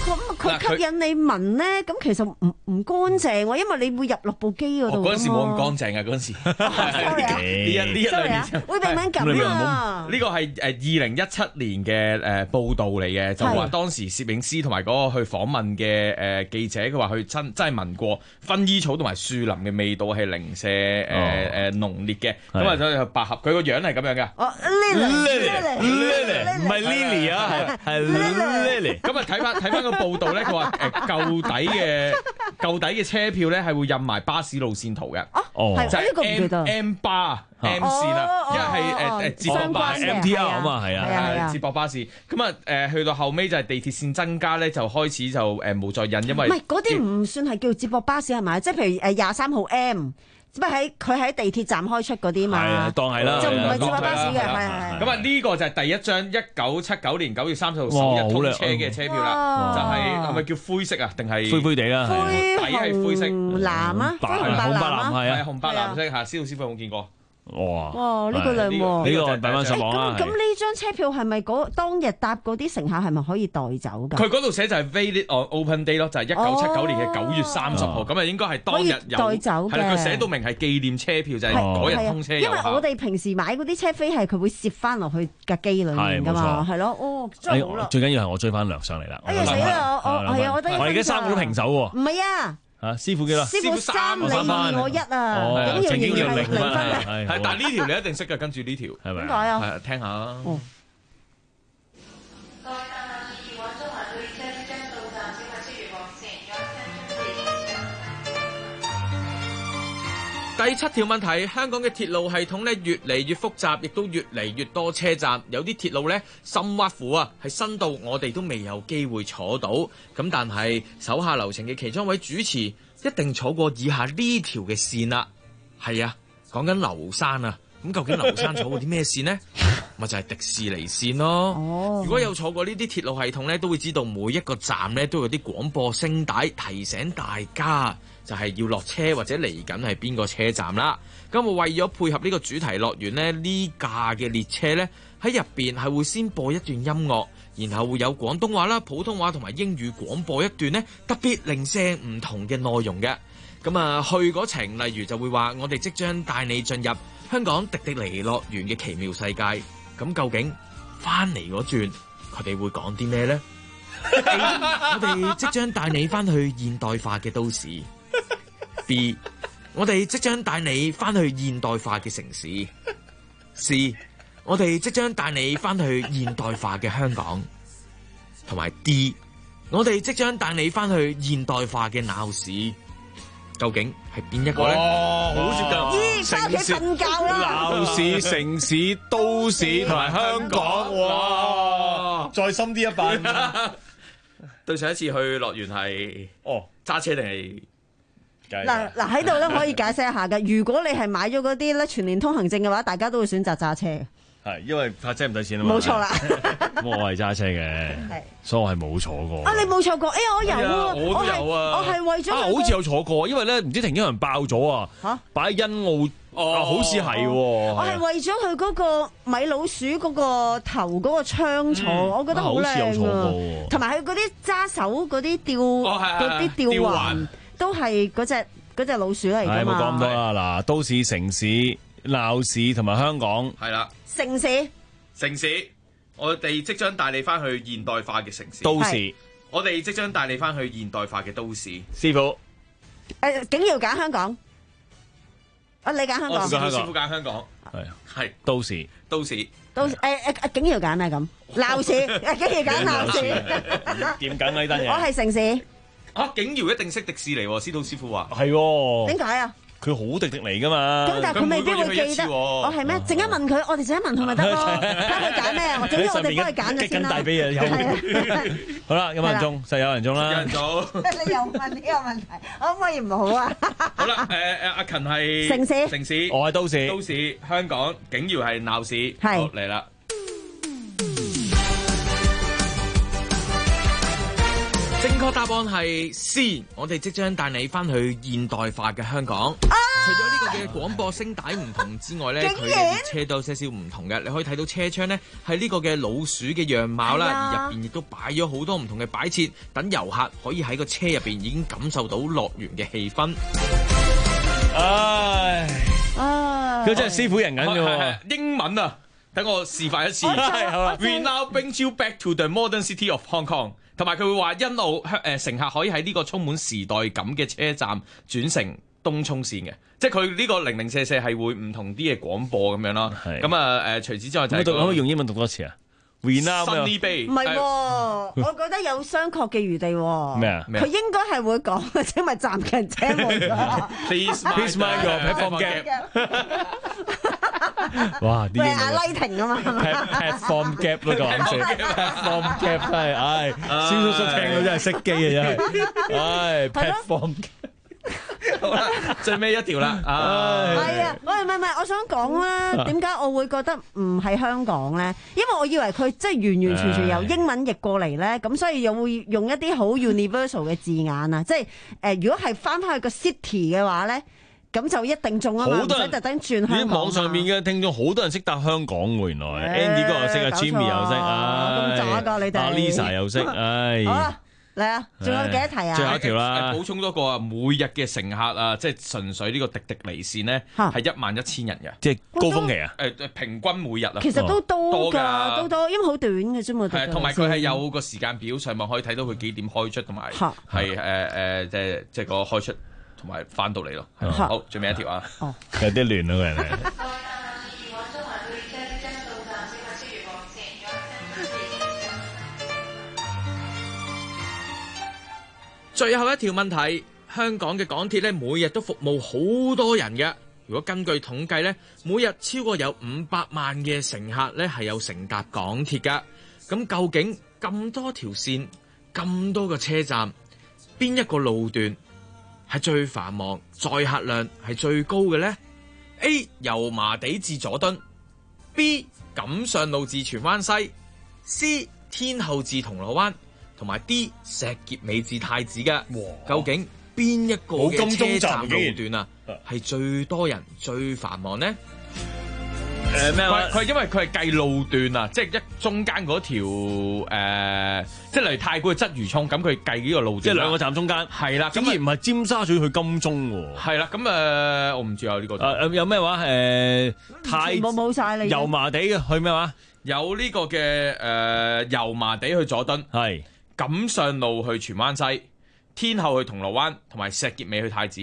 吸引你聞咧，咁其實唔唔乾淨喎，因為你會入落部機嗰度。
嗰陣時冇咁乾淨啊！嗰陣時呢一呢一兩年
會鼻敏感啊！
呢個係誒二零一七年嘅誒報導嚟嘅，就話當時攝影師同埋嗰個去訪問嘅誒記者，佢話佢真真係聞過薰衣草同埋樹林嘅味道係零舍誒誒濃烈嘅，咁啊就百合，佢個樣係咁樣嘅。
哦 ，Lily，Lily，
唔係 Lily 啊，係係 Lily。
咁啊睇翻睇翻個報導咧，佢話誒舊底嘅舊底嘅車票咧係會印埋巴士路線圖嘅。
哦，
就係 M M 巴 M 線啦，因為係誒誒接駁巴士
M T R 啊嘛，係啊
係啊接駁巴士。咁啊誒去到後尾就係地鐵線增加咧，就開始就誒冇再印，因為
唔係嗰啲唔算係叫接駁巴士係咪？即係譬如誒廿三號 M。只不過喺佢喺地鐵站開出嗰啲嘛，
係啊，當係啦，
就唔係接駁巴士嘅，係係。
咁啊，呢個就係第一張一九七九年九月三十號首日通車嘅車票啦，就係係咪叫灰色啊？定係
灰灰地啦，
灰
底係灰色，
藍啊，紅白藍啊，
係啊，紅白藍色嚇。司徒師傅有冇見過？
哇！
哇！呢個靚喎，
呢個大班上網啦。
咁咁呢張車票係咪嗰當日搭嗰啲乘客係咪可以帶走㗎？
佢嗰度寫就係 valid on open day 咯，就係一九七九年嘅九月三十號，咁啊應該係當日有
帶走嘅。
係啦，佢寫到明係紀念車票，就係嗰日通車有效。
因為我哋平時買嗰啲車飛係佢會攝翻落去架機裏面㗎嘛，係咯。哦，真係好啦。
最緊要係我追翻糧上嚟啦。
哎呀死啦！我我係啊，我得。
我而家三個都平手喎。
唔係啊。
啊！師傅幾多？
師傅三你二我一啊，咁
正經要零
分啊！
係，但係呢條你一定識嘅，跟住呢條
係咪？
點解啊？
係聽下啦。第七條問題，香港嘅鐵路系統咧越嚟越複雜，亦都越嚟越多車站，有啲鐵路咧甚或乎啊係新到我哋都未有機會坐到。咁但係手下留情嘅其中一位主持一定坐過以下呢條嘅線啦。係啊，講緊流山啊。咁究竟流山坐過啲咩線呢？咪就係迪士尼線咯。哦、如果有坐過呢啲鐵路系統咧，都會知道每一個站咧都有啲廣播聲帶提醒大家，就係要落車或者嚟緊係邊個車站啦。咁我為咗配合呢個主題樂園呢，呢架嘅列車呢，喺入邊係會先播一段音樂，然後會有廣東話啦、普通話同埋英語廣播一段呢，特別零舍唔同嘅內容嘅。咁啊，去嗰程例如就會話我哋即將帶你進入香港迪迪尼樂園嘅奇妙世界。咁究竟翻嚟嗰轉佢哋會講啲咩呢？我哋即將帶你翻去現代化嘅都市。B， 我哋即將帶你翻去現代化嘅城市。C， 我哋即將帶你翻去現代化嘅香港。同埋 D， 我哋即將帶你翻去現代化嘅鬧市。究竟係邊一個咧？
哇，好接近！
翻屋企瞓覺啦！
鬧市、城市、都市同埋香港，哇！再深啲一版。
對上一次去樂園係哦揸車定係？
嗱嗱喺度咧可以解釋一下嘅。如果你係買咗嗰啲咧全年通行證嘅話，大家都會選擇揸車。
係因為泊車唔使錢啊嘛。
冇錯啦。
咁我係揸車嘅，所以我係冇坐過。
啊，你冇坐過？哎呀，我有啊，
我都有啊。
我係為咗
啊，好似有坐過，因為咧唔知停車場爆咗啊。嚇！擺喺欣澳，哦，好似係喎。
我係為咗佢嗰個米老鼠嗰個頭嗰個窗坐，我覺得好靚啊。同埋佢嗰啲揸手嗰啲吊嗰啲吊環都係嗰隻嗰隻老鼠嚟㗎嘛。
冇講咁多啦，嗱，都市、城市、鬧市同埋香港
係啦。
城市，
城市，我哋即將帶你翻去現代化嘅城市。
都市，
我哋即將帶你翻去現代化嘅都市。
師傅，
誒，竟要揀香港，啊，你揀香港，
師傅揀香港，
係
係
都市，
都市，
都誒誒誒，竟要揀啊咁，鬧市，誒，竟要揀鬧市，
點揀呢單嘢？
我係城市，
啊，景瑤一定識迪士尼喎，司徒師傅話
係喎，
點解啊？
佢好迪迪尼噶嘛？
咁但係佢未必會記得。我係咩？陣間問佢，我哋陣間問佢咪得咯？睇佢揀咩？我總之我哋幫佢揀咗先啦。
大髀啊！好啦，有冇人中？實有人中啦。
有人中。
你又問呢個問題，可唔可以唔好啊？
好啦，誒誒，阿勤係
城市，
城市，
我係都市，
都市，香港，景瑤係鬧市。
係。
好嚟啦。正確答案係 C， 我哋即將帶你翻去現代化嘅香港。 除咗呢個嘅廣播聲帶唔同之外咧，佢嘅車都有些少唔同嘅。你可以睇到車窗咧係呢個嘅老鼠嘅樣貌啦，而入邊亦都擺咗好多唔同嘅擺設，等遊客可以喺個車入邊已經感受到樂園嘅氣氛。
唉，
啊，
佢真係師傅人緊嘅喎。
英文啊，等我示範一次。
係
We now bring you back to the modern city of Hong Kong。同埋佢會話欣澳誒乘客可以喺呢個充滿時代感嘅車站轉乘東涌線嘅，即係佢呢個零零舍舍係會唔同啲嘅廣播咁樣咯。咁啊誒，除此之外就係
可唔可以用英文讀多次啊 ？We now
Sunny Bay
唔係喎，我覺得有商榷嘅餘地喎。
咩啊？
佢應該係會講嘅，因為站近車門㗎。
Please
Please mind your platform gap。哇！啲
喂阿拉廷啊嘛
platform gap 咯，個眼字 platform gap 真係，唉，蕭叔叔聽到真係熄機啊，真係，唉 platform gap。
好啦，最尾一條啦，唉，
係啊，喂，唔係唔係，我想講啦，點解我會覺得唔係香港咧？因為我以為佢即係完完全全由英文譯過嚟咧，咁所以又會用一啲好 universal 嘅字眼啊，即係誒，如果係翻返去個 city 嘅話咧。咁就一定中啊嘛，唔使特登轉香港。
啲網上面嘅聽眾好多人識答香港喎，原來 Andy 哥又識啊 ，Jimmy 又識，
咁渣㗎你哋。
阿 Lisa 又識，唉。
好啦，嚟啊，仲有幾多題啊？
最後一條啦，
補充多個啊，每日嘅乘客啊，即係純粹呢個滴滴離線咧，係一萬一千人嘅，
即係高峰期啊。
誒平均每日啊。
其實都多㗎，都多，因為好短嘅啫嘛。
係，同埋佢係有個時間表，上網可以睇到佢幾點開出，同埋係誒誒，即係即係個開出。同埋翻到嚟咯，好，最尾一條啊，
有啲亂啊個人係。
最後一條問題，香港嘅港鐵咧，每日都服務好多人嘅。如果根據統計咧，每日超過有五百萬嘅乘客咧係有乘搭港鐵噶。咁究竟咁多條線、咁多個車站，邊一個路段係最繁忙，載客量係最高嘅呢？ A. 油麻地至佐敦 B. 錦上路至荃灣西 C. 天后至銅鑼灣同埋 D. 石硤尾至太子嘅。究竟邊一個嘅車站路段啊係最多人最繁忙呢？誒咩話？佢因為佢係計路段啊，即係一中間嗰條誒，即係例如太古去鰂魚涌，咁佢計呢個路段，
即係兩個站中間。係啦，咁而唔係尖沙咀去金鐘喎。係
啦，咁誒，我唔知有呢個。
誒誒，有咩話？誒太
冇冇曬你。
油麻地嘅去咩話？
有呢個嘅誒油麻地去佐敦，
係
錦上路去荃灣西，天后去銅鑼灣，同埋石硤尾去太子。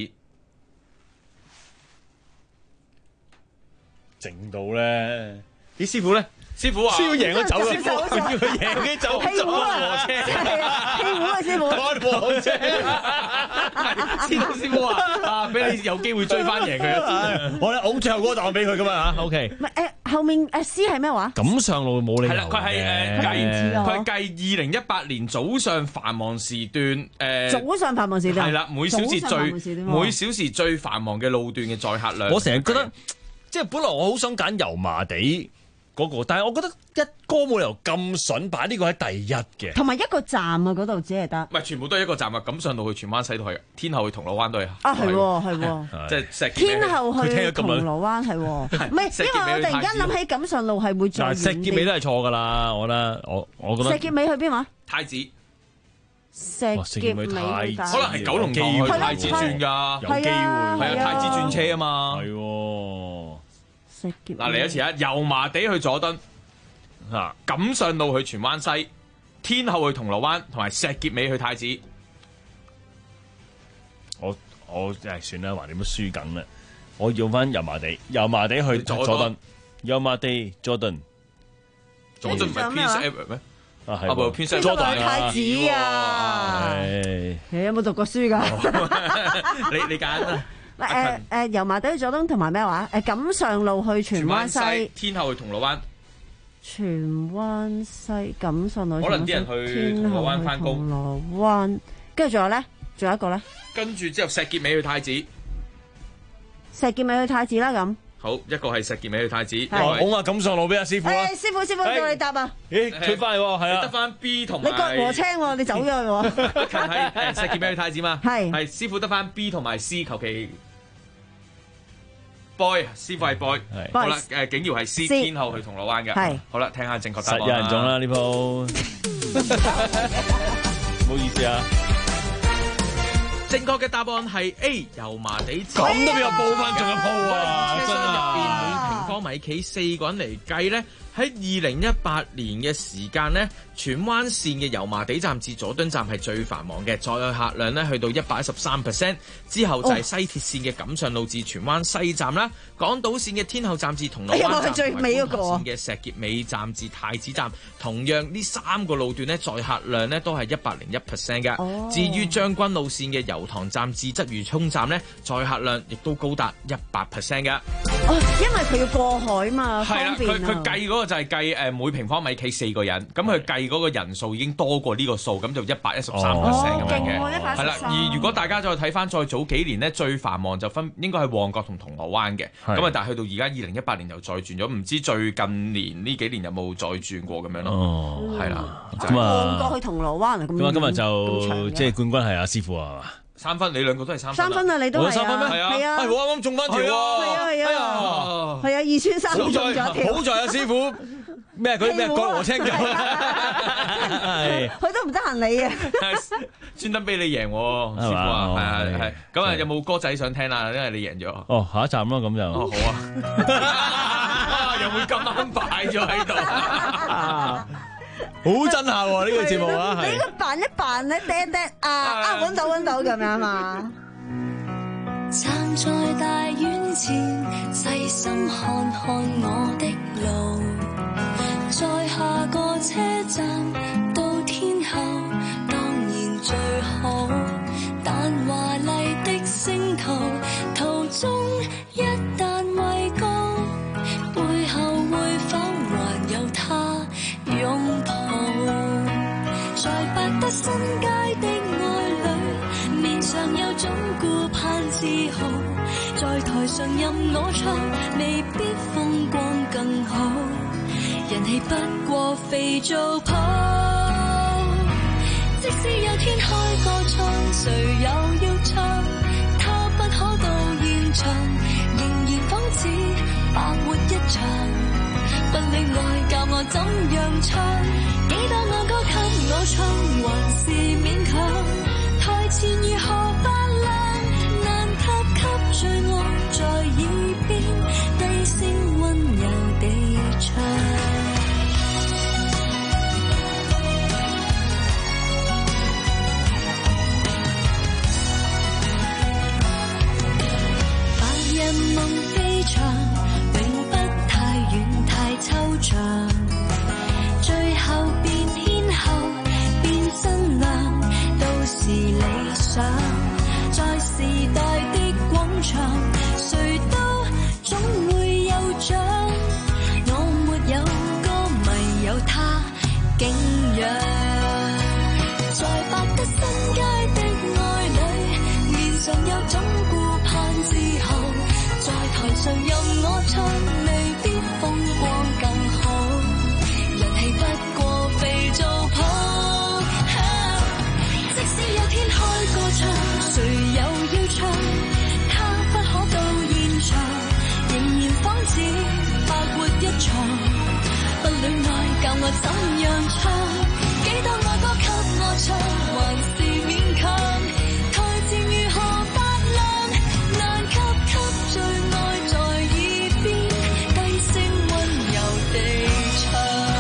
整到咧，啲師傅咧，
師傅話
師傅贏咗走啦，
師傅叫佢贏嘅走，
氣壺啊，氣壺啊，師傅，
開黃車，知道師傅話啊，俾你有機會追翻贏佢一次。
我咧好最後嗰個答案俾佢噶嘛嚇 ，OK。
唔係誒，後面誒 C 係咩話？
錦上路冇理由。
係啦，佢係誒計，佢係計二零一八年早上繁忙時段誒。
早上繁忙時段。
係啦，每小時最每小時最繁忙嘅路段嘅載客量。
我成日覺得。即係本來我好想揀油麻地嗰個，但係我覺得一哥冇理由咁筍擺呢個喺第一嘅。
同埋一個站啊，嗰度只係得。
唔係全部都係一個站啊！錦上路去荃灣西都係，天后去銅鑼灣都係。
啊，係喎，係喎。
即係石
天后去銅鑼灣係喎，唔係因為我突然間諗起錦上路係會再遠啲。
石硤尾都係錯㗎啦，我覺得我我覺得。
石硤尾去邊話？
太子。
石硤尾太
可能係九龍塘去太子轉㗎，
有機會
係啊！太子轉車啊嘛。
係喎。
嗱嚟一次啊！油麻地去佐敦，啊錦上路去荃灣西，天后去銅鑼灣，同埋石硤尾去太子。
我我誒算啦，橫掂都輸緊啦。我用翻油麻地，油麻地去佐敦，油麻地佐敦，
佐敦唔係 Prince Edward 咩？
啊係
喎 Prince Edward
太子啊！你有冇讀過書㗎？
你你揀啊！
誒誒，油麻地去佐敦同埋咩話？誒錦上路去荃灣西，
天后去銅鑼灣。
荃灣西錦上路，
可能啲人去銅鑼灣翻工。
銅鑼灣，跟住仲有咧，仲有一個咧。
跟住之後石硤尾去太子。
石硤尾去太子啦咁。
好，一個係石硤尾去太子。
好啊，錦上路俾阿師傅啊。
誒，師傅師傅叫你答啊。
咦，佢翻嚟喎，係啊。
得翻 B 同埋。
你割禾青喎，你走咗去喎。
係誒石硤尾去太子嘛？
係。
係師傅得翻 B 同埋 C， 求其。 boy， 師傅係 boy，
係
好啦，誒景瑤係 C，
C
天后去銅鑼灣嘅，
係
好啦，聽下正確答案
實有人中啦呢鋪，唔好意思啊。
正確嘅答案係 A 油麻地站，
咁都俾我報翻仲有鋪啊！
車廂
真
入邊每
係
平方米企四個人嚟計咧，喺二零一八年嘅時間咧，荃灣線嘅油麻地站至佐敦站係最繁忙嘅，載有客量咧去到一百一十三 percent， 之後就係西鐵線嘅錦上路至荃灣西站啦，港島線嘅天后站至銅鑼灣站，
哎呀我係最尾嗰個啊
同埋觀塘線嘅石硤尾站至太子站，同樣呢三個路段咧載客量咧都係一百零一 percent 嘅。
哦
至於將軍路線嘅油塘站至鰂魚涌站咧，載客量亦都高達一百 percent 嘅。
哦，因為佢要過海嘛，
係啦，
方便啊
佢佢計嗰個就係計誒每平方米企四個人，咁佢計嗰個人數已經多過呢個數，咁就一百一十三 percent 咁樣嘅。
勁喎一百一十三
係啦，而如果大家再睇翻再早幾年呢，最繁忙就分應該係旺角同銅鑼灣嘅，咁啊但係去到而家二零一八年又再轉咗，唔知最近年呢幾年有冇再轉過咁樣咯？
哦，
係啦，
咁啊
旺角去銅鑼灣啊，咁
咁啊，今日
咁長
就
嘅
即係冠軍係阿師傅啊，係嘛？
三分，你兩個都係三分。
三分啊，你都係啊，
我三分咩？係啊，
係啊，
係我啱啱中翻條喎。
係啊係
哎
啊，
呀
係啊，二穿三中
好在
咗一條，
好在阿師傅咩嗰啲咩改和青咗，係
佢都唔得閒理啊。
專登俾你贏喎，師傅
係嘛
啊，
哦
係係係。
係
咁啊，有冇歌仔想聽啊？因為你贏咗。
哦，下一站咯，咁就
哦，好啊。有冇咁啱擺咗喺度？
好真下喎呢個節目啊，係
你應該扮一扮咧，嗲嗲啊啊揾到揾到咁樣嘛。
站在大院前，細心看看我的路，在下個車站到天后，當然最好。但華麗的星途，途中一旦畏高，背後會否還有他擁抱？在百德新街的愛侶，面上有種顧盼自豪，在台上任我唱，未必風光更好，人氣不過肥皂泡。即使有天開個唱，誰又要唱？他不可到現場，仍然仿似白活一場。不戀愛教我怎樣唱，幾多愛歌給我唱，還是勉強。台前如何發亮，難及給最愛在耳邊低聲溫柔地唱。夢飛翔，永不太遠太抽象，最後變天后，變真亮，都是理想。在時代的廣場，誰都總會有獎。我沒有歌迷，有他敬仰。在百德新街的愛侶，面上有種顧盼自豪。在台上任我唱，未必風光更好，人氣不過肥皂泡。啊、即使有天開個唱，誰又要唱？他不可到現場，仍然仿似白活一場。不戀愛教我怎樣唱？幾多愛歌給我唱，還是勉強。台前如何發亮，難給給最愛在耳邊，低聲溫柔地唱。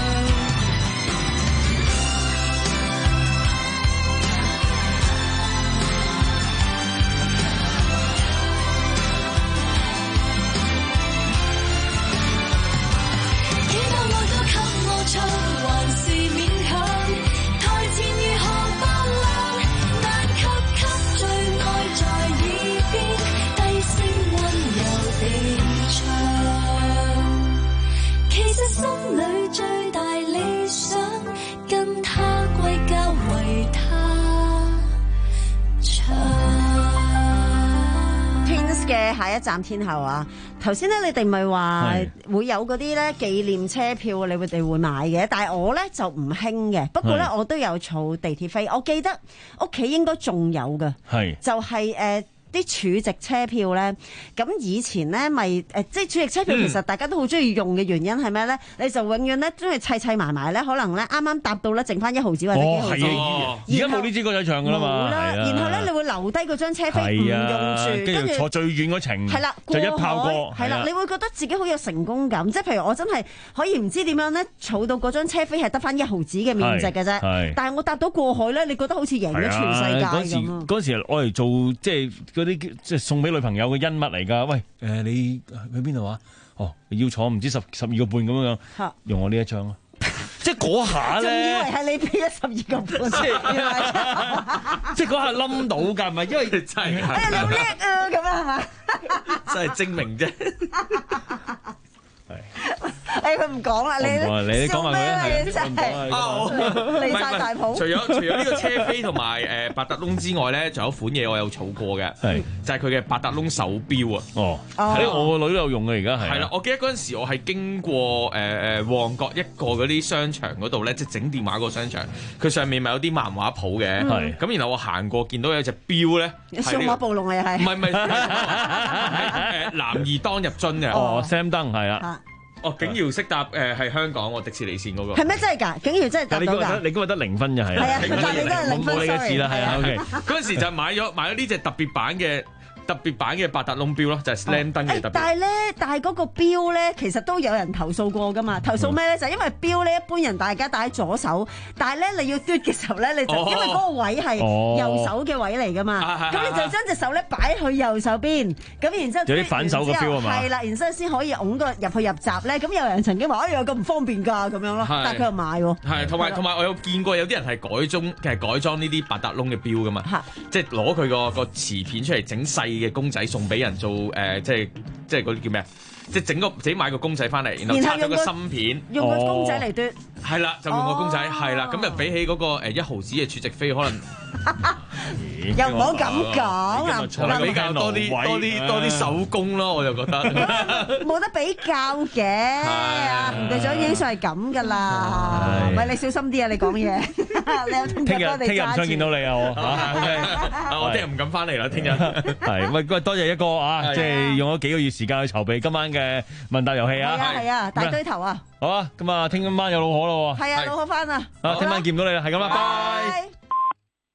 幾多愛歌給我唱，還是勉強。台前如何發亮，難給給最愛在耳邊，低聲溫柔地唱。其實心裏最大理想，跟他歸家為他唱。
Twins 嘅下一站天后啊！頭先咧，你哋咪話會有嗰啲咧紀念車票，你哋會買嘅。但係我咧就唔興嘅。不過咧，我都有儲地鐵飛。我記得屋企應該仲有嘅，
係
就係誒啲儲值車票咧，咁以前咧咪誒，即係儲值車票其實大家都好中意用嘅原因係咩咧？你就永遠咧中意砌砌埋埋咧，可能咧啱啱搭到咧剩翻一毫子或者幾毫子。
哦，而家冇呢支歌仔唱噶啦嘛。
冇啦，然後咧你會留低嗰張車飛唔用住，
跟住坐最遠嗰程，
係啦，
就一炮過。
係啦，你會覺得自己好有成功感，即係譬如我真係可以唔知點樣咧，儲到嗰張車飛係得翻一毫子嘅面值嘅啫。但係我搭到過海咧，你覺得好似贏咗全世界咁啊！
嗰時我嚟做即係嗰啲即係送俾女朋友嘅恩物嚟㗎。喂，誒你去邊度啊？哦，要坐唔知十十二個半咁樣樣，用我呢一張啊！即係嗰下咧，
仲以為係你俾咗十二個半，
即係即係嗰下冧到㗎，唔係因為真係，
哎呀你好叻啊咁啊係嘛？
真係精明啫。
誒佢唔講啦，你
你講埋佢啦，
係真係離曬大譜。
除咗除咗呢個車飛同埋誒八達通之外咧，仲有款嘢我有儲過嘅，係就係佢嘅八達通手錶啊。哦，
係我個女都有用嘅，而家係。
係啦，我記得嗰陣時我係經過誒誒旺角一個嗰啲商場嗰度咧，即係整電話嗰個商場，佢上面咪有啲漫畫鋪嘅，係咁然後我行過見到有隻錶咧，
數碼暴龍啊又係。
唔係唔係，誒男兒當入樽嘅。
哦 ，Sam Dunk 係啊。
哦，景瑤識答誒係香港喎，迪士尼線嗰個
係咩真係㗎？景瑤真係答到㗎。
你今日得零分就係。
係啊，但你都係零分。
冇你嘅事啦，係啊。OK，
嗰陣時就買咗買咗呢隻特別版嘅。特別版嘅八達通錶咯，就係 Slam Dunk 嘅特別。
但係咧，但係嗰個錶咧，其實都有人投訴過噶嘛。投訴咩咧？就係因為錶咧，一般人大家戴喺左手，但係咧你要嘟嘅時候咧，你就因為嗰個位係右手嘅位嚟噶嘛，咁你就將隻手咧擺去右手邊，咁然之後
有啲反手嘅錶啊嘛。
係啦，然之後先可以擁個入去入閘咧。咁有人曾經話：哎呀，咁唔方便㗎咁樣咯。但係佢又買喎。
係，同埋同埋我有見過有啲人係改裝，其實改裝呢啲八達通嘅錶噶嘛，即係攞佢個個磁片出嚟整細嘅公仔送俾人做誒、呃，即係即係嗰啲叫咩啊？即係整個自己買個公仔翻嚟，然後插咗個芯片，
用個公仔嚟嘟。
係啦，就用個公仔，係啦，咁就比起嗰個誒一毫子嘅儲值飛，可能
又唔好咁講啊！
比較多啲多啲多啲手工咯，我就覺得
冇得比較嘅。啊，吳隊長已經算係咁噶啦，喂，你小心啲啊！你講嘢，你有聽日
聽日唔想見到你啊！我嚇，OK，
我聽日唔敢翻嚟啦，聽日
係喂喂，多謝一哥啊！即係用咗幾個月時間去籌備今晚嘅問答遊戲啊！
係啊係啊，大堆頭啊！
好啊，咁啊，聽晚有老可咯喎。
係啊，老可翻啊！
啊，聽晚見唔到你啦，係咁啦，拜。